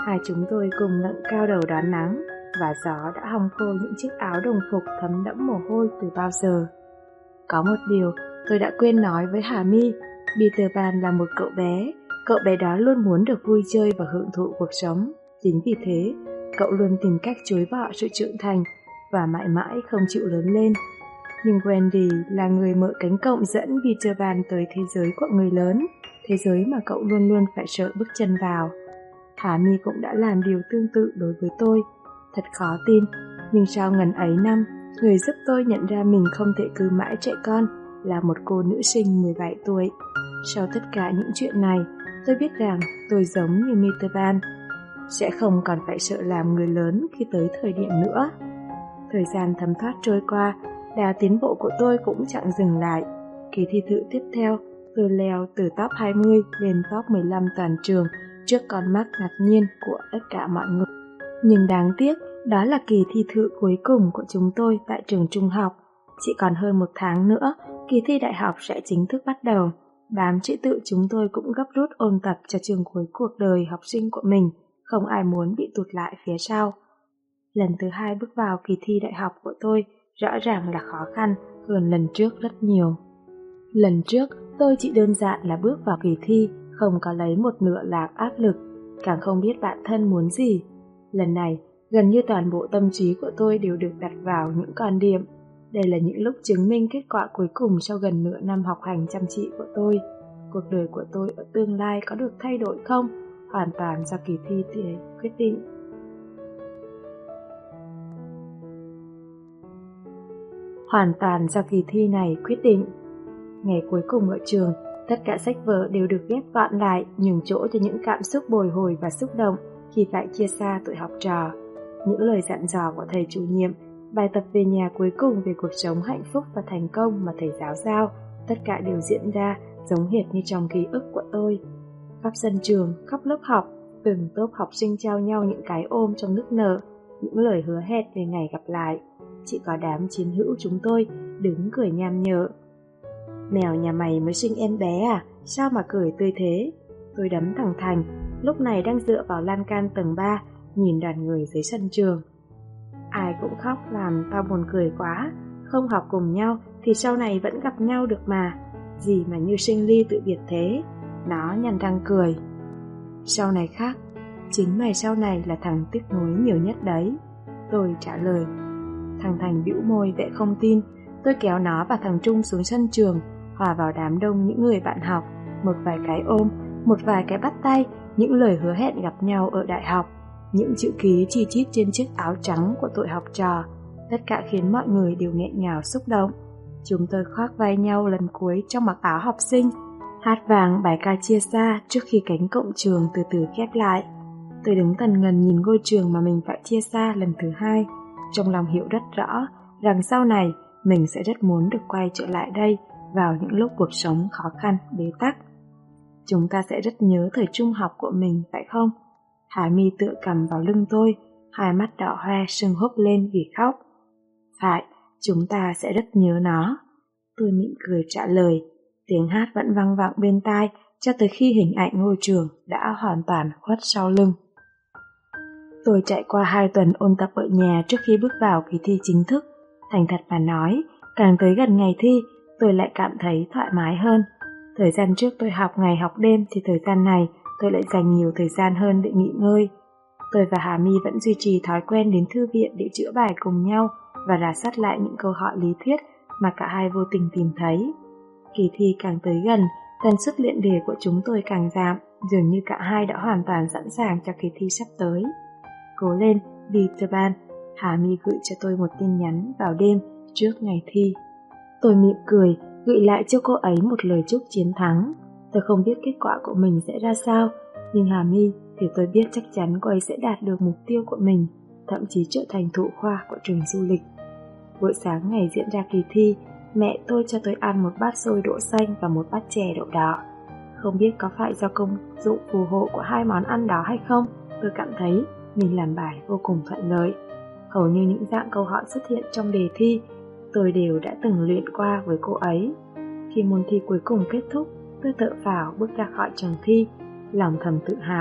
Hai chúng tôi cùng ngẩng cao đầu đón nắng, và gió đã hong khô những chiếc áo đồng phục thấm đẫm mồ hôi từ bao giờ. Có một điều tôi đã quên nói với Hà My, Peter Pan là một cậu bé, cậu bé đó luôn muốn được vui chơi và hưởng thụ cuộc sống. Chính vì thế, cậu luôn tìm cách chối bỏ sự trưởng thành và mãi mãi không chịu lớn lên. Nhưng Wendy là người mở cánh cổng dẫn Peter Pan tới thế giới của người lớn, thế giới mà cậu luôn luôn phải sợ bước chân vào. Hà My cũng đã làm điều tương tự đối với tôi. Thật khó tin, nhưng sau ngần ấy năm, người giúp tôi nhận ra mình không thể cứ mãi trẻ con là một cô nữ sinh mười bảy tuổi. Sau tất cả những chuyện này, tôi biết rằng tôi giống như Peter Pan, sẽ không còn phải sợ làm người lớn khi tới thời điểm nữa. Thời gian thấm thoát trôi qua, đà tiến bộ của tôi cũng chẳng dừng lại. Kỳ thi thử tiếp theo, tôi leo từ top hai mươi lên top mười lăm toàn trường trước con mắt ngạc nhiên của tất cả mọi người. Nhưng đáng tiếc, đó là kỳ thi thử cuối cùng của chúng tôi tại trường trung học. Chỉ còn hơn một tháng nữa, kỳ thi đại học sẽ chính thức bắt đầu. Đám sĩ tử chúng tôi cũng gấp rút ôn tập cho chương cuối cuộc đời học sinh của mình, không ai muốn bị tụt lại phía sau. Lần thứ hai bước vào kỳ thi đại học của tôi rõ ràng là khó khăn hơn lần trước rất nhiều. Lần trước, tôi chỉ đơn giản là bước vào kỳ thi, không có lấy một nửa lạc áp lực, càng không biết bản thân muốn gì. Lần này, gần như toàn bộ tâm trí của tôi đều được đặt vào những con điểm. Đây là những lúc chứng minh kết quả cuối cùng sau gần nửa năm học hành chăm chỉ của tôi. Cuộc đời của tôi ở tương lai có được thay đổi không? Hoàn toàn do kỳ thi để quyết định. Hoàn toàn do kỳ thi này quyết định. Ngày cuối cùng ở trường, tất cả sách vở đều được ghép gọn lại, nhường chỗ cho những cảm xúc bồi hồi và xúc động khi phải chia xa tuổi học trò. Những lời dặn dò của thầy chủ nhiệm, bài tập về nhà cuối cùng về cuộc sống hạnh phúc và thành công mà thầy giáo giao, tất cả đều diễn ra giống hệt như trong ký ức của tôi. Khắp sân trường, khắp lớp học, từng tốp học sinh trao nhau những cái ôm trong nức nở, những lời hứa hẹn về ngày gặp lại. Chỉ có đám chiến hữu chúng tôi đứng cười nham nhở. Mèo nhà mày mới sinh em bé à? Sao mà cười tươi thế? Tôi đấm thằng Thành, lúc này đang dựa vào lan can tầng ba, nhìn đoàn người dưới sân trường. Ai cũng khóc làm tao buồn cười quá. Không học cùng nhau thì sau này vẫn gặp nhau được mà. Gì mà như sinh ly tự biệt thế? Nó nhăn răng cười. Sau này khác, chính mày sau này là thằng tiếc nuối nhiều nhất đấy. Tôi trả lời. Thằng Thành bĩu môi vẻ không tin. Tôi kéo nó và thằng Trung xuống sân trường, hòa vào đám đông những người bạn học. Một vài cái ôm, một vài cái bắt tay, những lời hứa hẹn gặp nhau ở đại học, những chữ ký chi chít trên chiếc áo trắng của tụi học trò. Tất cả khiến mọi người đều nghẹn ngào xúc động. Chúng tôi khoác vai nhau lần cuối trong mặc áo học sinh, hát vang bài ca chia xa trước khi cánh cổng trường từ từ khép lại. Tôi đứng tần ngần nhìn ngôi trường mà mình phải chia xa lần thứ hai, trong lòng hiểu rất rõ rằng sau này mình sẽ rất muốn được quay trở lại đây vào những lúc cuộc sống khó khăn, bế tắc. Chúng ta sẽ rất nhớ thời trung học của mình, phải không? Hà My tựa cằm vào lưng tôi, hai mắt đỏ hoe sưng húp lên vì khóc. Phải, chúng ta sẽ rất nhớ nó. Tôi mỉm cười trả lời, tiếng hát vẫn vang vọng bên tai cho tới khi hình ảnh ngôi trường đã hoàn toàn khuất sau lưng. Tôi trải qua hai tuần ôn tập ở nhà trước khi bước vào kỳ thi chính thức. Thành thật mà nói, càng tới gần ngày thi, tôi lại cảm thấy thoải mái hơn. Thời gian trước tôi học ngày học đêm thì thời gian này tôi lại dành nhiều thời gian hơn để nghỉ ngơi. Tôi và Hà My vẫn duy trì thói quen đến thư viện để chữa bài cùng nhau và rà soát lại những câu hỏi lý thuyết mà cả hai vô tình tìm thấy. Kỳ thi càng tới gần, tần suất luyện đề của chúng tôi càng giảm, dường như cả hai đã hoàn toàn sẵn sàng cho kỳ thi sắp tới. Cố lên, Peter Pan, Hà My gửi cho tôi một tin nhắn vào đêm trước ngày thi. Tôi mỉm cười, gửi lại cho cô ấy một lời chúc chiến thắng. Tôi không biết kết quả của mình sẽ ra sao, nhưng Hà My thì tôi biết chắc chắn cô ấy sẽ đạt được mục tiêu của mình, thậm chí trở thành thủ khoa của trường du lịch. Buổi sáng ngày diễn ra kỳ thi, mẹ tôi cho tôi ăn một bát xôi đỗ xanh và một bát chè đậu đỏ. Không biết có phải do công dụng phù hộ của hai món ăn đó hay không, tôi cảm thấy mình làm bài vô cùng thuận lợi. Hầu như những dạng câu hỏi xuất hiện trong đề thi, tôi đều đã từng luyện qua với cô ấy. Khi môn thi cuối cùng kết thúc, tôi thở phào bước ra khỏi trường thi, lòng thầm tự hào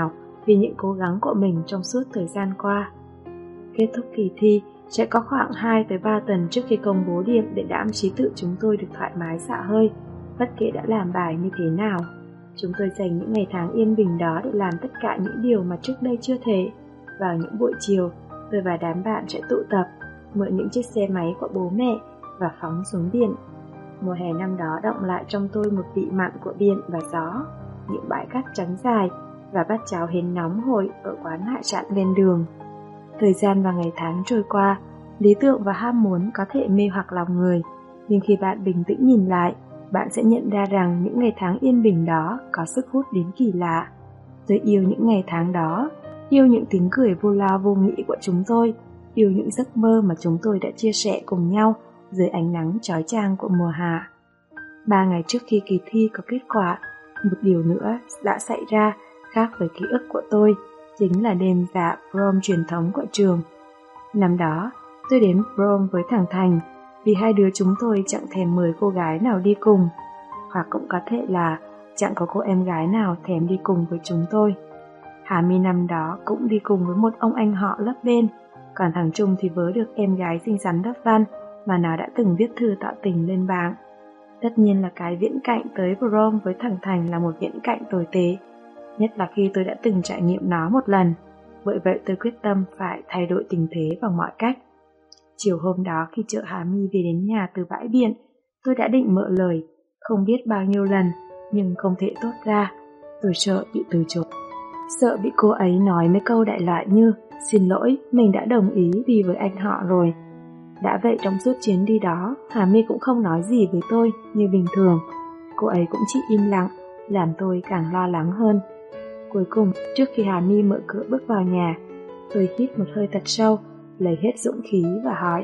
vì những cố gắng của mình trong suốt thời gian qua. Kết thúc kỳ thi sẽ có khoảng hai tới ba tuần trước khi công bố điểm để đảm trí tự chúng tôi được thoải mái xả hơi, bất kể đã làm bài như thế nào. Chúng tôi dành những ngày tháng yên bình đó để làm tất cả những điều mà trước đây chưa thể. Vào những buổi chiều, tôi và đám bạn sẽ tụ tập, mượn những chiếc xe máy của bố mẹ và phóng xuống biển. Mùa hè năm đó đọng lại trong tôi một vị mặn của biển và gió, những bãi cát trắng dài và bát cháo hến nóng hổi ở quán hải sản ven đường. Thời gian và ngày tháng trôi qua, lý tưởng và ham muốn có thể mê hoặc lòng người, nhưng khi bạn bình tĩnh nhìn lại, bạn sẽ nhận ra rằng những ngày tháng yên bình đó có sức hút đến kỳ lạ. Tôi yêu những ngày tháng đó, yêu những tiếng cười vô lo vô nghĩ của chúng tôi, yêu những giấc mơ mà chúng tôi đã chia sẻ cùng nhau dưới ánh nắng chói chang của mùa hạ. Ba ngày trước khi kỳ thi có kết quả, một điều nữa đã xảy ra khác với ký ức của tôi, chính là đêm dạ prom truyền thống của trường. Năm đó, tôi đến prom với thằng Thành, vì hai đứa chúng tôi chẳng thèm mời cô gái nào đi cùng, hoặc cũng có thể là chẳng có cô em gái nào thèm đi cùng với chúng tôi. Hà My năm đó cũng đi cùng với một ông anh họ lớp bên, còn thằng Trung thì vớ được em gái xinh xắn lớp văn mà nó đã từng viết thư tỏ tình lên bảng. Tất nhiên là cái viễn cảnh tới prom với thằng Thành là một viễn cảnh tồi tệ, nhất là khi tôi đã từng trải nghiệm nó một lần. Bởi vậy tôi quyết tâm phải thay đổi tình thế bằng mọi cách. Chiều hôm đó khi chở Hà My về đến nhà từ bãi biển, tôi đã định mợ lời, không biết bao nhiêu lần, nhưng không thể tốt ra. Tôi sợ bị từ chối. Sợ bị cô ấy nói mấy câu đại loại như xin lỗi, mình đã đồng ý đi với anh họ rồi. Đã vậy trong suốt chuyến đi đó, Hà My cũng không nói gì với tôi như bình thường. Cô ấy cũng chỉ im lặng, làm tôi càng lo lắng hơn. Cuối cùng, trước khi Hà My mở cửa bước vào nhà, tôi hít một hơi thật sâu, lấy hết dũng khí và hỏi: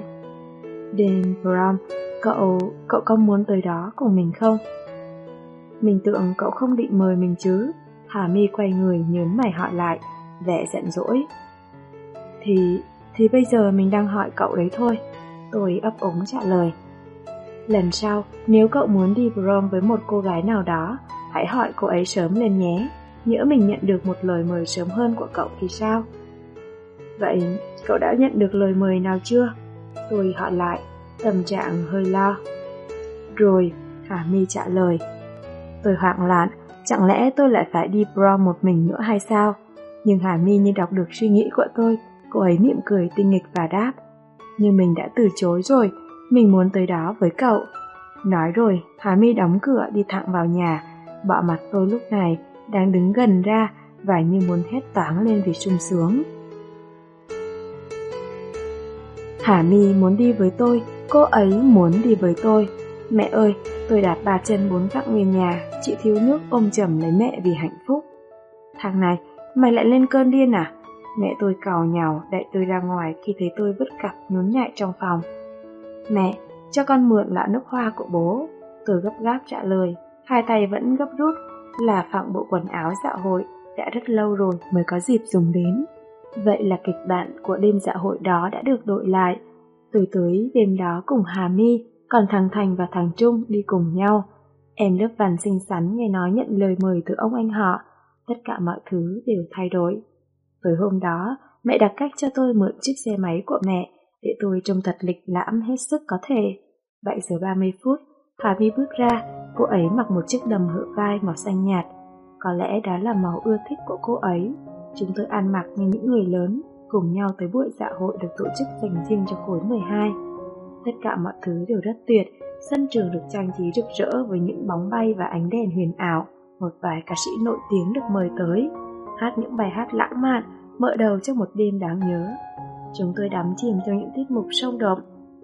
"Đêm prom, cậu, cậu có muốn tới đó cùng mình không?" Mình tưởng cậu không định mời mình chứ. Hà My quay người nhớn mày hỏi lại, vẻ giận dỗi. Thì, thì bây giờ mình đang hỏi cậu đấy thôi. Tôi ấp úng trả lời. Lần sau, nếu cậu muốn đi prom với một cô gái nào đó, hãy hỏi cô ấy sớm lên nhé. Nhỡ mình nhận được một lời mời sớm hơn của cậu thì sao? Vậy, cậu đã nhận được lời mời nào chưa? Tôi hỏi lại, tâm trạng hơi lo. Rồi, Hà My trả lời. Tôi hoảng loạn, chẳng lẽ tôi lại phải đi prom một mình nữa hay sao? Nhưng Hà My như đọc được suy nghĩ của tôi, cô ấy mỉm cười tinh nghịch và đáp: Nhưng mình đã từ chối rồi, mình muốn tới đó với cậu. Nói rồi, Hà My đóng cửa đi thẳng vào nhà, bỏ mặt tôi lúc này đang đứng gần ra và như muốn hét toáng lên vì sung sướng. Hà My muốn đi với tôi, cô ấy muốn đi với tôi. Mẹ ơi, tôi đạp ba chân bốn cẳng về nhà, chị thiếu nước ôm chầm lấy mẹ vì hạnh phúc. Thằng này, mày lại lên cơn điên à? Mẹ tôi càu nhàu đẩy tôi ra ngoài khi thấy tôi vứt cặp nhún nhảy trong phòng. Mẹ, cho con mượn lọ nước hoa của bố. Tôi gấp gáp trả lời, hai tay vẫn gấp rút, là phẳng bộ quần áo dạ hội, đã rất lâu rồi mới có dịp dùng đến. Vậy là kịch bản của đêm dạ hội đó đã được đội lại. Tôi tới đêm đó cùng Hà My, còn thằng Thành và thằng Trung đi cùng nhau. Em lớp văn xinh xắn nghe nói nhận lời mời từ ông anh họ, tất cả mọi thứ đều thay đổi. Tối hôm đó, mẹ đặt cách cho tôi mượn chiếc xe máy của mẹ để tôi trông thật lịch lãm hết sức có thể. bảy giờ ba mươi phút, Hà My bước ra, cô ấy mặc một chiếc đầm hở vai màu xanh nhạt. Có lẽ đó là màu ưa thích của cô ấy. Chúng tôi ăn mặc như những người lớn, cùng nhau tới buổi dạ hội được tổ chức dành riêng cho khối mười hai. Tất cả mọi thứ đều rất tuyệt, sân trường được trang trí rực rỡ với những bóng bay và ánh đèn huyền ảo. Một vài ca sĩ nổi tiếng được mời tới, hát những bài hát lãng mạn, mở đầu cho một đêm đáng nhớ. Chúng tôi đắm chìm trong những tiết mục sôi động.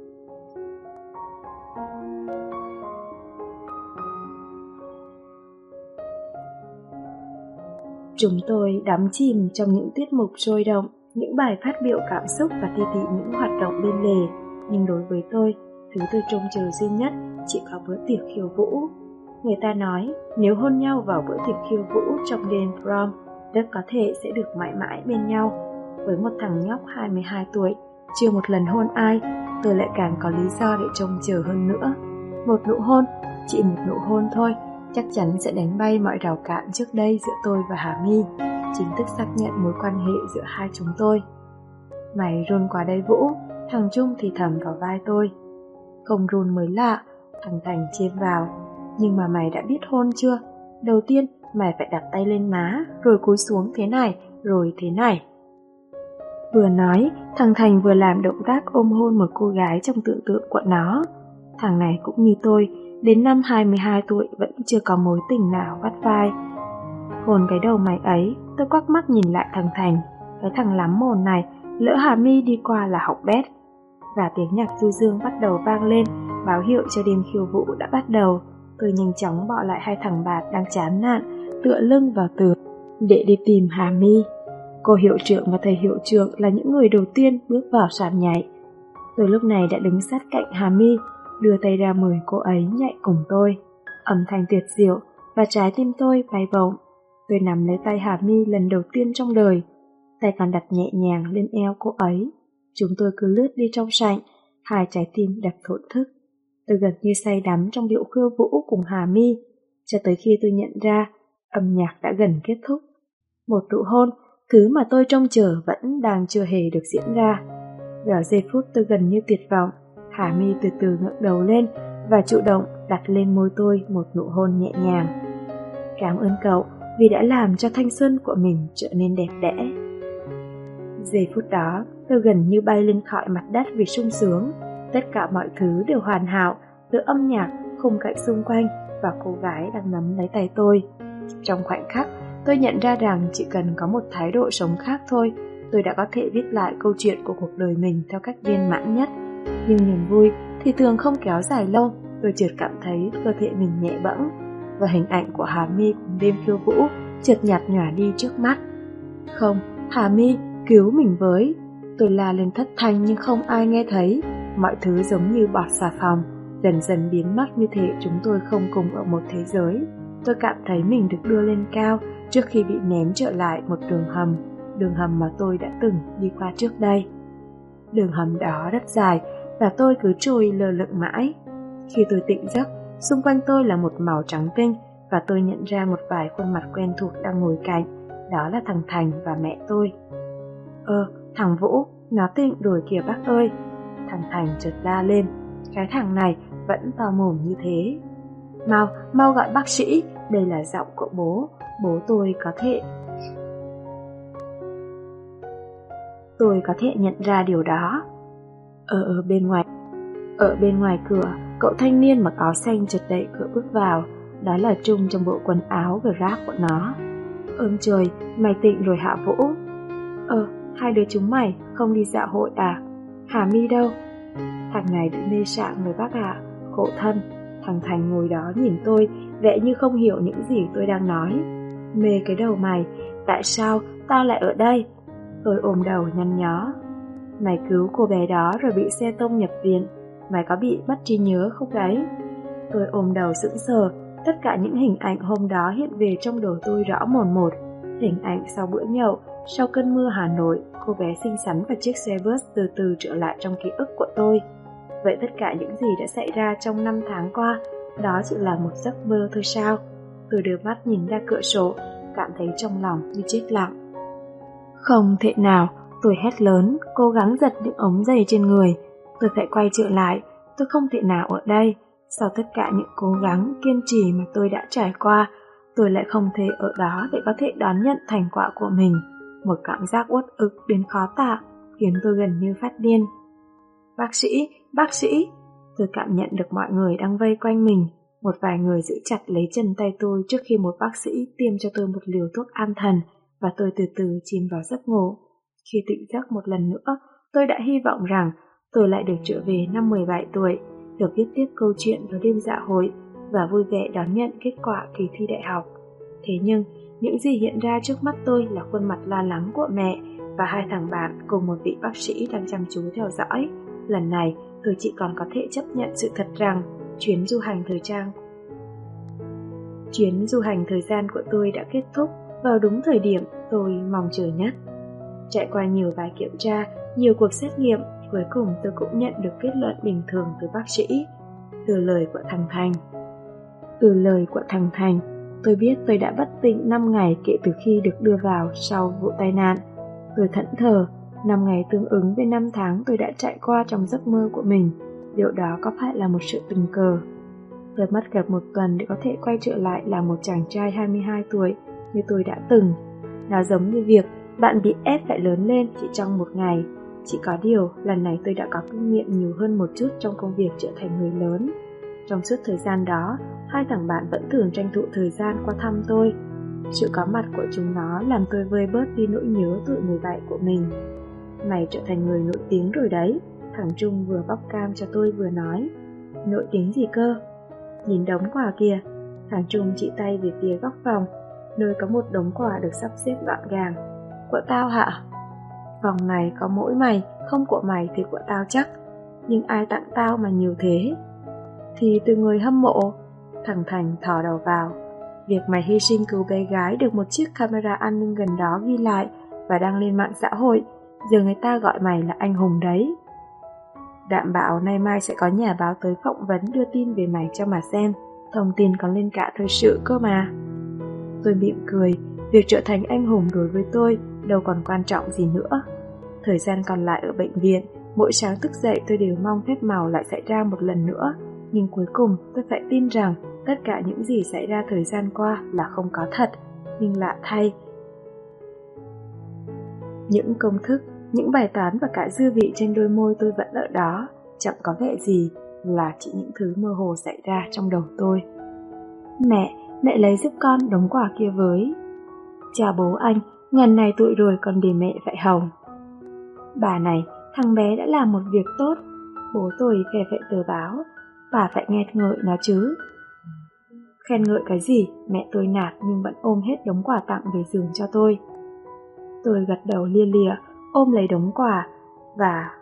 Chúng tôi đắm chìm trong những tiết mục sôi động, những bài phát biểu cảm xúc và ti tị những hoạt động bên lề. Nhưng đối với tôi, thứ tôi trông chờ duy nhất chỉ có bữa tiệc khiêu vũ. Người ta nói, nếu hôn nhau vào bữa tiệc khiêu vũ trong đêm prom, rất có thể sẽ được mãi mãi bên nhau. Với một thằng nhóc hai mươi hai tuổi, chưa một lần hôn ai, tôi lại càng có lý do để trông chờ hơn nữa. Một nụ hôn, chỉ một nụ hôn thôi, chắc chắn sẽ đánh bay mọi rào cản trước đây giữa tôi và Hà My. chính thức xác nhận mối quan hệ giữa hai chúng tôi. Mày run quá đấy Vũ, thằng Trung thì thầm vào vai tôi. Không run mới lạ, thằng Thành chêm vào. Nhưng mà mày đã biết hôn chưa? Đầu tiên mày phải đặt tay lên má, rồi cúi xuống thế này, rồi thế này. Vừa nói, thằng Thành vừa làm động tác ôm hôn một cô gái trong tưởng tượng của nó. Thằng này cũng như tôi, đến năm hai mươi hai tuổi vẫn chưa có mối tình nào vắt vai. Hôn cái đầu mày ấy, tôi quắc mắt nhìn lại thằng Thành. Cái thằng lắm mồm này, lỡ Hà My đi qua là học bét. Và tiếng nhạc du dương bắt đầu vang lên, báo hiệu cho đêm khiêu vũ đã bắt đầu. Tôi nhanh chóng bỏ lại hai thằng bạn đang chán nản, tựa lưng vào tường để đi tìm Hà My. Cô hiệu trưởng và thầy hiệu trưởng là những người đầu tiên bước vào sàn nhảy. Tôi lúc này đã đứng sát cạnh Hà My, đưa tay ra mời cô ấy nhảy cùng tôi. Âm thanh tuyệt diệu và trái tim tôi bay bổng. Tôi nắm lấy tay Hà My lần đầu tiên trong đời, tay còn đặt nhẹ nhàng lên eo cô ấy. Chúng tôi cứ lướt đi trong sảnh, hai trái tim đập thổn thức. Tôi gần như say đắm trong điệu khiêu vũ cùng Hà My, cho tới khi tôi nhận ra âm nhạc đã gần kết thúc. Một nụ hôn, thứ mà tôi trông chờ vẫn đang chưa hề được diễn ra. Vào giây phút tôi gần như tuyệt vọng, Hà My từ từ ngẩng đầu lên và chủ động đặt lên môi tôi một nụ hôn nhẹ nhàng. Cảm ơn cậu vì đã làm cho thanh xuân của mình trở nên đẹp đẽ. Giây phút đó, tôi gần như bay lên khỏi mặt đất vì sung sướng. Tất cả mọi thứ đều hoàn hảo, từ âm nhạc, khung cảnh xung quanh và cô gái đang nắm lấy tay tôi. Trong khoảnh khắc, tôi nhận ra rằng chỉ cần có một thái độ sống khác thôi, tôi đã có thể viết lại câu chuyện của cuộc đời mình theo cách viên mãn nhất. Nhưng niềm vui thì thường không kéo dài lâu. Tôi chợt cảm thấy cơ thể mình nhẹ bẫng, và hình ảnh của Hà My cùng đêm khiêu vũ chợt nhạt nhòa đi trước mắt. Không, Hà My, cứu mình với! Tôi la lên thất thanh nhưng không ai nghe thấy. Mọi thứ giống như bọt xà phòng, dần dần biến mất như thể chúng tôi không cùng ở một thế giới. Tôi cảm thấy mình được đưa lên cao trước khi bị ném trở lại một đường hầm, đường hầm mà tôi đã từng đi qua trước đây. Đường hầm đó rất dài và tôi cứ trôi lơ lửng mãi. Khi tôi tỉnh giấc, xung quanh tôi là một màu trắng tinh và tôi nhận ra một vài khuôn mặt quen thuộc đang ngồi cạnh. Đó là thằng Thành và mẹ tôi. Ơ, thằng Vũ, nó tỉnh rồi kìa bác ơi! Thằng Thành chợt la lên. Cái thằng này vẫn to mồm như thế. Mau, mau gọi bác sĩ, đây là giọng của bố. Bố tôi có thể... Tôi có thể nhận ra điều đó. Ở ở bên ngoài Ở bên ngoài cửa, cậu thanh niên mặc áo xanh chợt đẩy cửa bước vào. Đó là Trung trong bộ quần áo grab của nó. Ơn trời, mày tỉnh rồi hả Vũ? Ờ, hai đứa chúng mày không đi dạo hội à? Hà My đâu? Thằng này bị mê sảng rồi bác ạ, khổ thân. Thằng Thành ngồi đó nhìn tôi, vẻ như không hiểu những gì tôi đang nói. Mê cái đầu mày, tại sao tao lại ở đây? Tôi ôm đầu nhăn nhó. Mày cứu cô bé đó rồi bị xe tông nhập viện. Mày có bị mất trí nhớ không đấy? Tôi ôm đầu sững sờ. Tất cả những hình ảnh hôm đó hiện về trong đầu tôi rõ mồn một. Hình ảnh sau bữa nhậu, sau cơn mưa Hà Nội, cô bé xinh xắn và chiếc xe bus từ từ trở lại trong ký ức của tôi. Vậy tất cả những gì đã xảy ra trong năm tháng qua, đó chỉ là một giấc mơ thôi sao? Tôi đưa mắt nhìn ra cửa sổ, cảm thấy trong lòng như chết lặng. Không thể nào, tôi hét lớn, cố gắng giật những ống giày trên người. Tôi phải quay trở lại, tôi không thể nào ở đây. Sau tất cả những cố gắng, kiên trì mà tôi đã trải qua, tôi lại không thể ở đó để có thể đón nhận thành quả của mình. Một cảm giác uất ức đến khó tả, khiến tôi gần như phát điên. Bác sĩ, bác sĩ! Tôi cảm nhận được mọi người đang vây quanh mình. Một vài người giữ chặt lấy chân tay tôi trước khi một bác sĩ tiêm cho tôi một liều thuốc an thần, và tôi từ từ chìm vào giấc ngủ. Khi tỉnh giấc một lần nữa, tôi đã hy vọng rằng tôi lại được trở về năm mười bảy tuổi, được viết tiếp câu chuyện vào đêm dạ hội và vui vẻ đón nhận kết quả kỳ thi đại học. Thế nhưng, những gì hiện ra trước mắt tôi là khuôn mặt lo lắng của mẹ và hai thằng bạn cùng một vị bác sĩ đang chăm chú theo dõi. Lần này, tôi chỉ còn có thể chấp nhận sự thật rằng chuyến du hành thời trang Chuyến du hành thời gian của tôi đã kết thúc vào đúng thời điểm tôi mong chờ nhất. Trải qua nhiều bài kiểm tra, nhiều cuộc xét nghiệm, cuối cùng tôi cũng nhận được kết luận bình thường từ bác sĩ. Từ lời của thằng Thành Từ lời của thằng Thành Tôi biết tôi đã bất tỉnh năm ngày kể từ khi được đưa vào sau vụ tai nạn. Tôi thẫn thờ, năm ngày tương ứng với năm tháng tôi đã trải qua trong giấc mơ của mình. Liệu đó có phải là một sự tình cờ? Tôi mất gặp một tuần để có thể quay trở lại là một chàng trai hai mươi hai tuổi như tôi đã từng. Nó giống như việc bạn bị ép phải lớn lên chỉ trong một ngày. Chỉ có điều, lần này tôi đã có kinh nghiệm nhiều hơn một chút trong công việc trở thành người lớn. Trong suốt thời gian đó, hai thằng bạn vẫn thường tranh thủ thời gian qua thăm tôi. Sự có mặt của chúng nó làm tôi vơi bớt đi nỗi nhớ tụi mười bảy của mình. Mày trở thành người nổi tiếng rồi đấy, thằng Trung vừa bóc cam cho tôi vừa nói. Nổi tiếng gì cơ? Nhìn đống quà kia, thằng Trung chỉ tay về phía góc phòng, nơi có một đống quà được sắp xếp gọn gàng. Của tao hả? Phòng này có mỗi mày, không của mày thì của tao chắc. Nhưng ai tặng tao mà nhiều thế? Thì từ người hâm mộ. Thằng Thành thò đầu vào. Việc mày hy sinh cứu bé gái được một chiếc camera an ninh gần đó ghi lại và đăng lên mạng xã hội. Giờ người ta gọi mày là anh hùng đấy. Đạm bảo nay mai sẽ có nhà báo tới phỏng vấn đưa tin về mày cho mà xem. Thông tin còn lên cả thời sự cơ mà. Tôi mỉm cười. Việc trở thành anh hùng đối với tôi đâu còn quan trọng gì nữa. Thời gian còn lại ở bệnh viện, mỗi sáng thức dậy tôi đều mong phép màu lại xảy ra một lần nữa. Nhưng cuối cùng tôi phải tin rằng tất cả những gì xảy ra thời gian qua là không có thật. Nhưng lạ thay, những công thức, những bài toán và cả dư vị trên đôi môi tôi vẫn ở đó. Chẳng có vẻ gì, là chỉ những thứ mơ hồ xảy ra trong đầu tôi. Mẹ, mẹ lấy giúp con đống quà kia với. Chào bố anh, ngần này tuổi rồi còn để mẹ phải hồng. Bà này, thằng bé đã làm một việc tốt. Bố tôi phè phệ tờ báo. Bà phải nghe ngợi nó chứ. Khen ngợi cái gì? Mẹ tôi nạt nhưng vẫn ôm hết đống quà tặng về giường cho tôi. Tôi gật đầu lia lịa, ôm lấy đống quà và...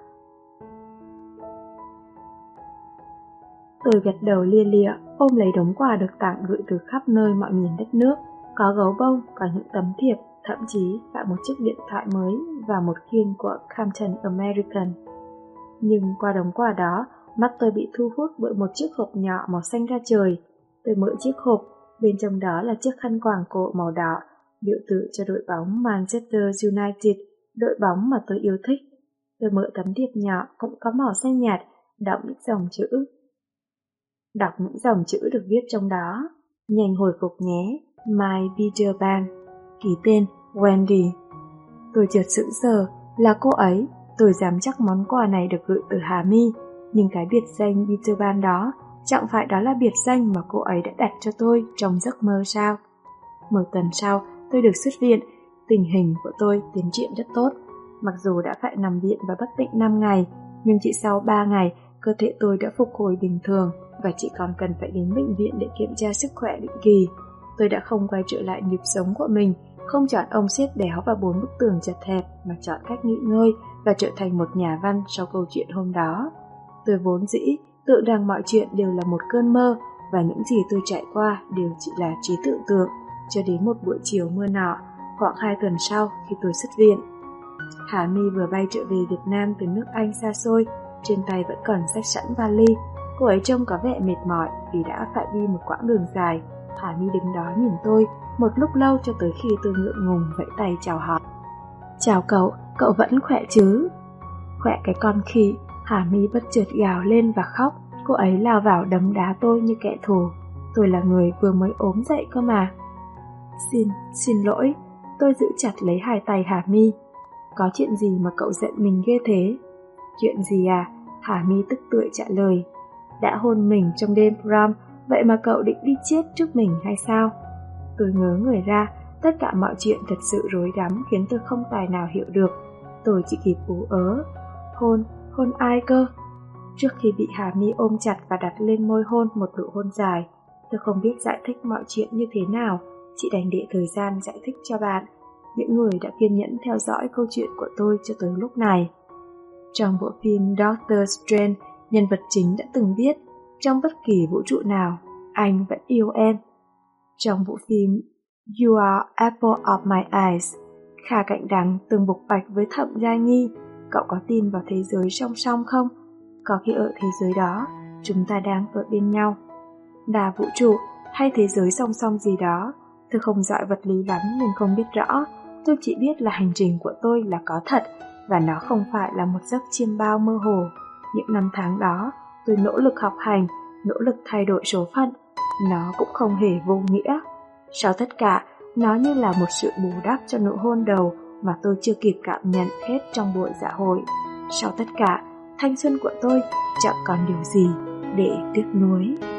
Tôi gật đầu lia lịa, ôm lấy đống quà được tặng gửi từ khắp nơi mọi miền đất nước. Có gấu bông, có những tấm thiệp, thậm chí cả một chiếc điện thoại mới và một khiên của Captain American. Nhưng qua đống quà đó, mắt tôi bị thu hút bởi một chiếc hộp nhỏ màu xanh ra trời. Tôi mở chiếc hộp, bên trong đó là chiếc khăn quàng cổ màu đỏ, biểu tượng cho đội bóng Manchester United, đội bóng mà tôi yêu thích. Tôi mở tấm thiệp nhỏ cũng có màu xanh nhạt, đọc những dòng chữ. Đọc những dòng chữ được viết trong đó. Nhanh hồi phục nhé, My Peter Pan, ký tên Wendy. Tôi chợt sững sờ, là cô ấy. Tôi dám chắc món quà này được gửi từ Hà My, nhưng cái biệt danh Peter Pan đó, chẳng phải đó là biệt danh mà cô ấy đã đặt cho tôi trong giấc mơ sao? Một tuần sau, tôi được xuất viện. Tình hình của tôi tiến triển rất tốt. Mặc dù đã phải nằm viện và bất tỉnh năm ngày, nhưng chỉ sau ba ngày, cơ thể tôi đã phục hồi bình thường và chỉ còn cần phải đến bệnh viện để kiểm tra sức khỏe định kỳ. Tôi đã không quay trở lại nhịp sống của mình, không chọn ông sếp béo và bốn bức tường chật hẹp, mà chọn cách nghỉ ngơi và trở thành một nhà văn sau câu chuyện hôm đó. Tôi vốn dĩ tưởng rằng mọi chuyện đều là một cơn mơ và những gì tôi trải qua đều chỉ là trí tưởng tượng, cho đến một buổi chiều mưa nọ, khoảng hai tuần sau khi tôi xuất viện. Hà My vừa bay trở về Việt Nam từ nước Anh xa xôi, trên tay vẫn còn xách sẵn vali. Cô ấy trông có vẻ mệt mỏi vì đã phải đi một quãng đường dài. Hà My đứng đó nhìn tôi một lúc lâu cho tới khi tôi ngượng ngùng vẫy tay chào hỏi. Chào cậu, cậu vẫn khỏe chứ? Khỏe cái con khỉ. Hà My bất chợt gào lên và khóc. Cô ấy lao vào đấm đá tôi như kẻ thù. Tôi là người vừa mới ốm dậy cơ mà. Xin, xin lỗi. Tôi giữ chặt lấy hai tay Hà My. Có chuyện gì mà cậu giận mình ghê thế? Chuyện gì à? Hà My tức tưởi trả lời. Đã hôn mình trong đêm prom, vậy mà cậu định đi chết trước mình hay sao? Tôi ngớ người ra, tất cả mọi chuyện thật sự rối rắm khiến tôi không tài nào hiểu được. Tôi chỉ kịp ú ớ. Hôn, hôn ai cơ? Trước khi bị Hà My ôm chặt và đặt lên môi hôn một nụ hôn dài, tôi không biết giải thích mọi chuyện như thế nào, chỉ đành để thời gian giải thích cho bạn, những người đã kiên nhẫn theo dõi câu chuyện của tôi cho tới lúc này. Trong bộ phim Doctor Strange, nhân vật chính đã từng viết, trong bất kỳ vũ trụ nào, anh vẫn yêu em. Trong bộ phim You Are Apple of My Eyes, Kha Cạnh Đắng từng bộc bạch với Thẩm Gia Nhi, cậu có tin vào thế giới song song không? Có khi ở thế giới đó, chúng ta đang ở bên nhau. Đa vũ trụ, hay thế giới song song gì đó. Tôi không giỏi vật lý lắm nên không biết rõ. Tôi chỉ biết là hành trình của tôi là có thật, và nó không phải là một giấc chiêm bao mơ hồ. Những năm tháng đó, tôi nỗ lực học hành, nỗ lực thay đổi số phận. Nó cũng không hề vô nghĩa. Sau tất cả, nó như là một sự bù đắp cho nụ hôn đầu mà tôi chưa kịp cảm nhận hết trong buổi dạ hội. Sau tất cả, thanh xuân của tôi chẳng còn điều gì để tiếc nuối.